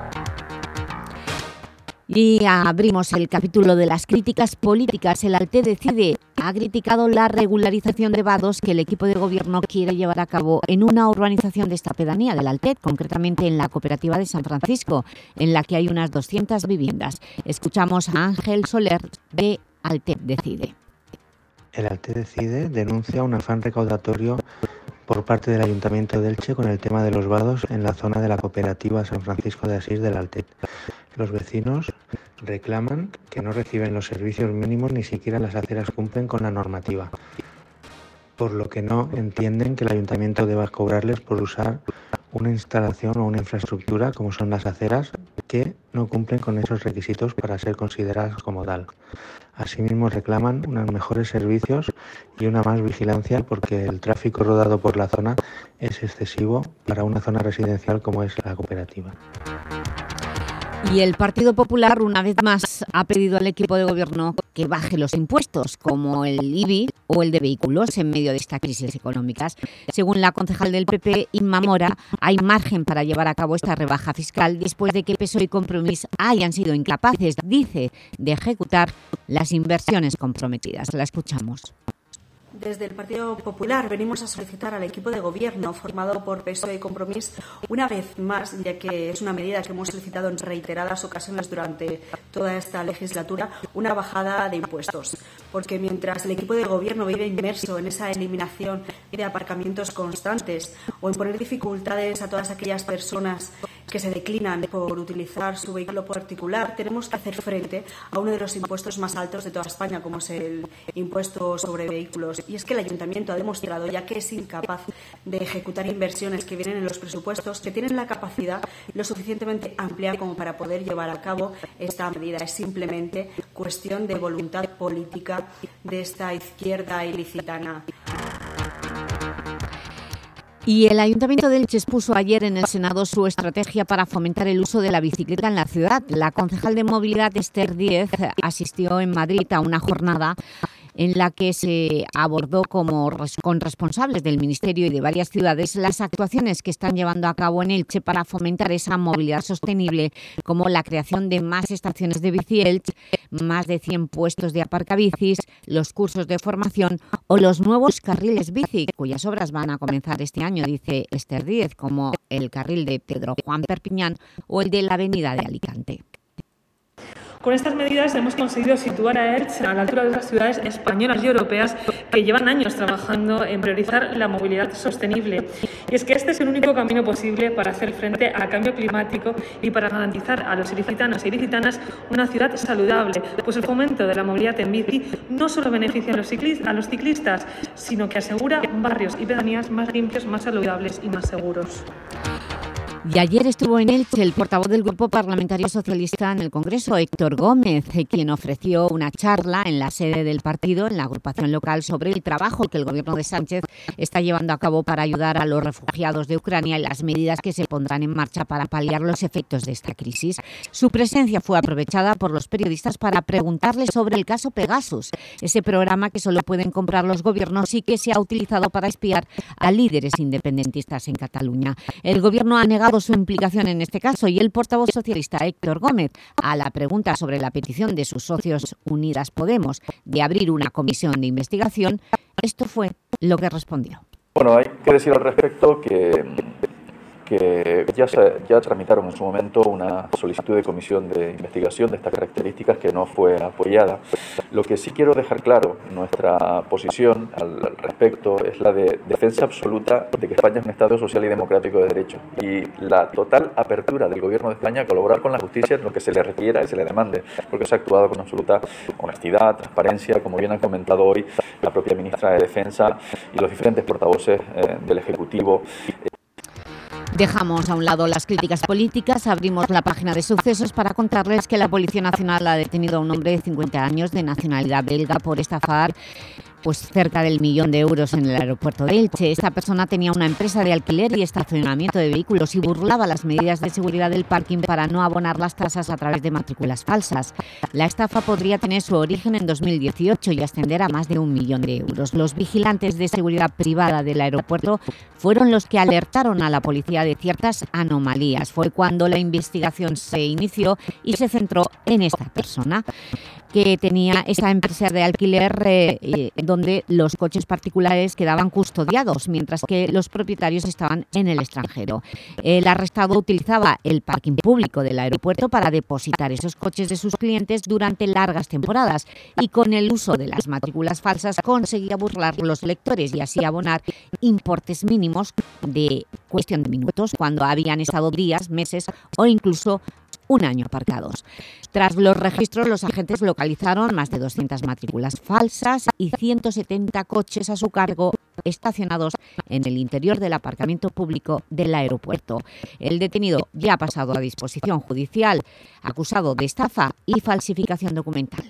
Y abrimos el capítulo de las críticas políticas. El Alte Decide ha criticado la regularización de vados que el equipo de gobierno quiere llevar a cabo en una urbanización de esta pedanía del Altet, concretamente en la cooperativa de San Francisco, en la que hay unas doscientas viviendas. Escuchamos a Ángel Soler de Alte Decide. El Alte Decide denuncia un afán recaudatorio por parte del Ayuntamiento de Elche con el tema de los vados en la zona de la cooperativa San Francisco de Asís del Altet. Los vecinos reclaman que no reciben los servicios mínimos, ni siquiera las aceras cumplen con la normativa, por lo que no entienden que el Ayuntamiento deba cobrarles por usar una instalación o una infraestructura como son las aceras, que no cumplen con esos requisitos para ser consideradas como tal. Asimismo reclaman unos mejores servicios y una más vigilancia, porque el tráfico rodado por la zona es excesivo para una zona residencial como es la cooperativa. Y el Partido Popular, una vez más, ha pedido al equipo de gobierno que baje los impuestos, como el I B I o el de vehículos, en medio de esta crisis económicas. Según la concejal del P P, Inma Mora, hay margen para llevar a cabo esta rebaja fiscal después de que P S O E y Compromís hayan sido incapaces, dice, de ejecutar las inversiones comprometidas. La escuchamos. Desde el Partido Popular venimos a solicitar al equipo de gobierno formado por P S O E y Compromís, una vez más, ya que es una medida que hemos solicitado en reiteradas ocasiones durante toda esta legislatura, una bajada de impuestos. Porque mientras el equipo de gobierno vive inmerso en esa eliminación de aparcamientos constantes o en poner dificultades a todas aquellas personas que se declinan por utilizar su vehículo particular, tenemos que hacer frente a uno de los impuestos más altos de toda España, como es el impuesto sobre vehículos. Y es que el Ayuntamiento ha demostrado, ya que es incapaz de ejecutar inversiones que vienen en los presupuestos, que tienen la capacidad lo suficientemente amplia como para poder llevar a cabo esta medida. Es simplemente cuestión de voluntad política de esta izquierda ilicitana. Y el Ayuntamiento de Elche expuso ayer en el Senado su estrategia para fomentar el uso de la bicicleta en la ciudad. La concejal de Movilidad, Esther Díez, asistió en Madrid a una jornada en la que se abordó como, con responsables del Ministerio y de varias ciudades las actuaciones que están llevando a cabo en Elche para fomentar esa movilidad sostenible, como la creación de más estaciones de Bici Elche, más de cien puestos de aparcabicis, los cursos de formación o los nuevos carriles bici, cuyas obras van a comenzar este año, dice Esther Díez, como el carril de Pedro Juan Perpiñán o el de la avenida de Alicante. Con estas medidas hemos conseguido situar a Elche a la altura de otras ciudades españolas y europeas que llevan años trabajando en priorizar la movilidad sostenible. Y es que este es el único camino posible para hacer frente al cambio climático y para garantizar a los ilicitanos e ilicitanas una ciudad saludable, pues el fomento de la movilidad en bici no solo beneficia a los, ciclis- a los ciclistas, sino que asegura barrios y pedanías más limpios, más saludables y más seguros. Y ayer estuvo en Elche el portavoz del Grupo Parlamentario Socialista en el Congreso, Héctor Gómez, quien ofreció una charla en la sede del partido, en la agrupación local, sobre el trabajo que el Gobierno de Sánchez está llevando a cabo para ayudar a los refugiados de Ucrania y las medidas que se pondrán en marcha para paliar los efectos de esta crisis. Su presencia fue aprovechada por los periodistas para preguntarle sobre el caso Pegasus, ese programa que solo pueden comprar los gobiernos y que se ha utilizado para espiar a líderes independentistas en Cataluña. El Gobierno ha negado su implicación en este caso y el portavoz socialista Héctor Gómez, a la pregunta sobre la petición de sus socios Unidas Podemos de abrir una comisión de investigación, esto fue lo que respondió. Bueno, hay que decir al respecto que, que ya, se, ya tramitaron en su momento una solicitud de comisión de investigación de estas características que no fue apoyada. Lo que sí quiero dejar claro, nuestra posición al, al respecto es la de defensa absoluta de que España es un Estado social y democrático de derecho y la total apertura del Gobierno de España a colaborar con la justicia en lo que se le requiera y se le demande, porque se ha actuado con absoluta honestidad, transparencia, como bien han comentado hoy la propia ministra de Defensa y los diferentes portavoces eh, del Ejecutivo. Dejamos a un lado las críticas políticas, abrimos la página de sucesos para contarles que la Policía Nacional ha detenido a un hombre de cincuenta años de nacionalidad belga por estafar pues cerca del millón de euros en el aeropuerto de Elche. Esta persona tenía una empresa de alquiler y estacionamiento de vehículos y burlaba las medidas de seguridad del parking para no abonar las tasas a través de matrículas falsas. La estafa podría tener su origen en dos mil dieciocho y ascender a más de un millón de euros. Los vigilantes de seguridad privada del aeropuerto fueron los que alertaron a la policía de ciertas anomalías. Fue cuando la investigación se inició y se centró en esta persona, que tenía esa empresa de alquiler eh, eh, donde los coches particulares quedaban custodiados, mientras que los propietarios estaban en el extranjero. El arrestado utilizaba el parking público del aeropuerto para depositar esos coches de sus clientes durante largas temporadas y con el uso de las matrículas falsas conseguía burlar los lectores y así abonar importes mínimos de cuestión de minutos cuando habían estado días, meses o incluso un año aparcados. Tras los registros, los agentes localizaron más de doscientas matrículas falsas y ciento setenta coches a su cargo estacionados en el interior del aparcamiento público del aeropuerto. El detenido ya ha pasado a disposición judicial, acusado de estafa y falsificación documental.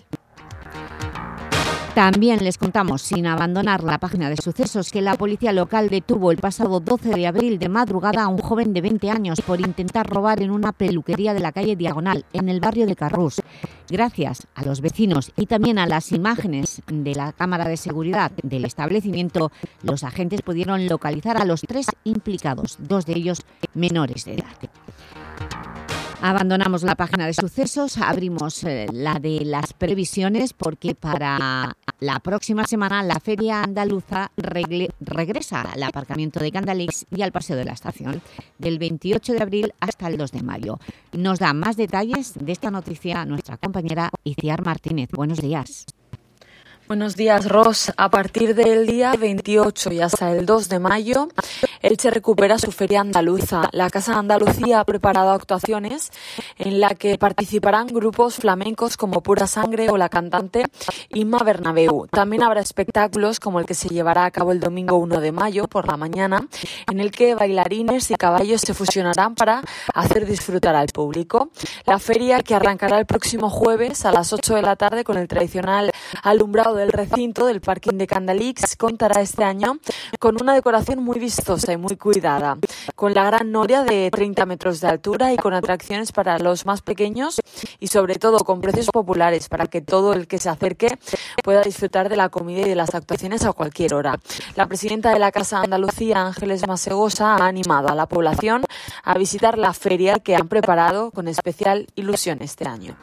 También les contamos, sin abandonar la página de sucesos, que la policía local detuvo el pasado doce de abril de madrugada a un joven de veinte años por intentar robar en una peluquería de la calle Diagonal, en el barrio de Carrús. Gracias a los vecinos y también a las imágenes de la cámara de seguridad del establecimiento, los agentes pudieron localizar a los tres implicados, dos de ellos menores de edad. Abandonamos la página de sucesos, abrimos eh, la de las previsiones porque para la próxima semana la Feria Andaluza regle, regresa al aparcamiento de Candalix y al Paseo de la Estación del veintiocho de abril hasta el dos de mayo. Nos da más detalles de esta noticia nuestra compañera Iciar Martínez. Buenos días. Buenos días, Ros. A partir del día veintiocho y hasta el dos de mayo, Elche recupera su Feria Andaluza. La Casa de Andalucía ha preparado actuaciones en la que participarán grupos flamencos como Pura Sangre o la cantante Inma Bernabeu. También habrá espectáculos como el que se llevará a cabo el domingo uno de mayo por la mañana, en el que bailarines y caballos se fusionarán para hacer disfrutar al público. La feria, que arrancará el próximo jueves a las ocho de la tarde con el tradicional alumbrado del recinto del parking de Candalix, contará este año con una decoración muy vistosa y muy cuidada, con la gran noria de treinta metros de altura y con atracciones para los más pequeños y sobre todo con precios populares para que todo el que se acerque pueda disfrutar de la comida y de las actuaciones a cualquier hora. La presidenta de la Casa de Andalucía, Ángeles Masegosa, ha animado a la población a visitar la feria que han preparado con especial ilusión este año.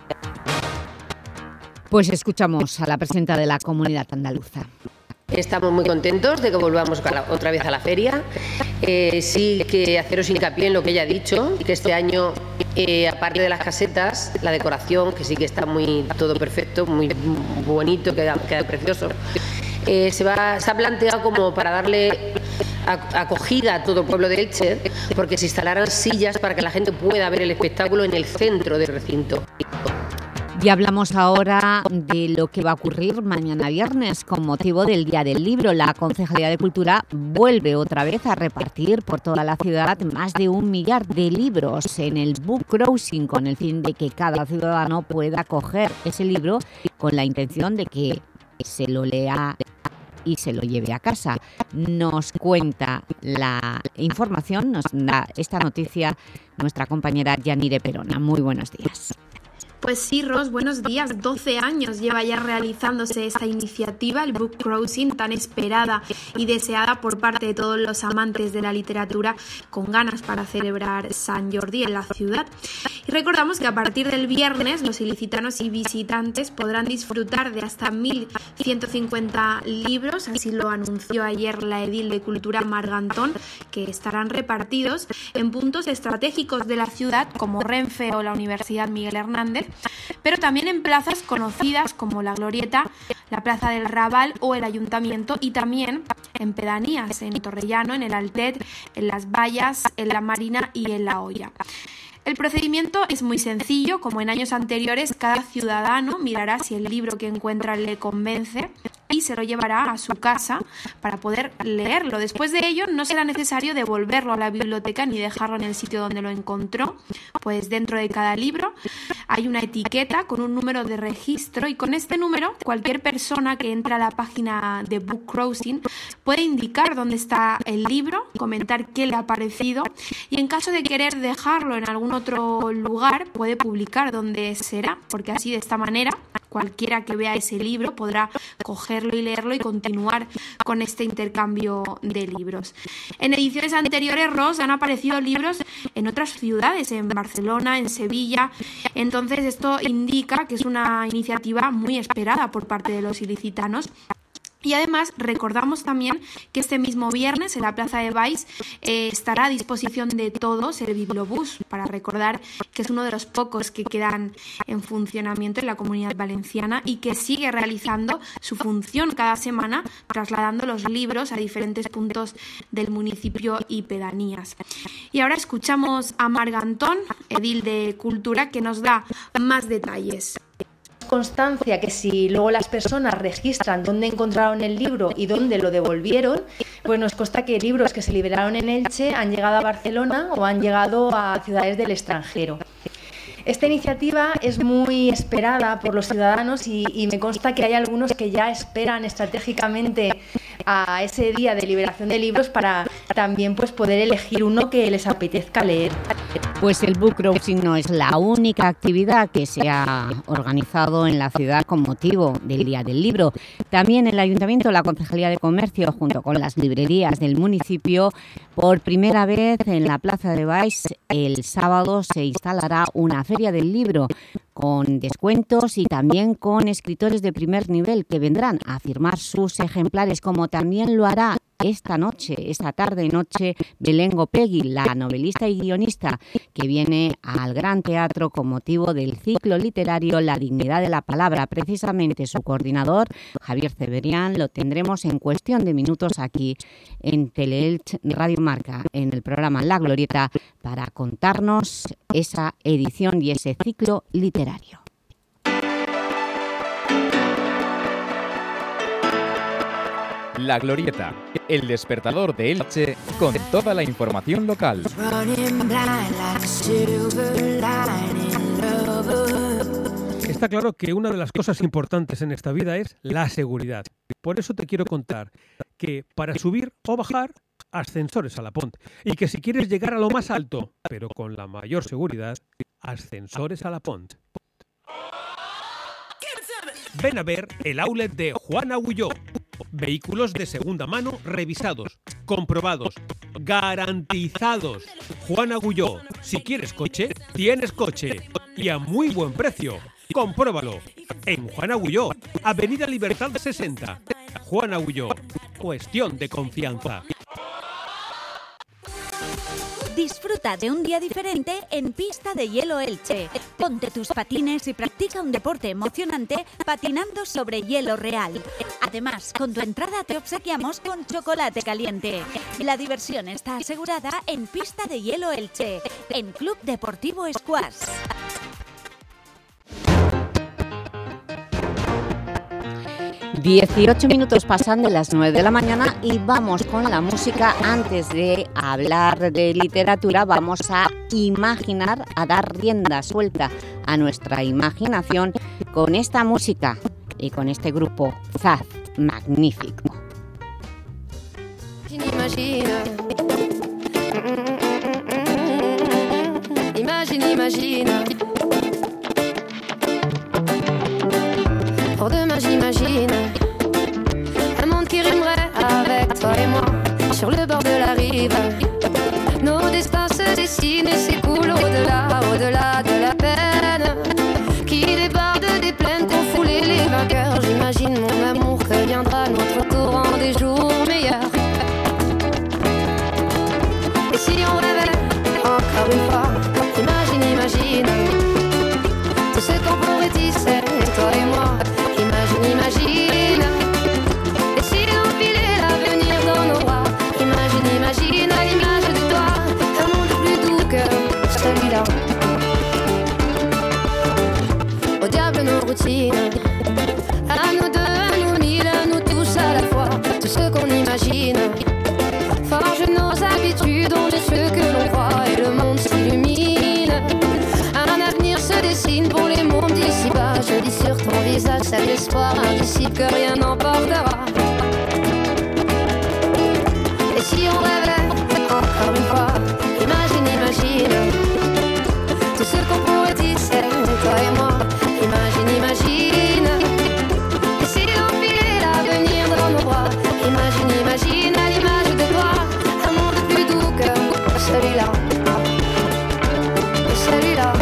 Pues escuchamos a la presidenta de la Comunidad Andaluza. Estamos muy contentos de que volvamos otra vez a la feria. Eh, sí que haceros hincapié en lo que ella ha dicho, que este año, eh, aparte de las casetas, la decoración, que sí que está muy todo perfecto, muy bonito, queda, queda precioso. Eh, se, va, se ha planteado como para darle acogida a todo el pueblo de Elche, porque se instalarán sillas para que la gente pueda ver el espectáculo en el centro del recinto. Y hablamos ahora de lo que va a ocurrir mañana viernes con motivo del Día del Libro. La Concejalía de Cultura vuelve otra vez a repartir por toda la ciudad más de un millar de libros en el Book Crossing, con el fin de que cada ciudadano pueda coger ese libro con la intención de que se lo lea y se lo lleve a casa. Nos cuenta la información, nos da esta noticia nuestra compañera Yanire Perona. Muy buenos días. Pues sí, Ros, buenos días. doce años lleva ya realizándose esta iniciativa, el Book Crossing, tan esperada y deseada por parte de todos los amantes de la literatura con ganas para celebrar San Jordi en la ciudad. Y recordamos que a partir del viernes los ilicitanos y visitantes podrán disfrutar de hasta mil ciento cincuenta libros, así lo anunció ayer la edil de Cultura Margantón, que estarán repartidos en puntos estratégicos de la ciudad como Renfe o la Universidad Miguel Hernández, pero también en plazas conocidas como la Glorieta, la Plaza del Raval o el Ayuntamiento, y también en pedanías, en Torrellano, en el Altet, en Las Vallas, en la Marina y en La Hoya. El procedimiento es muy sencillo. Como en años anteriores, cada ciudadano mirará si el libro que encuentra le convence y se lo llevará a su casa para poder leerlo. Después de ello, no será necesario devolverlo a la biblioteca ni dejarlo en el sitio donde lo encontró, pues dentro de cada libro hay una etiqueta con un número de registro, y con este número cualquier persona que entra a la página de Book Crossing puede indicar dónde está el libro, comentar qué le ha parecido, y en caso de querer dejarlo en algún otro lugar puede publicar dónde será, porque así, de esta manera, cualquiera que vea ese libro podrá cogerlo y leerlo y continuar con este intercambio de libros. En ediciones anteriores, Ros, han aparecido libros en otras ciudades, en Barcelona, en Sevilla. Entonces esto indica que es una iniciativa muy esperada por parte de los ilicitanos. Y además recordamos también que este mismo viernes en la Plaza de Baix eh, estará a disposición de todos el Bibliobús, para recordar que es uno de los pocos que quedan en funcionamiento en la Comunidad Valenciana y que sigue realizando su función cada semana, trasladando los libros a diferentes puntos del municipio y pedanías. Y ahora escuchamos a Margantón, edil de Cultura, que nos da más detalles. Constancia que si luego las personas registran dónde encontraron el libro y dónde lo devolvieron, pues nos consta que libros que se liberaron en Elche han llegado a Barcelona o han llegado a ciudades del extranjero. Esta iniciativa es muy esperada por los ciudadanos y, y me consta que hay algunos que ya esperan estratégicamente a ese día de liberación de libros para también pues poder elegir uno que les apetezca leer. Pues el Book Cruising no es la única actividad que se ha organizado en la ciudad con motivo del Día del Libro. También el Ayuntamiento, la Concejalía de Comercio, junto con las librerías del municipio, por primera vez en la Plaza de Baix, el sábado se instalará una feria del libro con descuentos y también con escritores de primer nivel que vendrán a firmar sus ejemplares, como también lo hará esta noche, esta tarde y noche, Belén Gopegui, la novelista y guionista que viene al Gran Teatro con motivo del ciclo literario La dignidad de la palabra. Precisamente su coordinador, Javier Cebrián, lo tendremos en cuestión de minutos aquí en Teleelch Radio Marca, en el programa La Glorieta, para contarnos esa edición y ese ciclo literario. La Glorieta, el despertador de Elche con toda la información local. Está claro que una de las cosas importantes en esta vida es la seguridad. Por eso te quiero contar que para subir o bajar, ascensores a la Pont. Y que si quieres llegar a lo más alto, pero con la mayor seguridad, ascensores a la Pont. Ven a ver el outlet de Juan Agulló. Vehículos de segunda mano revisados, comprobados, garantizados. Juan Agulló, si quieres coche, tienes coche. Y a muy buen precio. Compruébalo. En Juan Agulló, Avenida Libertad sesenta. Juan Agulló, cuestión de confianza. Disfruta de un día diferente en Pista de Hielo Elche. Ponte tus patines y practica un deporte emocionante patinando sobre hielo real. Además, con tu entrada te obsequiamos con chocolate caliente. La diversión está asegurada en Pista de Hielo Elche, en Club Deportivo Squash. dieciocho minutos pasan de las nueve de la mañana y vamos con la música. Antes de hablar de literatura, vamos a imaginar, a dar rienda suelta a nuestra imaginación con esta música y con este grupo Zaz, magnífico. Imagine, imagine, imagine. Pour demain j'imagine un monde qui rimerait avec toi et moi sur le bord de la rive. Nos destins se dessinent et s'écoulent au-delà, au-delà de la peine qui déborde des plaines pour fouler les vainqueurs. J'imagine mon amour que viendra notre tour en des jours meilleurs. Et si on rêvait encore une fois, imagine, imagine tout ce qu'on pourrait tisser, toi et moi. Imagine, imagine. Et si on filait l'avenir dans nos bras. Imagine, imagine à l'image de toi un monde plus doux que celui-là. Au diable nos routines, à nous deux, à nous mille, à nous tous à la fois. Tout ce qu'on imagine forge nos habitudes, on est ce que l'on croit et le monde s'illumine. Un avenir se dessine pour les mondes d'ici-bas. Je lis sur ton visage cet espoir indicible que rien n'emportera. Et si on rêvait encore une fois, imagine, imagine tout ce qu'on pourrait tisser, toi et moi. Imagine, imagine. Et si on filait l'avenir dans nos bras. Imagine, imagine à l'image de toi un monde plus doux que celui-là. Celui-là.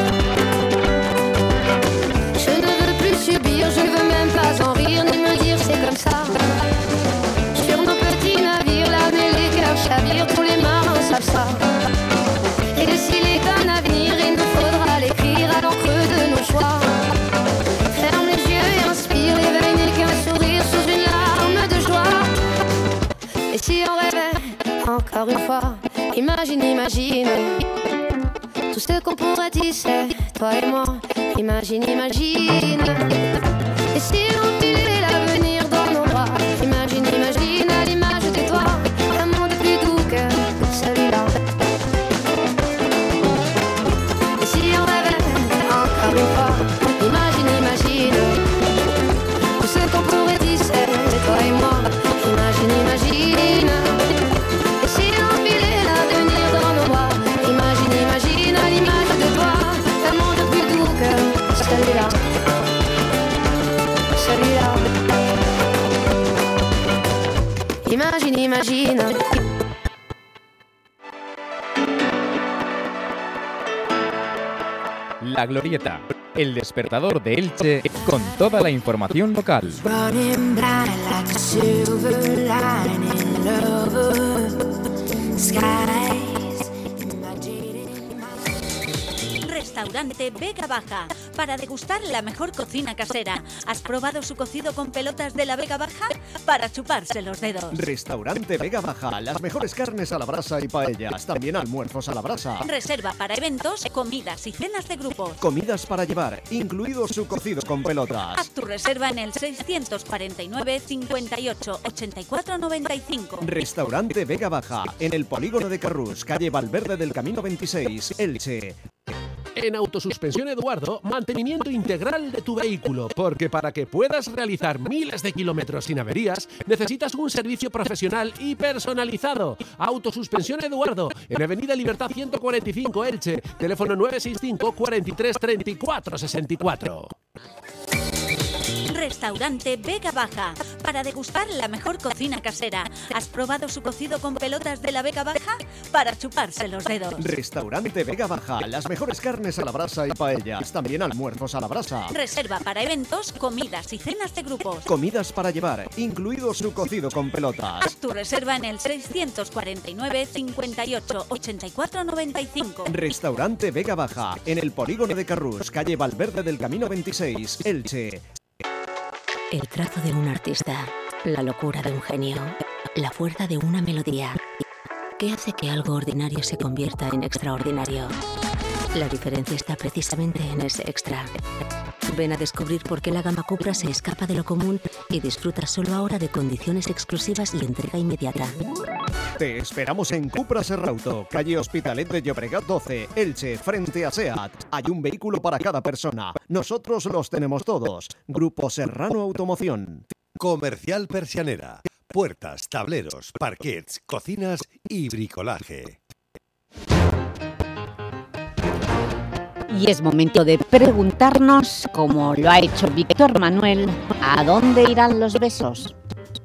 Je ne veux plus subir, je veux même pas en rire, ni me dire c'est comme ça. Sur nos petits navires, la mer, les cœurs chavirent, tous les marins savent ça. Et s'il est un avenir, il nous faudra l'écrire à l'encre de nos choix. Ferme les yeux et inspire, l'éveil n'est qu'un sourire sous une larme de joie. Et si on rêvait encore une fois, imagine, imagine tout ce qu'on pourrait tisser, toi et moi. Imagine, imagine. Et si on filait l'avenir dans nos bras. Imagine, imagine à l'image de toi un monde plus doux que celui-là. Et si on rêvait encore une fois. Imagine, imagine tout ce qu'on pourrait tisser, toi et moi. Imagine, imagine. Et si on filait l'avenir dans nos bras. Imagine, imagine. imagine, imagine. La Glorieta, el despertador de Elche con toda la información local. Running blind like a silver lining lover. Skies. Restaurante Vega Baja, para degustar la mejor cocina casera. ¿Has probado su cocido con pelotas de la Vega Baja? Para chuparse los dedos. Restaurante Vega Baja, las mejores carnes a la brasa y paellas, también almuerzos a la brasa. Reserva para eventos, comidas y cenas de grupos. Comidas para llevar, incluido su cocido con pelotas. Haz tu reserva en el seiscientos cuarenta y nueve, cincuenta y ocho, ochenta y cuatro noventa y cinco. Restaurante Vega Baja, en el polígono de Carrús, calle Valverde del Camino veintiséis, Elche. En Autosuspensión Eduardo, mantenimiento integral de tu vehículo, porque para que puedas realizar miles de kilómetros sin averías, necesitas un servicio profesional y personalizado. Autosuspensión Eduardo, en Avenida Libertad ciento cuarenta y cinco, Elche, teléfono nueve seis cinco, cuarenta y tres, treinta y cuatro sesenta y cuatro. Restaurante Vega Baja, para degustar la mejor cocina casera. ¿Has probado su cocido con pelotas de la Vega Baja? Para chuparse los dedos. Restaurante Vega Baja, las mejores carnes a la brasa y paellas, también almuerzos a la brasa. Reserva para eventos, comidas y cenas de grupos. Comidas para llevar, incluido su cocido con pelotas. Haz tu reserva en el seiscientos cuarenta y nueve, cincuenta y ocho, ochenta y cuatro noventa y cinco. Restaurante Vega Baja, en el polígono de Carrús, calle Valverde del Camino veintiséis, Elche. El trazo de un artista, la locura de un genio, la fuerza de una melodía. ¿Qué hace que algo ordinario se convierta en extraordinario? La diferencia está precisamente en ese extra. Ven a descubrir por qué la gama Cupra se escapa de lo común y disfruta solo ahora de condiciones exclusivas y entrega inmediata. Te esperamos en Cupra Serrauto, calle Hospitalet de Llobregat doce, Elche, frente a SEAT. Hay un vehículo para cada persona. Nosotros los tenemos todos. Grupo Serrano Automoción. Comercial Persianera. Puertas, tableros, parquets, cocinas y bricolaje. Y es momento de preguntarnos, como lo ha hecho Víctor Manuel, ¿a dónde irán los besos?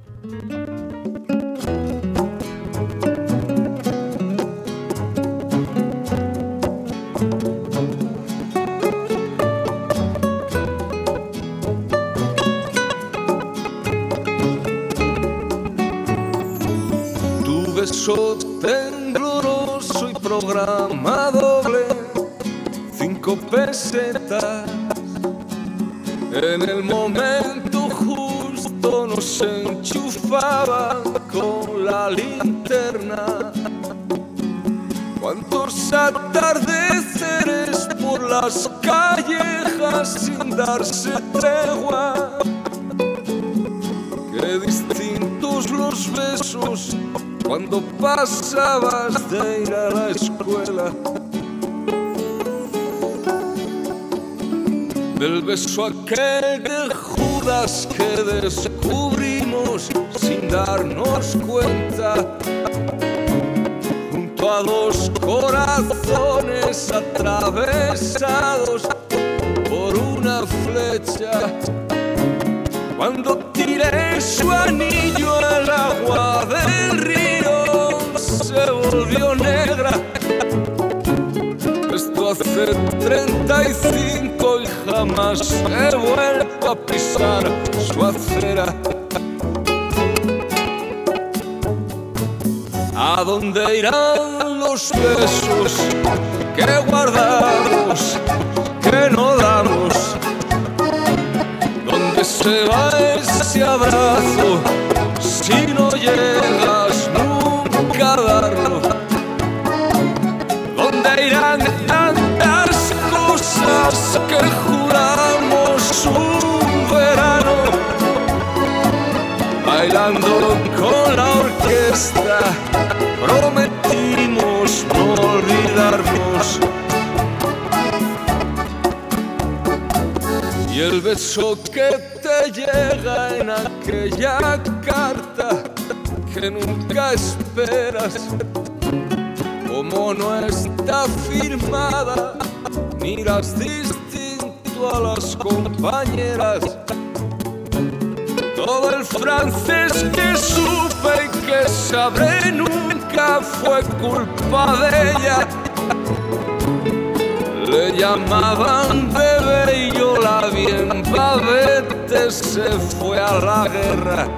Tu beso tembloroso y programa doble, cinco pesetas. En el momento justo nos enchufaban con la linterna. Cuántos atardeceres por las callejas sin darse tregua. Qué distintos los besos cuando pasabas de ir a la escuela. Del beso aquel de Judas que descubrimos sin darnos cuenta, junto a dos corazones atravesados por una flecha. Cuando tiré su anillo al agua del río se volvió negra. Esto hace treinta y cinco y jamás he vuelto a pisar su acera. ¿A dónde irán los besos que guardamos, que no damos? ¿Dónde se va ese abrazo si no llegas nunca a darlo? ¿Dónde irán tantas cosas que juramos un verano? Bailando con la orquesta prometimos no olvidarnos. Y el beso que te llega en aquella carta que nunca esperas, como no está firmada, miras distinto a las compañeras. Todo el francés que supe y que sabré nunca fue culpa de ella. Le llamaban bebé y yo la vi en Pavete, se fue a la guerra.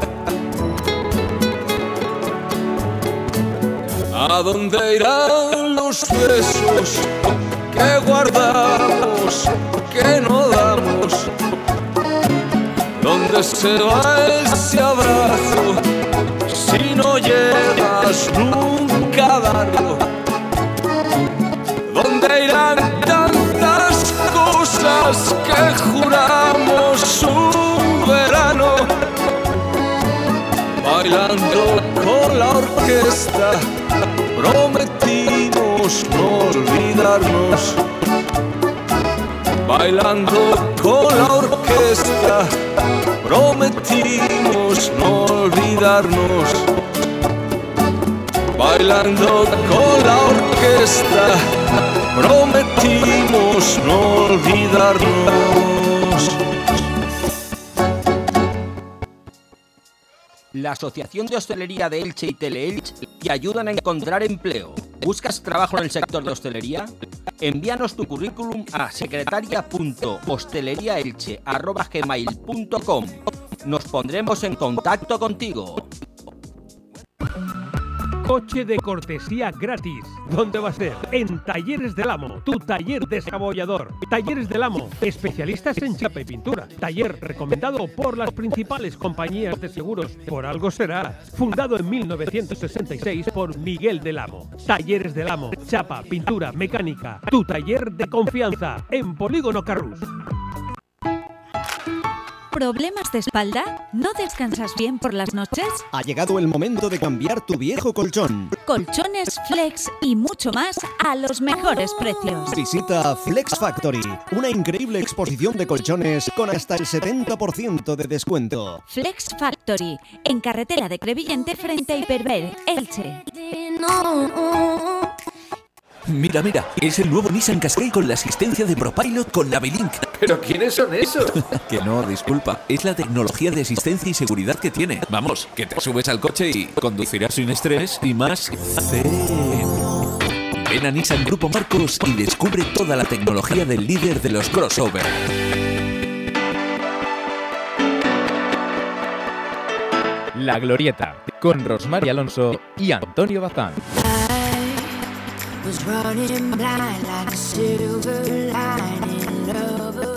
¿A dónde irán los besos que guardamos, que no damos? ¿Dónde se va ese abrazo si no llegas nunca a darlo? ¿Dónde irán tantas cosas que juramos un verano? Bailando con la orquesta prometimos no olvidarnos. Bailando con la orquesta prometimos no olvidarnos. Bailando con la orquesta prometimos no olvidarnos. La Asociación de Hostelería de Elche y Teleelch te ayudan a encontrar empleo. ¿Buscas trabajo en el sector de hostelería? Envíanos tu currículum a secretaria punto hosteleriaelche arroba gmail punto com. Nos pondremos en contacto contigo. Coche de cortesía gratis. ¿Dónde va a ser? En Talleres del Amo, tu taller descabollador. Talleres del Amo, especialistas en chapa y pintura. Taller recomendado por las principales compañías de seguros. Por algo será. Fundado en mil novecientos sesenta y seis por Miguel del Amo. Talleres del Amo, chapa, pintura, mecánica. Tu taller de confianza en Polígono Carrús. ¿Problemas de espalda? ¿No descansas bien por las noches? Ha llegado el momento de cambiar tu viejo colchón. Colchones, Flex y mucho más a los mejores precios. Visita Flex Factory, una increíble exposición de colchones con hasta el setenta por ciento de descuento. Flex Factory, en carretera de Crevillente frente a Hiperver, Elche. Mira, mira, es el nuevo Nissan Qashqai con la asistencia de ProPilot con Navilink. ¿Pero quiénes son esos? Que no, disculpa, es la tecnología de asistencia y seguridad que tiene. Vamos, que te subes al coche y conducirás sin estrés y más zen. Ven a Nissan Grupo Marcos y descubre toda la tecnología del líder de los crossover. La Glorieta, con Rosmar Alonso y Antonio Bazán. Was running blind like a silver lining lover.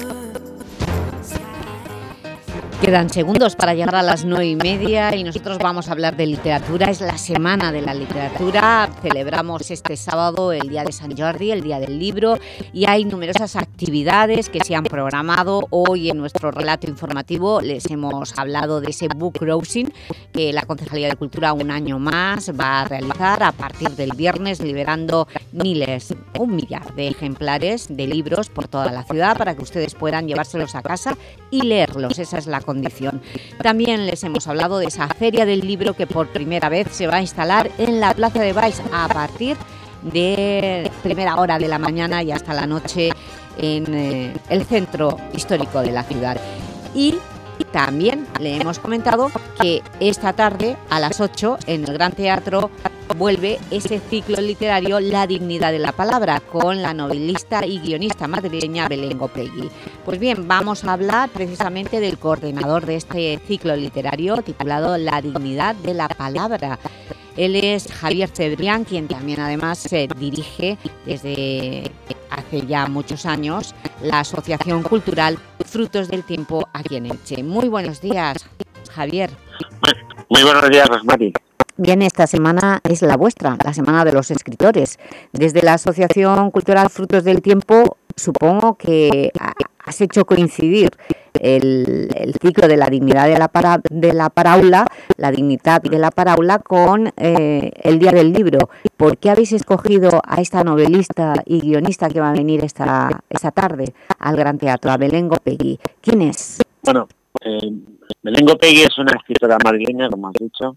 Quedan segundos para llegar a las nueve y media y nosotros vamos a hablar de literatura. Es la Semana de la Literatura. Celebramos este sábado el Día de Sant Jordi, el Día del Libro, y hay numerosas actividades que se han programado. Hoy en nuestro relato informativo les hemos hablado de ese book cruising que la Concejalía de Cultura un año más va a realizar a partir del viernes, liberando miles, un millar de ejemplares de libros por toda la ciudad para que ustedes puedan llevárselos a casa y leerlos. Esa es la condición. También les hemos hablado de esa Feria del Libro que por primera vez se va a instalar en la Plaza de Baix a partir de primera hora de la mañana y hasta la noche en eh, el centro histórico de la ciudad. Y también le hemos comentado que esta tarde a las ocho en el Gran Teatro vuelve ese ciclo literario La dignidad de la palabra con la novelista y guionista madrileña Belén Gopegui. Pues bien, vamos a hablar precisamente del coordinador de este ciclo literario titulado La dignidad de la palabra. Él es Javier Cebrián, quien también además se dirige desde hace ya muchos años la Asociación Cultural Frutos del Tiempo aquí en Elche. Muy buenos días, Javier. Muy buenos días, Rosmari. Bien, esta semana es la vuestra, la Semana de los Escritores. Desde la Asociación Cultural Frutos del Tiempo, supongo que has hecho coincidir el, el ciclo de la dignidad de la, para, de la paráula, la dignidad de la paráula con eh, el Día del Libro. ¿Por qué habéis escogido a esta novelista y guionista que va a venir esta, esta tarde al Gran Teatro, a Belén Gopegui? ¿Quién es? Bueno, eh, Belén Gopegui es una escritora madrileña, como has dicho,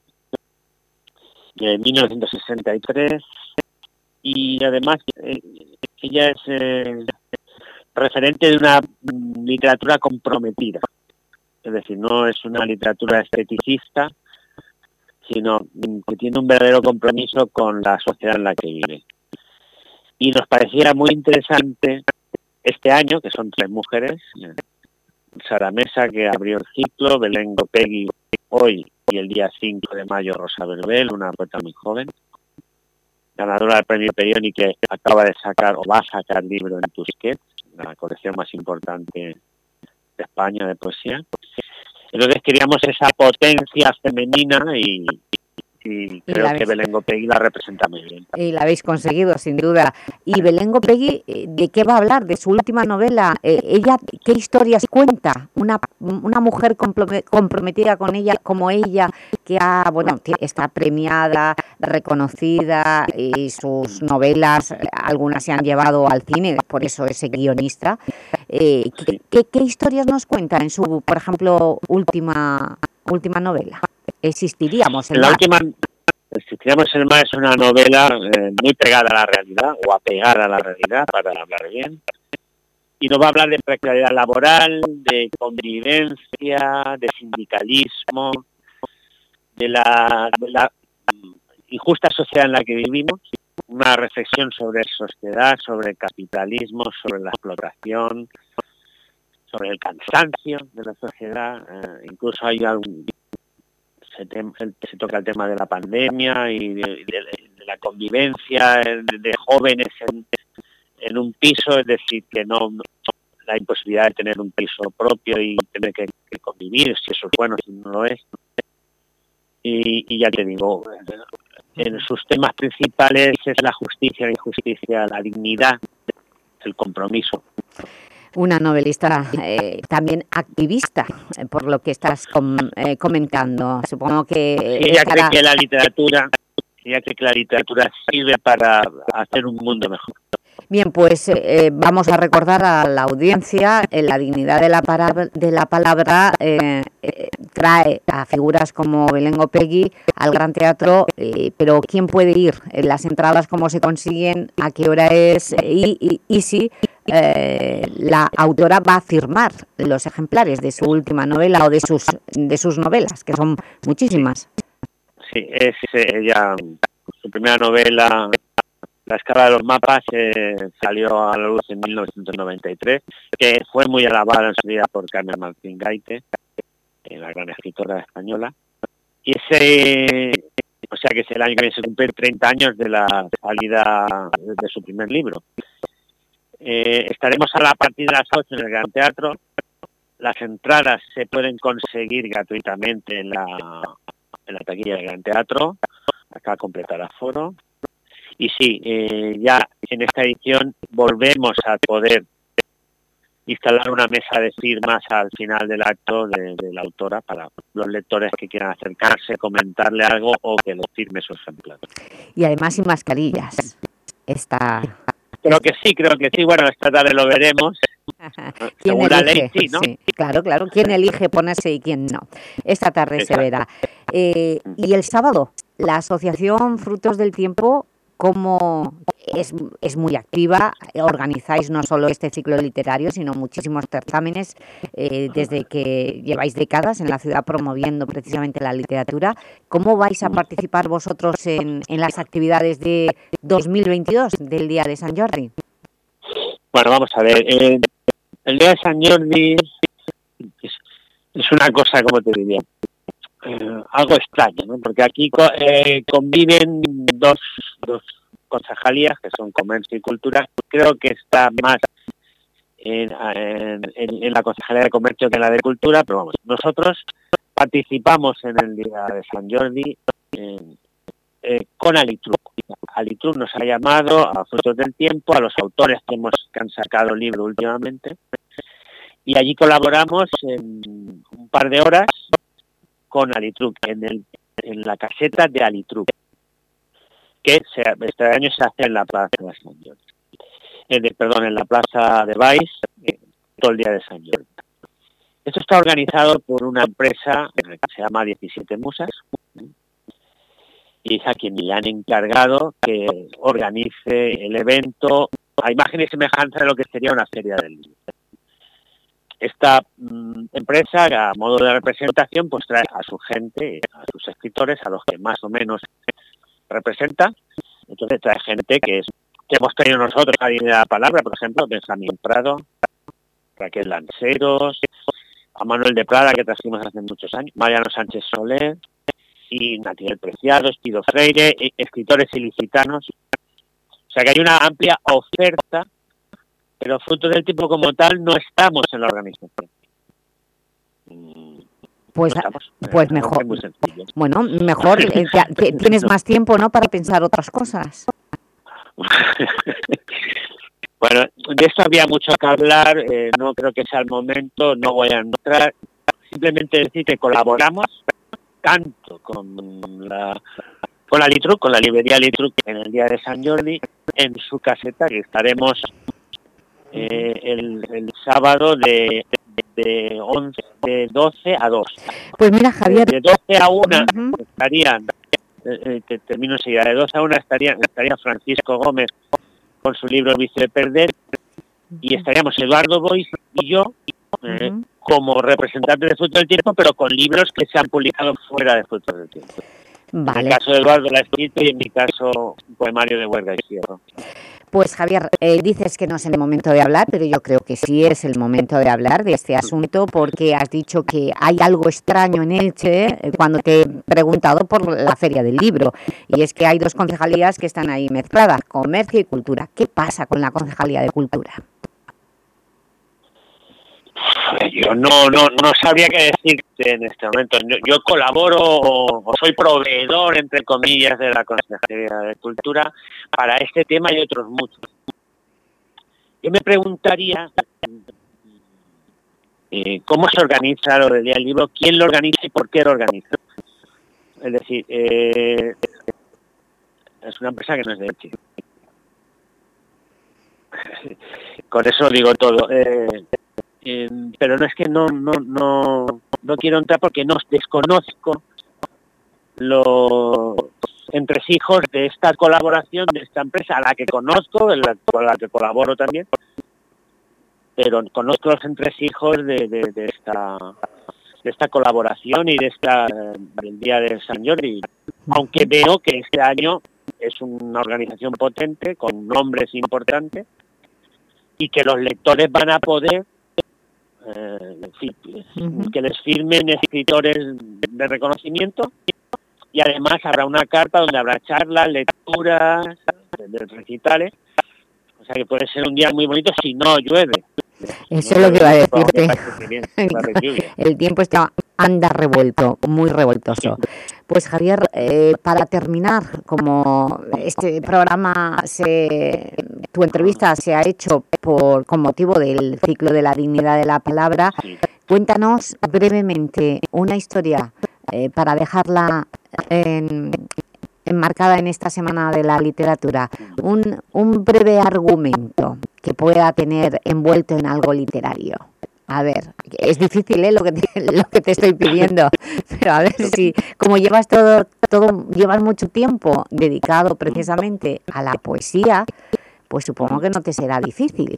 de mil novecientos sesenta y tres, y además eh, ella es eh, referente de una mm, literatura comprometida. es decir, no es una literatura esteticista, sino que tiene un verdadero compromiso con la sociedad en la que vive. Y nos parecía muy interesante este año, que son tres mujeres, Sara Mesa, que abrió el ciclo, Belén Gopegui hoy y el día cinco de mayo Rosa Verbel, una poeta muy joven, ganadora del premio Perioni, que acaba de sacar o va a sacar libro en Tusquets, la colección más importante de España de poesía. Entonces queríamos esa potencia femenina y, y creo que Belén Gopegui la representa muy bien. Y la habéis conseguido, sin duda. Y Belén Gopegui, ¿de qué va a hablar? De su última novela. Eh, ella, ¿qué historias cuenta? Una, una mujer comprometida con ella, como ella, que ha, bueno, está premiada, reconocida, y sus novelas, algunas se han llevado al cine, por eso es guionista. Eh, ¿qué, qué, ¿Qué historias nos cuenta en su, por ejemplo, última, última novela? Existiríamos en la mar. última Existiríamos en el mar es una novela eh, muy pegada a la realidad, o apegada a la realidad, para hablar bien, y nos va a hablar de precariedad laboral, de convivencia, de sindicalismo, de la, de la injusta sociedad en la que vivimos, una reflexión sobre sociedad, sobre el capitalismo, sobre la explotación, sobre el cansancio de la sociedad. Eh, incluso hay algún, se, te, se toca el tema de la pandemia y de, de, de la convivencia de, de jóvenes en, en un piso, es decir, que no, no la imposibilidad de tener un piso propio y tener que, que convivir, si eso es bueno, si no lo es. Y, y ya te digo, en sus temas principales es la justicia, la injusticia, la dignidad, el compromiso. Una novelista eh, también activista, eh, por lo que estás com eh, comentando. Supongo que... Sí, ella estará... cree que la literatura, ella cree que la literatura sirve para hacer un mundo mejor. Bien, pues eh, vamos a recordar a la audiencia eh, la dignidad de la, de la palabra eh, eh, trae a figuras como Belén Gopegui al Gran Teatro, eh, pero ¿quién puede ir? Las entradas, ¿cómo se consiguen? ¿A qué hora es? Y, y, y si eh, la autora va a firmar los ejemplares de su última novela o de sus, de sus novelas, que son muchísimas. Sí, es ella, su primera novela... La escala de los mapas eh, salió a la luz en mil novecientos noventa y tres, que fue muy alabada en su día por Carmen Martín Gaite, eh, la gran escritora española. Y ese, o sea que es el año que viene, se cumplen treinta años de la salida de su primer libro. Eh, estaremos a, la, a partir de las ocho en el Gran Teatro. Las entradas se pueden conseguir gratuitamente en la, en la taquilla del Gran Teatro, acá a completar aforo. Y sí, eh, ya en esta edición volvemos a poder instalar una mesa de firmas al final del acto de, de la autora para los lectores que quieran acercarse, comentarle algo o que le firme su ejemplar. Y además sin mascarillas. Esta... Creo que sí, creo que sí. Bueno, esta tarde lo veremos. ¿Quién Según elige? la ley, sí, ¿no? Sí, claro, claro. ¿Quién elige ponerse y quién no? Esta tarde Exacto. se verá. Eh, y el sábado, la Asociación Frutos del Tiempo... Como es, es muy activa, organizáis no solo este ciclo literario, sino muchísimos certámenes eh, desde que lleváis décadas en la ciudad promoviendo precisamente la literatura. ¿Cómo vais a participar vosotros en, en las actividades de dos mil veintidós, del Día de San Jordi? Bueno, vamos a ver. Eh, el Día de San Jordi es, es una cosa, como te diría, Eh, algo extraño, ¿no? Porque aquí eh, conviven dos, dos concejalías, que son Comercio y Cultura. Creo que está más en, en, en la Concejalía de Comercio que en la de Cultura, pero vamos, nosotros participamos en el Día de San Jordi eh, eh, con Alitruc. Alitruc nos ha llamado a Frutos del Tiempo, a los autores que, hemos, que han sacado el libro últimamente, y allí colaboramos en un par de horas con Alitruc, en, el, en la caseta de Alitruc, que se, este año se hace en la Plaza de San Jordi. Eh, de, perdón, en la Plaza de Baix, eh, todo el Día de San Jordi. Esto está organizado por una empresa que se llama diecisiete Musas, y es a quien le han encargado que organice el evento a imagen y semejanza de lo que sería una feria del libro. esta mm, empresa, a modo de representación, pues trae a su gente, a sus escritores, a los que más o menos representa. Entonces trae gente que es que hemos tenido nosotros a de la palabra, por ejemplo, Benjamín Prado, Raquel Lanceros, a Manuel de Prada, que trajimos hace muchos años, Mariano Sánchez Soler, y Natividad Preciado, Espido Freire, escritores ilicitanos. O sea que hay una amplia oferta, pero fruto del tipo como tal no estamos en la organización. Pues, no estamos, pues eh, mejor. es muy sencillo. Bueno, mejor, eh, te- te- tienes más tiempo, ¿no?, para pensar otras cosas. Bueno, de esto había mucho que hablar, eh, no creo que sea el momento, no voy a entrar. Simplemente decir que colaboramos tanto con la con la Litruc, con la librería Litruc en el día de San Jordi, en su caseta, que estaremos eh, el, el sábado de, de, once, de doce a dos. Pues mira, Javier. De doce a una estarían, eh, que termino enseguida, de doce a una estaría, estaría Francisco Gómez con su libro El vicio de perder, y estaríamos Eduardo Bois y yo eh, uh-huh. como representantes de Fruto del Tiempo, pero con libros que se han publicado fuera de Fruto del Tiempo. Vale. En el caso de Eduardo la ha escrito y en mi caso un poemario de Huerga y Cierro. Pues Javier, eh, dices que no es el momento de hablar, pero yo creo que sí es el momento de hablar de este asunto, porque has dicho que hay algo extraño en Elche eh, cuando te he preguntado por la Feria del Libro, y es que hay dos concejalías que están ahí mezcladas, Comercio y Cultura. ¿Qué pasa con la Concejalía de Cultura? Yo no, no, no sabría qué decirte en este momento. Yo, yo colaboro o, o soy proveedor, entre comillas, de la Consejería de Cultura para este tema y otros muchos. Yo me preguntaría eh, cómo se organiza lo del Día del Libro, quién lo organiza y por qué lo organiza. Es decir, eh, es una empresa que no es de Elche. Con eso digo todo. Eh, Eh, pero no es que no no no no quiero entrar porque no desconozco los entresijos de esta colaboración de esta empresa a la que conozco, en la, con la que colaboro también, pero conozco los entresijos de, de, de esta de esta colaboración y de esta del día de San Jordi, aunque veo que este año es una organización potente con nombres importantes y que los lectores van a poder Eh, uh-huh. que les firmen escritores de reconocimiento, y además habrá una carta donde habrá charlas, lecturas, de recitales, o sea que puede ser un día muy bonito si no llueve. Eso es lo que iba a decirte. El tiempo está anda revuelto, muy revoltoso. Pues Javier, eh, para terminar, como este programa, se, tu entrevista se ha hecho por con motivo del ciclo de la dignidad de la palabra, cuéntanos brevemente una historia eh, para dejarla en, enmarcada en esta Semana de la Literatura, un, un breve argumento que pueda tener envuelto en algo literario. A ver, es difícil ¿eh? lo que te, lo que te estoy pidiendo, pero a ver si, como llevas todo, todo, llevas mucho tiempo dedicado precisamente a la poesía, pues supongo que no te será difícil.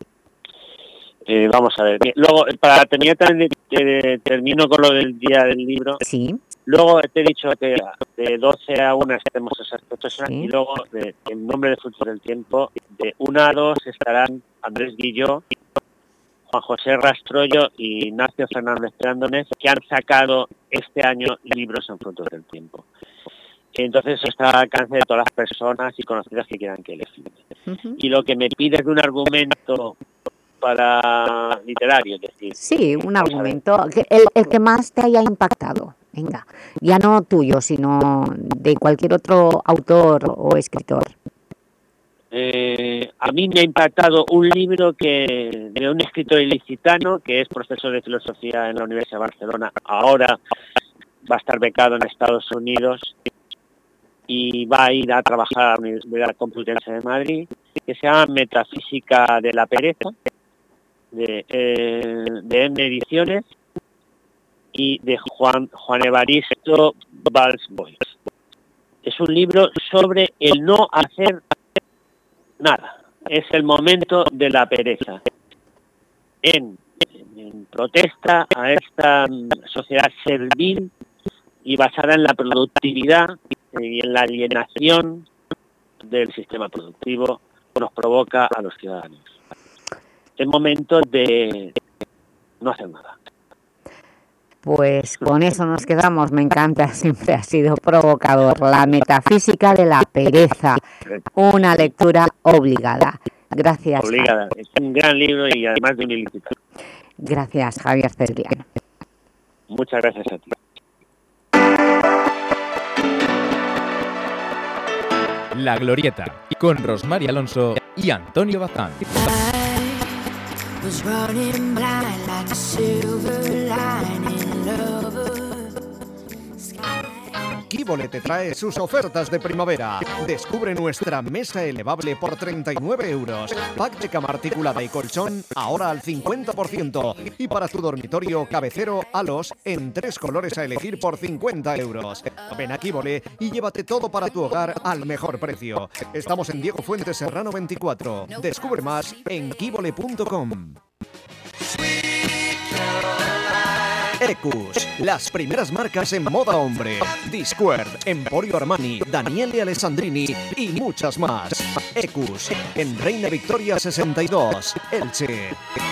Eh, vamos a ver, luego, para terminar, eh, termino con lo del Día del Libro. Sí. Luego te he dicho que de doce a una estaremos esas personas, sí. Y luego, de, en nombre de Fruto del Tiempo, de una a dos estarán Andrés Guilló, Juan José Rastrollo y Ignacio Fernández Trándones, que han sacado este año libros en Fruto del Tiempo. Entonces está al alcance de todas las personas y conocidas que quieran que le firme. Uh-huh. Y lo que me pides de un argumento para literario, es decir... Sí, un argumento, el, el que más te haya impactado. Venga, ya no tuyo, sino de cualquier otro autor o escritor. Eh, a mí me ha impactado un libro que de un escritor ilicitano que es profesor de filosofía en la Universidad de Barcelona. Ahora va a estar becado en Estados Unidos y va a ir a trabajar a la Universidad Complutense de Madrid, que se llama Metafísica de la Pereza, de, eh, de M Ediciones, y de Juan, Juan Evaristo Valls-Boix. Es un libro sobre el no hacer nada. Es el momento de la pereza. En en protesta a esta sociedad servil y basada en la productividad y en la alienación del sistema productivo que nos provoca a los ciudadanos. Es momento de no hacer nada. Pues con eso nos quedamos. Me encanta, siempre ha sido provocador. La metafísica de la pereza, una lectura obligada. Gracias. Obligada. Es un gran libro y además de un ilícito. Gracias, Javier Cebrián. Muchas gracias a ti. La Glorieta, con Rosmar Alonso y Antonio Bazán. Was running blind like a silver lining lover. Quíbole te trae sus ofertas de primavera. Descubre nuestra mesa elevable por treinta y nueve euros. Pack de cama articulada y colchón ahora al cincuenta por ciento. Y para tu dormitorio cabecero halos en tres colores a elegir por cincuenta euros. Ven a Quíbole y llévate todo para tu hogar al mejor precio. Estamos en Diego Fuentes Serrano veinticuatro. Descubre más en quíbole punto com. Ecus, las primeras marcas en moda hombre. Discord, Emporio Armani, Daniele Alessandrini y muchas más. Ecus, en Reina Victoria sesenta y dos, Elche.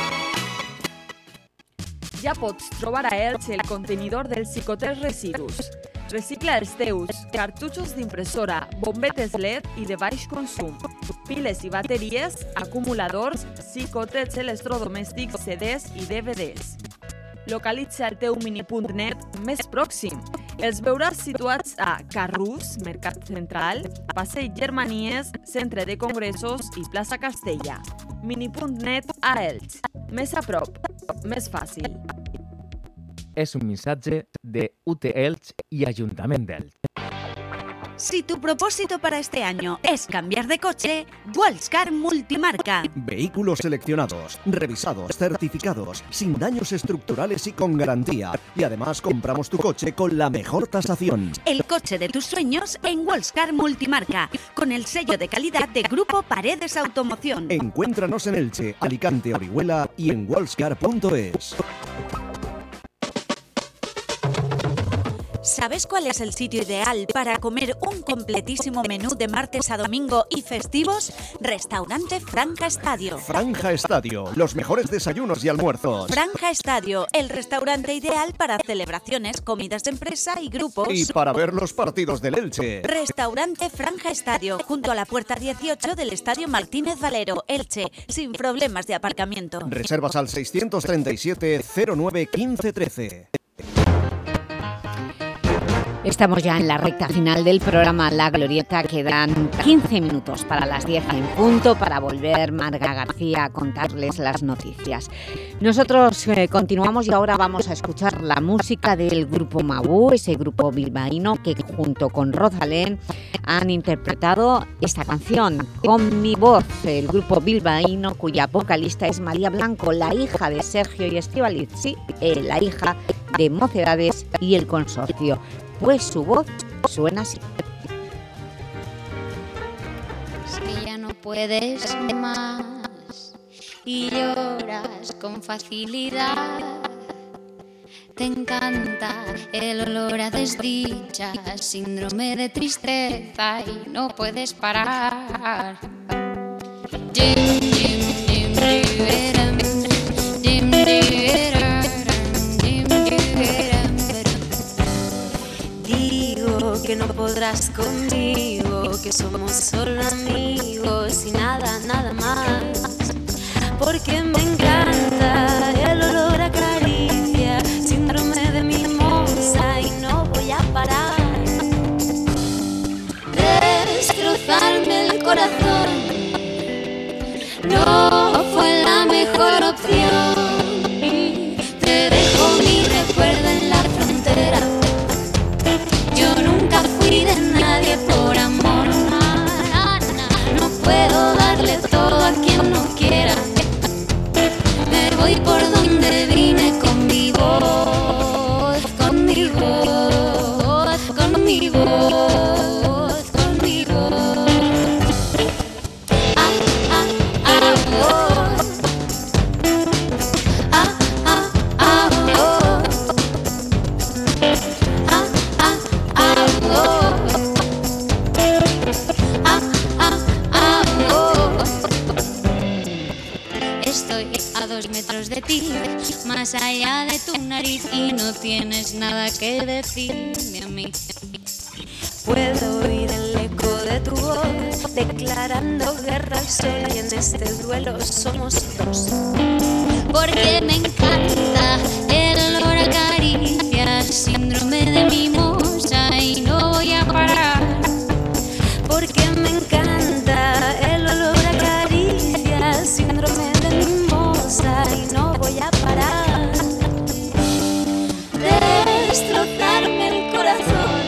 Ja pots trobar a Elche el contenidor del Cicotés Residus. Recicla els teus cartutxos d'impressora, bombetes L E D i de baix consum, piles i bateries, acumuladors, xicotets electrodomèstics, C Ds i D V Ds. Localitza el teu mini.punt net més pròxim. Els veuràs situats a Carrús, Mercat Central, Passeig Germanies, Centre de Congressos i Plaça Castella. Mini.punt net a Elx. Més a prop, més fàcil. Es un mensaje de U T Elx y Ayuntamiento de Elx. Si tu propósito para este año es cambiar de coche, Wallscar Multimarca. Vehículos seleccionados, revisados, certificados, sin daños estructurales y con garantía. Y además compramos tu coche con la mejor tasación. El coche de tus sueños en Wallscar Multimarca, con el sello de calidad de Grupo Paredes Automoción. Encuéntranos en Elche, Alicante, Orihuela y en wallscar punto es. ¿Sabes cuál es el sitio ideal para comer un completísimo menú de martes a domingo y festivos? Restaurante Franja Estadio. Franja Estadio, los mejores desayunos y almuerzos. Franja Estadio, el restaurante ideal para celebraciones, comidas de empresa y grupos. Y para ver los partidos del Elche. Restaurante Franja Estadio, junto a la puerta dieciocho del Estadio Martínez Valero, Elche, sin problemas de aparcamiento. Reservas al seiscientos treinta y siete cero nueve quince trece. Estamos ya en la recta final del programa La Glorieta. Quedan quince minutos para las diez en punto para volver Marga García a contarles las noticias. Nosotros eh, continuamos y ahora vamos a escuchar la música del grupo Mabú, ese grupo bilbaíno que junto con Rosalén han interpretado esta canción Con mi voz. El grupo bilbaíno cuya vocalista es María Blanco, la hija de Sergio y Estíbaliz, sí, eh, la hija de Mocedades y el Consorcio. Pues su voz suena así. Es que ya no puedes más y lloras con facilidad. Te encanta el olor a desdicha, síndrome de tristeza y no puedes parar. Jim, Jim, Jim, Jim, Jim, Jim, que no podrás conmigo, que somos solo amigos y nada, nada más. Porque me encanta el olor a caricia, síndrome de mimosa y no voy a parar. Destrozarme el corazón no fue la mejor opción. Te dejo mi recuerdo en la frontera. Fui de nadie por amor, na, na, na. No puedo darle todo a quien no quiera. Me voy por donde cara de tu nariz y no tienes nada que decirme a mí. Puedo oír el eco de tu voz declarando guerra al sol y en este duelo somos dos. Porque me encanta el olor a caricias, síndrome de mimosa y no voy a parar. Porque me encanta el olor a caricias, síndrome de mimosa y no voy a parar. Destrozarme el corazón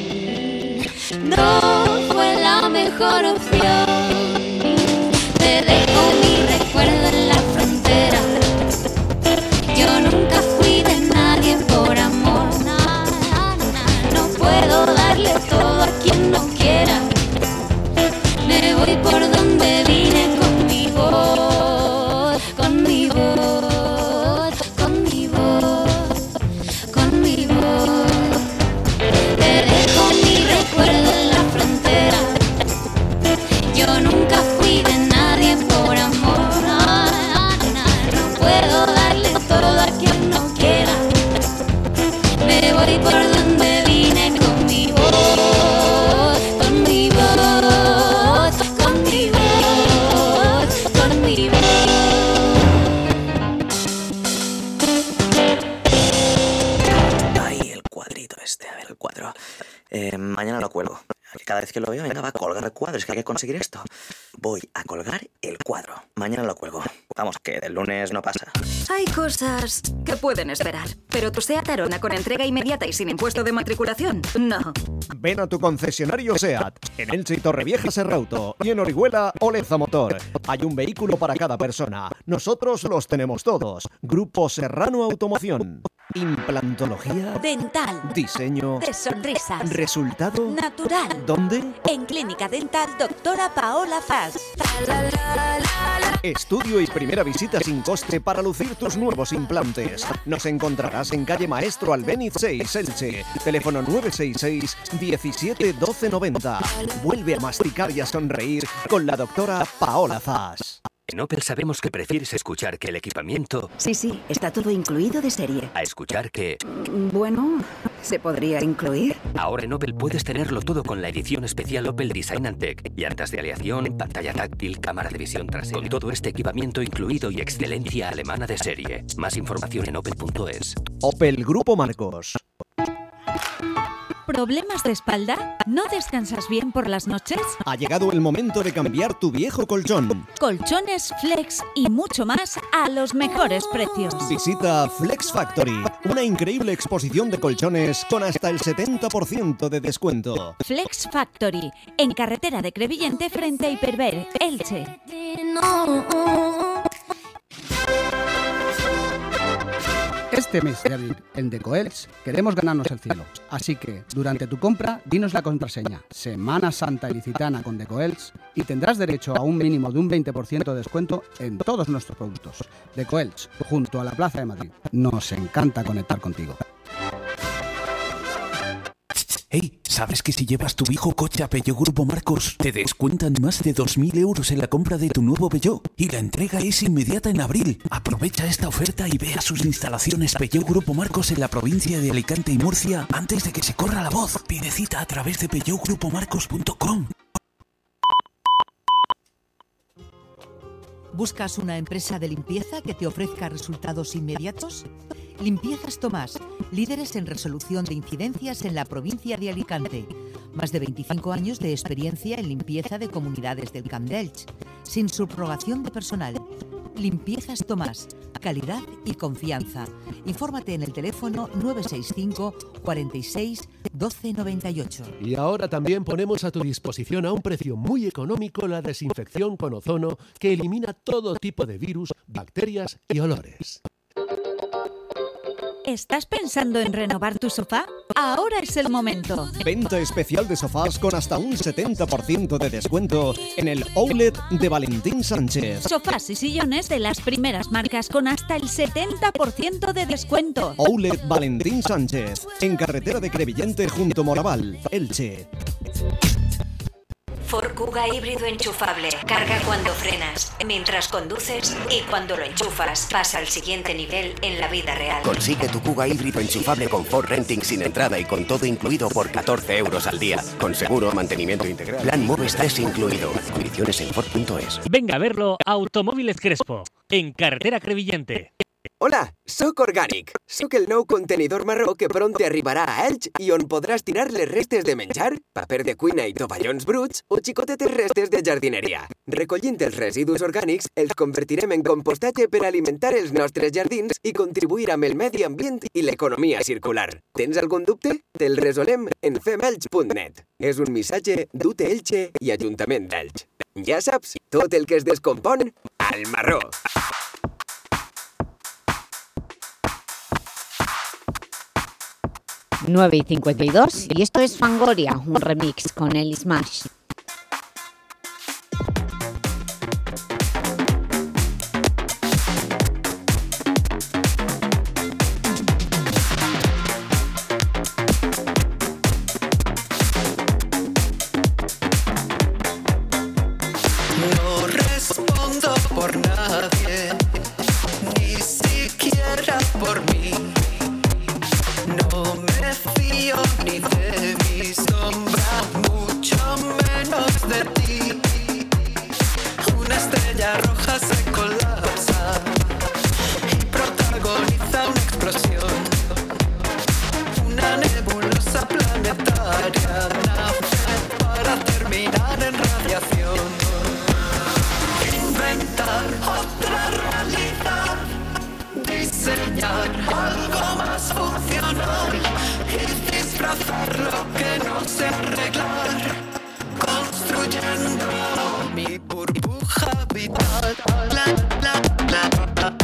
no fue la mejor opción. Te dejo mi recuerdo en la frontera. Yo nunca fui de nadie por amor. No puedo darle todo a quien no quiera. Me voy por donde vine con mi voz, con mi voz, con mi voz, con mi voz. Te dejo mi recuerdo en la frontera. Yo nunca fui de nadie por amor. No puedo darle todo a quien no quiera. Me voy por donde vine con mi voz, con mi voz, con mi voz, con mi voz. Ay, el cuadrito este, a ver, el cuadro. Eh, mañana lo cuelgo. Cada vez que lo veo, venga, va a colgar el cuadro. Es que hay que conseguir esto. Voy a colgar el cuadro. Mañana lo cuelgo. Vamos, que del lunes no pasa. Hay cosas que pueden esperar, pero tu SEAT Arona con entrega inmediata y sin impuesto de matriculación, no. Ven a tu concesionario SEAT. En Elche y Torrevieja Serrauto. Y en Orihuela, Oleza Motor. Hay un vehículo para cada persona. Nosotros los tenemos todos. Grupo Serrano Automoción. Implantología. Dental. Diseño. De sonrisas. Resultado. Natural. ¿Dónde? En Clínica Dental Doctora Paola Fas. Estudio y primera visita sin coste para lucir tus nuevos implantes. Nos encontrarás en calle Maestro Albéniz seis, Elche. Teléfono nueve seis seis, diecisiete, doce noventa. Vuelve a masticar y a sonreír con la doctora Paola Fas. En Opel sabemos que prefieres escuchar que el equipamiento... Sí, sí, está todo incluido de serie. A escuchar que... Bueno, ¿se podría incluir? Ahora en Opel puedes tenerlo todo con la edición especial Opel Design and Tech. Llantas de aleación, pantalla táctil, cámara de visión trasera. Con todo este equipamiento incluido y excelencia alemana de serie. Más información en opel punto es. Opel Grupo Marcos. ¿Problemas de espalda? ¿No descansas bien por las noches? Ha llegado el momento de cambiar tu viejo colchón. Colchones, flex y mucho más a los mejores precios. Visita Flex Factory, una increíble exposición de colchones con hasta el setenta por ciento de descuento. Flex Factory, en carretera de Crevillente frente a Hiperver, Elche. Este mes de abril, en Decoelch, queremos ganarnos el cielo. Así que, durante tu compra, dinos la contraseña Semana Santa Ilicitana con Decoelch y tendrás derecho a un mínimo de un veinte por ciento de descuento en todos nuestros productos. Decoelch, junto a la Plaza de Madrid. Nos encanta conectar contigo. Hey, ¿sabes que si llevas tu viejo coche a Peugeot Grupo Marcos te descuentan más de dos mil euros en la compra de tu nuevo Peugeot? Y la entrega es inmediata en abril. Aprovecha esta oferta y ve a sus instalaciones Peugeot Grupo Marcos en la provincia de Alicante y Murcia antes de que se corra la voz. Pide cita a través de peugeot grupo marcos punto com. ¿Buscas una empresa de limpieza que te ofrezca resultados inmediatos? Limpiezas Tomás, líderes en resolución de incidencias en la provincia de Alicante. Más de veinticinco años de experiencia en limpieza de comunidades del Camp de Elche, sin subrogación de personal. Limpiezas Tomás, calidad y confianza. Infórmate en el teléfono nueve seis cinco, cuarenta y seis, doce noventa y ocho. Y ahora también ponemos a tu disposición a un precio muy económico la desinfección con ozono que elimina todo tipo de virus, bacterias y olores. ¿Estás pensando en renovar tu sofá? Ahora es el momento. Venta especial de sofás con hasta un setenta por ciento de descuento en el outlet de Valentín Sánchez. Sofás y sillones de las primeras marcas con hasta el setenta por ciento de descuento. Outlet Valentín Sánchez, en carretera de Crevillente junto Moraval, Elche. Ford Kuga híbrido enchufable. Carga cuando frenas, mientras conduces y cuando lo enchufas, pasa al siguiente nivel en la vida real. Consigue tu Kuga híbrido enchufable con Ford Renting sin entrada y con todo incluido por catorce euros al día. Con seguro, mantenimiento integral. Plan Moves tres incluido. Condiciones en Ford punto es. Venga a verlo a Automóviles Crespo, en carretera Crevillente. Hola, soc Organic. Soc el nou contenidor marró que prompte arribarà a Elx i on podràs tirar les restes de menjar, paper de cuina i tovallons bruts o xicotetes restes de jardineria. Recollint els residus orgànics, els convertirem en compostatge per alimentar els nostres jardins i contribuir amb el medi ambient i l'economia circular. Tens algun dubte? Te'l resolem en fem elx punt net. És un missatge d'U T Elche i Ajuntament d'Elx. Ja saps, tot el que es descompon, al marró. nueve y cincuenta y dos, y esto es Fangoria, un remix con el Smash. No respondo por nadie, ni siquiera por mí. No me fío ni de mi sombra, mucho menos de ti. Una estrella roja se colapsa y protagoniza una explosión. Una nebulosa planetaria nace para terminar en radiación. Inventar otra realidad, diseñar algo más funcional y disfrazar lo que no sé arreglar, construyendo mi burbuja vital. La, la, la, la.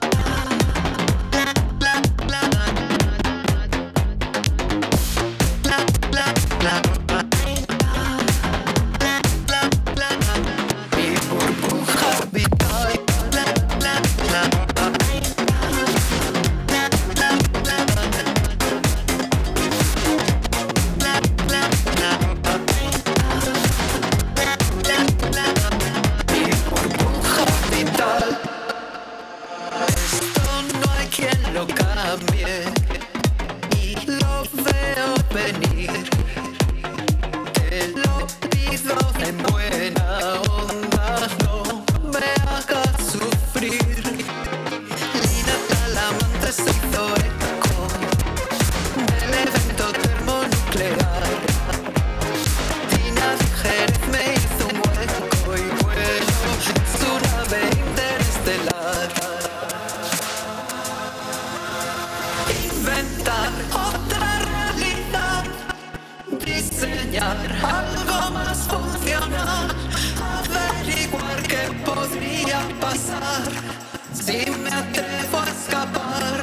Algo más funcional, averiguar qué podría pasar si me atrevo a escapar,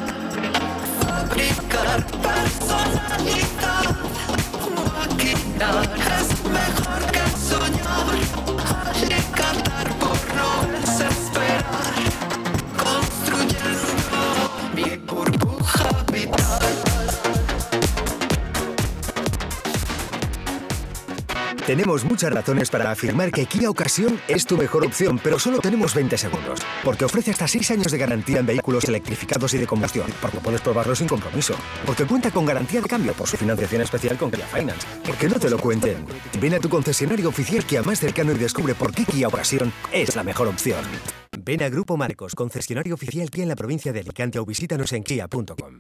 fabricar personalidad, maquinar es mejor que soñar, alicatar por no desesperar, construyendo mi burbuja vital. Tenemos muchas razones para afirmar que Kia Ocasión es tu mejor opción, pero solo tenemos veinte segundos. Porque ofrece hasta seis años de garantía en vehículos electrificados y de combustión, porque puedes probarlo sin compromiso. Porque cuenta con garantía de cambio por su financiación especial con Kia Finance. Porque no te lo cuenten. Ven a tu concesionario oficial Kia más cercano y descubre por qué Kia Ocasión es la mejor opción. Ven a Grupo Marcos, concesionario oficial Kia en la provincia de Alicante, o visítanos en kia punto com.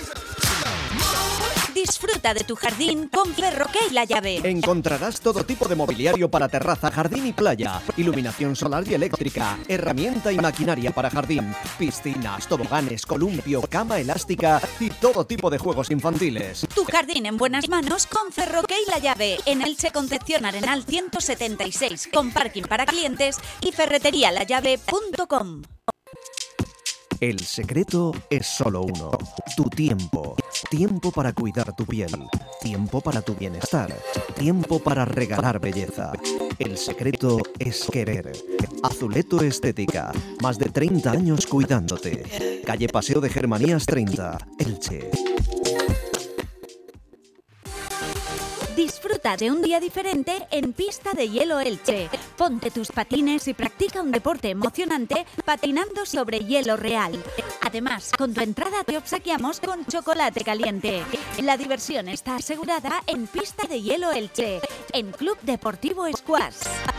Disfruta de tu jardín con Ferroque y La Llave. Encontrarás todo tipo de mobiliario para terraza, jardín y playa, iluminación solar y eléctrica, herramienta y maquinaria para jardín, piscinas, toboganes, columpio, cama elástica y todo tipo de juegos infantiles. Tu jardín en buenas manos con Ferroque y La Llave. En Elche, Concepción Arenal ciento setenta y seis, con parking para clientes y ferretería la llave punto com. El secreto es solo uno, tu tiempo. Tiempo para cuidar tu piel, tiempo para tu bienestar, tiempo para regalar belleza. El secreto es querer. Azuleto Estética, más de treinta años cuidándote. Calle Paseo de Germanías treinta, Elche. Disfruta de un día diferente en Pista de Hielo Elche. Ponte tus patines y practica un deporte emocionante patinando sobre hielo real. Además, con tu entrada te obsequiamos con chocolate caliente. La diversión está asegurada en Pista de Hielo Elche, en Club Deportivo Squash.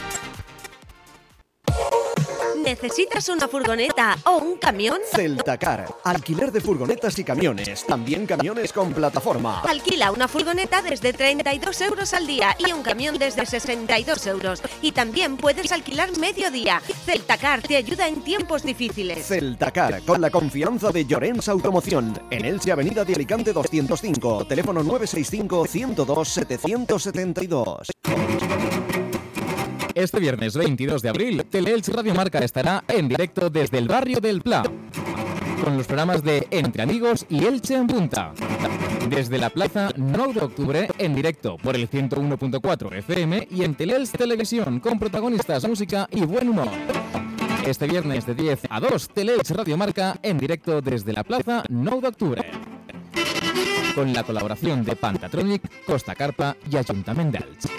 ¿Necesitas una furgoneta o un camión? Celtacar, alquiler de furgonetas y camiones, también camiones con plataforma. Alquila una furgoneta desde treinta y dos euros al día y un camión desde sesenta y dos euros. Y también puedes alquilar medio día. Celtacar te ayuda en tiempos difíciles. Celtacar, con la confianza de Llorens Automoción. En Elche, Avenida de Alicante doscientos cinco, teléfono nueve seis cinco, ciento dos, setecientos setenta y dos. Este viernes veintidós de abril, Teleelch Radio Marca estará en directo desde el barrio del Pla, con los programas de Entre Amigos y Elche en Punta. Desde la plaza nueve de octubre, en directo por el ciento uno punto cuatro F M y en Teleelch Televisión, con protagonistas, música y buen humor. Este viernes de diez a dos, Teleelch Radio Marca en directo desde la plaza nueve de octubre. Con la colaboración de Pantatronic, Costa Carpa y Ayuntamiento de Elche.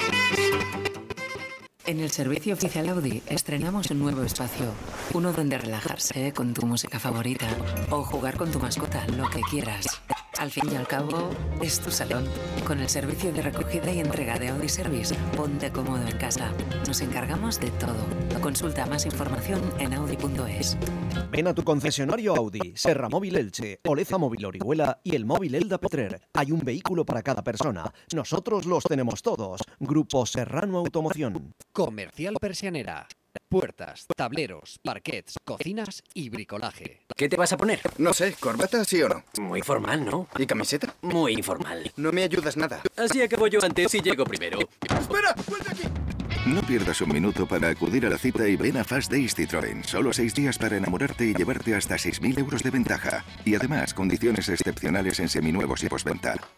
En el servicio oficial Audi estrenamos un nuevo espacio, uno donde relajarse con tu música favorita o jugar con tu mascota, lo que quieras. Al fin y al cabo, es tu salón. Con el servicio de recogida y entrega de Audi Service, ponte cómodo en casa. Nos encargamos de todo. Consulta más información en audi punto es. Ven a tu concesionario Audi, Serra Móvil Elche, Oleza Móvil Orihuela y el Móvil Elda Petrer. Hay un vehículo para cada persona. Nosotros los tenemos todos. Grupo Serrano Automoción. Comercial Persianera. Puertas, tableros, parquets, cocinas y bricolaje. ¿Qué te vas a poner? No sé, ¿corbata sí o no? Muy formal, ¿no? ¿Y camiseta? Muy informal. No me ayudas nada. Así acabo yo antes y llego primero. ¡Espera! ¡Vuelve aquí! No pierdas un minuto para acudir a la cita y ven a Fast Days Citroën. Solo seis días para enamorarte y llevarte hasta seis mil euros de ventaja. Y además, condiciones excepcionales en seminuevos y postventa.